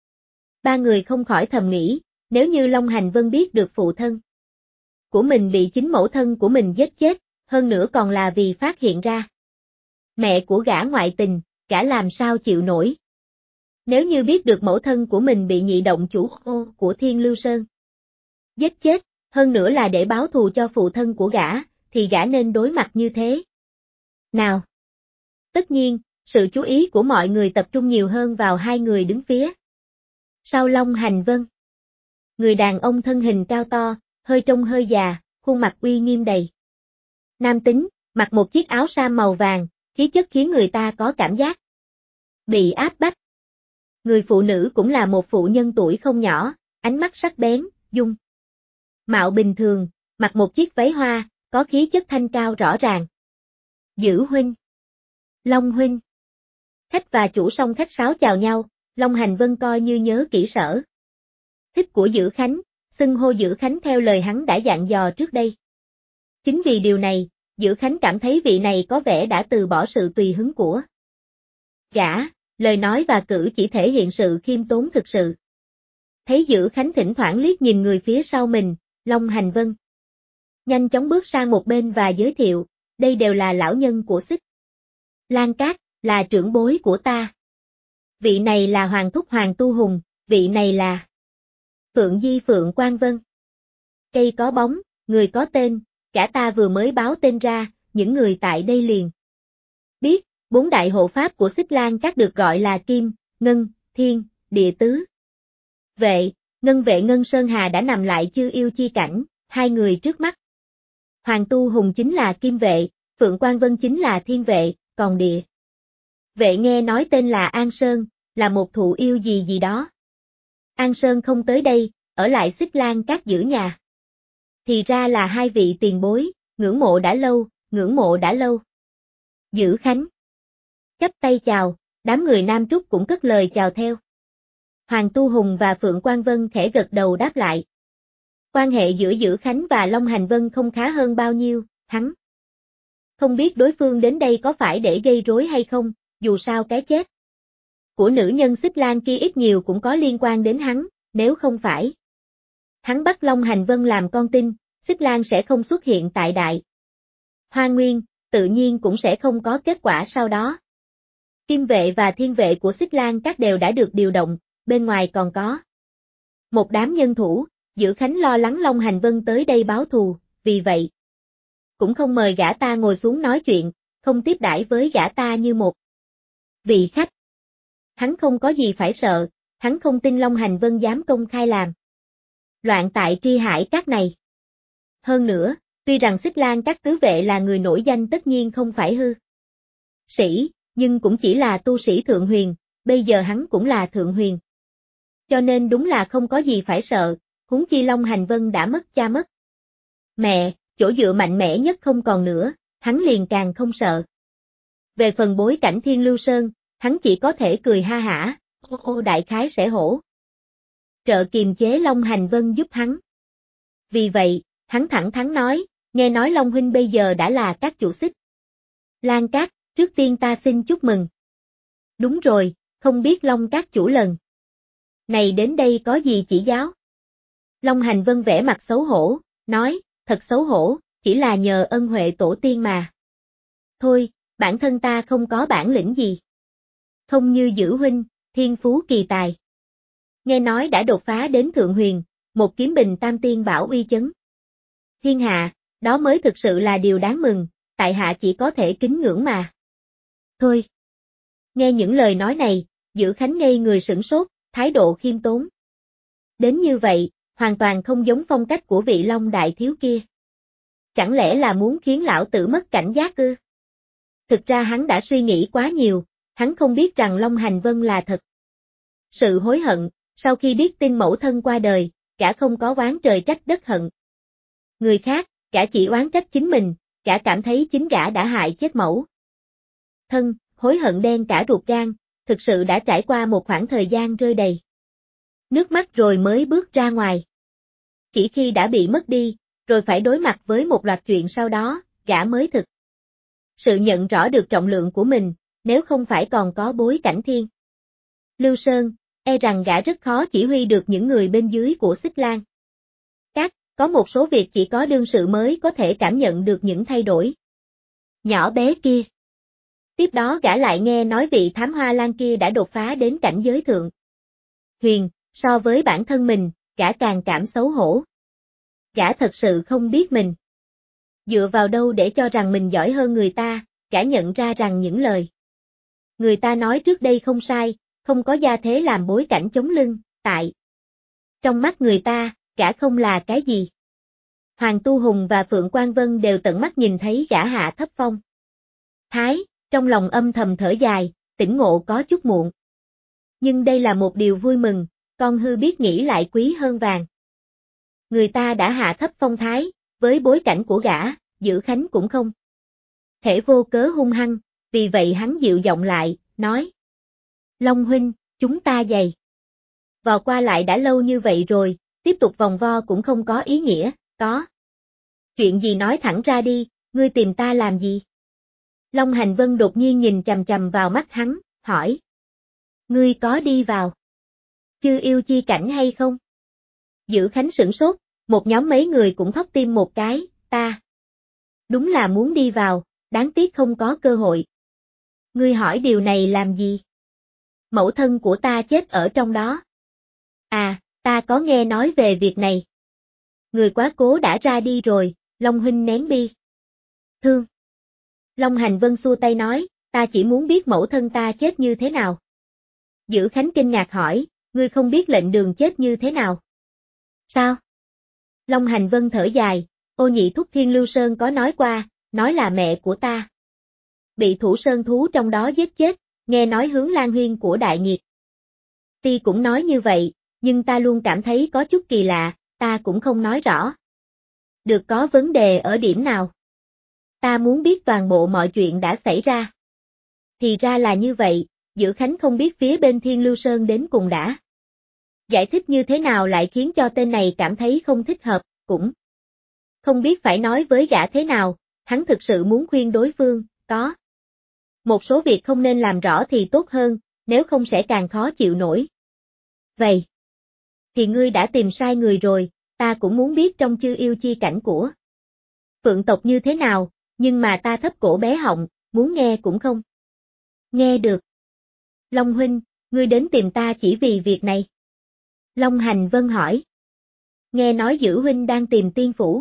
Ba người không khỏi thầm nghĩ, nếu như Long Hành Vân biết được phụ thân của mình bị chính mẫu thân của mình giết chết, hơn nữa còn là vì phát hiện ra mẹ của gã ngoại tình, gã làm sao chịu nổi. Nếu như biết được mẫu thân của mình bị nhị động chủ của Thiên Lưu Sơn giết chết, hơn nữa là để báo thù cho phụ thân của gã, thì gã nên đối mặt như thế nào? Tất nhiên, sự chú ý của mọi người tập trung nhiều hơn vào hai người đứng phía sau Long Hành Vân. Người đàn ông thân hình cao to, hơi trông hơi già, khuôn mặt uy nghiêm đầy nam tính, mặc một chiếc áo sam màu vàng, khí chất khiến người ta có cảm giác bị áp bách. Người phụ nữ cũng là một phụ nhân tuổi không nhỏ, ánh mắt sắc bén, dung mạo bình thường, mặc một chiếc váy hoa, có khí chất thanh cao rõ ràng. Dữ huynh, Long huynh. Khách và chủ song khách sáo chào nhau, Long Hành Vân coi như nhớ kỹ sở thích của Dữ Khánh, xưng hô Dữ Khánh theo lời hắn đã dặn dò trước đây. Chính vì điều này, Dữ Khánh cảm thấy vị này có vẻ đã từ bỏ sự tùy hứng của gã, lời nói và cử chỉ thể hiện sự khiêm tốn thực sự. Thấy Dữ Khánh thỉnh thoảng liếc nhìn người phía sau mình, Long Hành Vân nhanh chóng bước sang một bên và giới thiệu, đây đều là lão nhân của Xích Lan Cát, là trưởng bối của ta. Vị này là Hoàng thúc Hoàng Tu Hùng, vị này là Phượng Di Phượng Quang Vân. Cây có bóng, người có tên, cả ta vừa mới báo tên ra, những người tại đây liền biết, bốn đại hộ pháp của Xích Lan Cát được gọi là Kim, Ngân, Thiên, Địa Tứ Vệ, Ngân Vệ Ngân Sơn Hà đã nằm lại chưa yêu chi cảnh, hai người trước mắt. Hoàng Tu Hùng chính là Kim Vệ, Phượng Quang Vân chính là Thiên Vệ, còn Địa Vệ nghe nói tên là An Sơn, là một thụ yêu gì gì đó. An Sơn không tới đây, ở lại Xích Lan Cát giữ nhà. Thì ra là hai vị tiền bối, ngưỡng mộ đã lâu, ngưỡng mộ đã lâu. Dữ Khánh chắp tay chào, đám người Nam Trúc cũng cất lời chào theo. Hoàng Tu Hùng và Phượng Quang Vân khẽ gật đầu đáp lại. Quan hệ giữa Dữ Khánh và Long Hành Vân không khá hơn bao nhiêu, hắn không biết đối phương đến đây có phải để gây rối hay không, dù sao cái chết của nữ nhân Xích Lan kia ít nhiều cũng có liên quan đến hắn, nếu không phải hắn bắt Long Hành Vân làm con tin, Xích Lan sẽ không xuất hiện tại Đại Hoa Nguyên, tự nhiên cũng sẽ không có kết quả sau đó. Kim Vệ và Thiên Vệ của Xích Lan các đều đã được điều động, bên ngoài còn có một đám nhân thủ, Dữ Khánh lo lắng Long Hành Vân tới đây báo thù, vì vậy cũng không mời gã ta ngồi xuống nói chuyện, không tiếp đãi với gã ta như một vị khách. Hắn không có gì phải sợ, hắn không tin Long Hành Vân dám công khai làm loạn tại Tri Hải Các này. Hơn nữa, tuy rằng Xích Lang Các tứ vệ là người nổi danh tất nhiên không phải hư sĩ, nhưng cũng chỉ là tu sĩ thượng huyền, bây giờ hắn cũng là thượng huyền. Cho nên đúng là không có gì phải sợ, huống chi Long Hành Vân đã mất cha mất mẹ, chỗ dựa mạnh mẽ nhất không còn nữa, hắn liền càng không sợ. Về phần bối cảnh Thiên Lưu Sơn, hắn chỉ có thể cười ha hả, ô đại khái sẽ hổ trợ kiềm chế Long Hành Vân giúp hắn. Vì vậy, hắn thẳng thắn nói, nghe nói Long huynh bây giờ đã là các chủ Xích Lang Các, trước tiên ta xin chúc mừng. Đúng rồi, không biết Long Các chủ lần này đến đây có gì chỉ giáo? Long Hành Vân vẻ mặt xấu hổ, nói, thật xấu hổ, chỉ là nhờ ân huệ tổ tiên mà. Thôi, bản thân ta không có bản lĩnh gì. Không như Dữ huynh, thiên phú kỳ tài. Nghe nói đã đột phá đến thượng huyền, một kiếm bình tam tiên bảo uy chấn thiên hạ, đó mới thực sự là điều đáng mừng, tại hạ chỉ có thể kính ngưỡng mà. Thôi. Nghe những lời nói này, Dữ Khánh ngây người sửng sốt, thái độ khiêm tốn. Đến như vậy, hoàn toàn không giống phong cách của vị Long đại thiếu kia. Chẳng lẽ là muốn khiến lão tử mất cảnh giác ư? Thực ra hắn đã suy nghĩ quá nhiều, hắn không biết rằng Long Hành Vân là thật. Sự hối hận, sau khi biết tin mẫu thân qua đời, gã không có oán trời trách đất hận người khác, gã chỉ oán trách chính mình, gã cảm thấy chính gã đã hại chết mẫu thân, hối hận đen cả ruột gan, thực sự đã trải qua một khoảng thời gian rơi đầy nước mắt rồi mới bước ra ngoài. Chỉ khi đã bị mất đi, rồi phải đối mặt với một loạt chuyện sau đó, gã mới thực sự nhận rõ được trọng lượng của mình, nếu không phải còn có bối cảnh Thiên Lưu Sơn, e rằng gã rất khó chỉ huy được những người bên dưới của Xích Lang Các, có một số việc chỉ có đương sự mới có thể cảm nhận được những thay đổi nhỏ bé kia. Tiếp đó gã lại nghe nói vị thám hoa lang kia đã đột phá đến cảnh giới thượng huyền, so với bản thân mình, gã càng cảm xấu hổ. Gã thật sự không biết mình dựa vào đâu để cho rằng mình giỏi hơn người ta, gã nhận ra rằng những lời người ta nói trước đây không sai, không có gia thế làm bối cảnh chống lưng, tại trong mắt người ta, gã không là cái gì. Hoàng Tu Hùng và Phượng Quang Vân đều tận mắt nhìn thấy gã hạ thấp phong thái, trong lòng âm thầm thở dài, tỉnh ngộ có chút muộn. Nhưng đây là một điều vui mừng, con hư biết nghĩ lại quý hơn vàng. Người ta đã hạ thấp phong thái, với bối cảnh của gã, Dữ Khánh cũng không thể vô cớ hung hăng, vì vậy hắn dịu giọng lại, nói. Long huynh, chúng ta dày vò qua lại đã lâu như vậy rồi, tiếp tục vòng vo cũng không có ý nghĩa, có chuyện gì nói thẳng ra đi, ngươi tìm ta làm gì? Long Hành Vân đột nhiên nhìn chằm chằm vào mắt hắn, hỏi. Ngươi có đi vào Chư Yêu Chi Cảnh hay không? Dữ Khánh sửng sốt, một nhóm mấy người cũng thót tim một cái, ta đúng là muốn đi vào, đáng tiếc không có cơ hội. Ngươi hỏi điều này làm gì? Mẫu thân của ta chết ở trong đó. À, ta có nghe nói về việc này. Người quá cố đã ra đi rồi, Long huynh nén bi thương. Long Hành Vân xua tay nói, ta chỉ muốn biết mẫu thân ta chết như thế nào. Dữ Khánh kinh ngạc hỏi, ngươi không biết lệnh đường chết như thế nào? Sao? Long Hành Vân thở dài, ô nhị thúc Thiên Lưu Sơn có nói qua, nói là mẹ của ta bị thủ sơn thú trong đó giết chết, nghe nói Hướng Lan Huyên của Đại Nghiệt Ti cũng nói như vậy, nhưng ta luôn cảm thấy có chút kỳ lạ, ta cũng không nói rõ. Được có vấn đề ở điểm nào? Ta muốn biết toàn bộ mọi chuyện đã xảy ra. Thì ra là như vậy, Dữ Khánh không biết phía bên Thiên Lưu Sơn đến cùng đã giải thích như thế nào lại khiến cho tên này cảm thấy không thích hợp, cũng không biết phải nói với gã thế nào, hắn thực sự muốn khuyên đối phương, có một số việc không nên làm rõ thì tốt hơn, nếu không sẽ càng khó chịu nổi. Vậy thì ngươi đã tìm sai người rồi, ta cũng muốn biết trong Chư Yêu Chi Cảnh của Phượng tộc như thế nào, nhưng mà ta thấp cổ bé họng, muốn nghe cũng không nghe được. Long huynh, ngươi đến tìm ta chỉ vì việc này. Long Hành Vân hỏi. Nghe nói Dữ huynh đang tìm tiên phủ.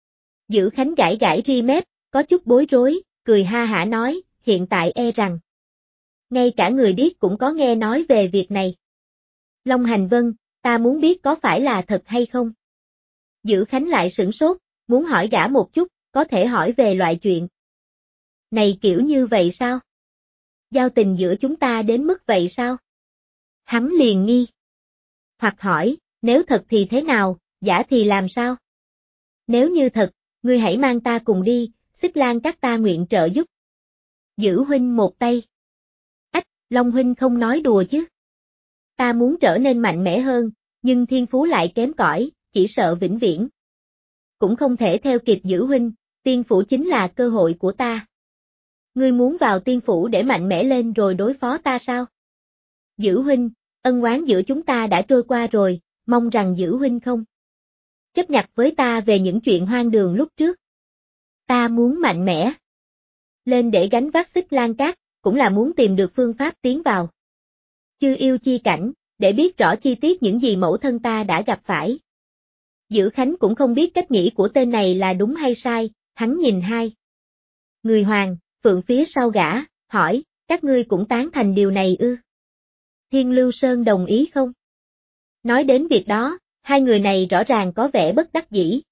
Dữ Khánh gãi gãi ri mép, có chút bối rối, cười ha hả nói, hiện tại e rằng ngay cả người điếc cũng có nghe nói về việc này. Long Hành Vân, ta muốn biết có phải là thật hay không? Dữ Khánh lại sửng sốt, muốn hỏi gã một chút, có thể hỏi về loại chuyện này kiểu như vậy sao? Giao tình giữa chúng ta đến mức vậy sao? Hắn liền nghi. Hoặc hỏi, nếu thật thì thế nào, giả thì làm sao? Nếu như thật, ngươi hãy mang ta cùng đi, Xích Lan các ta nguyện trợ giúp. Dữ huynh một tay. Ách, Long huynh không nói đùa chứ. Ta muốn trở nên mạnh mẽ hơn, nhưng thiên phú lại kém cỏi, chỉ sợ vĩnh viễn cũng không thể theo kịp Dữ huynh, tiên phủ chính là cơ hội của ta. Ngươi muốn vào tiên phủ để mạnh mẽ lên rồi đối phó ta sao? Dữ huynh, ân oán giữa chúng ta đã trôi qua rồi, mong rằng Dữ huynh không chấp nhặt với ta về những chuyện hoang đường lúc trước. Ta muốn mạnh mẽ lên để gánh vác Xích Lan Cát, cũng là muốn tìm được phương pháp tiến vào Chư Yêu Chi Cảnh, để biết rõ chi tiết những gì mẫu thân ta đã gặp phải. Dữ Khánh cũng không biết cách nghĩ của tên này là đúng hay sai, hắn nhìn hai người Hoàng, Phượng phía sau gã, hỏi, các ngươi cũng tán thành điều này ư? Thiên Lưu Sơn đồng ý không? Nói đến việc đó, hai người này rõ ràng có vẻ bất đắc dĩ,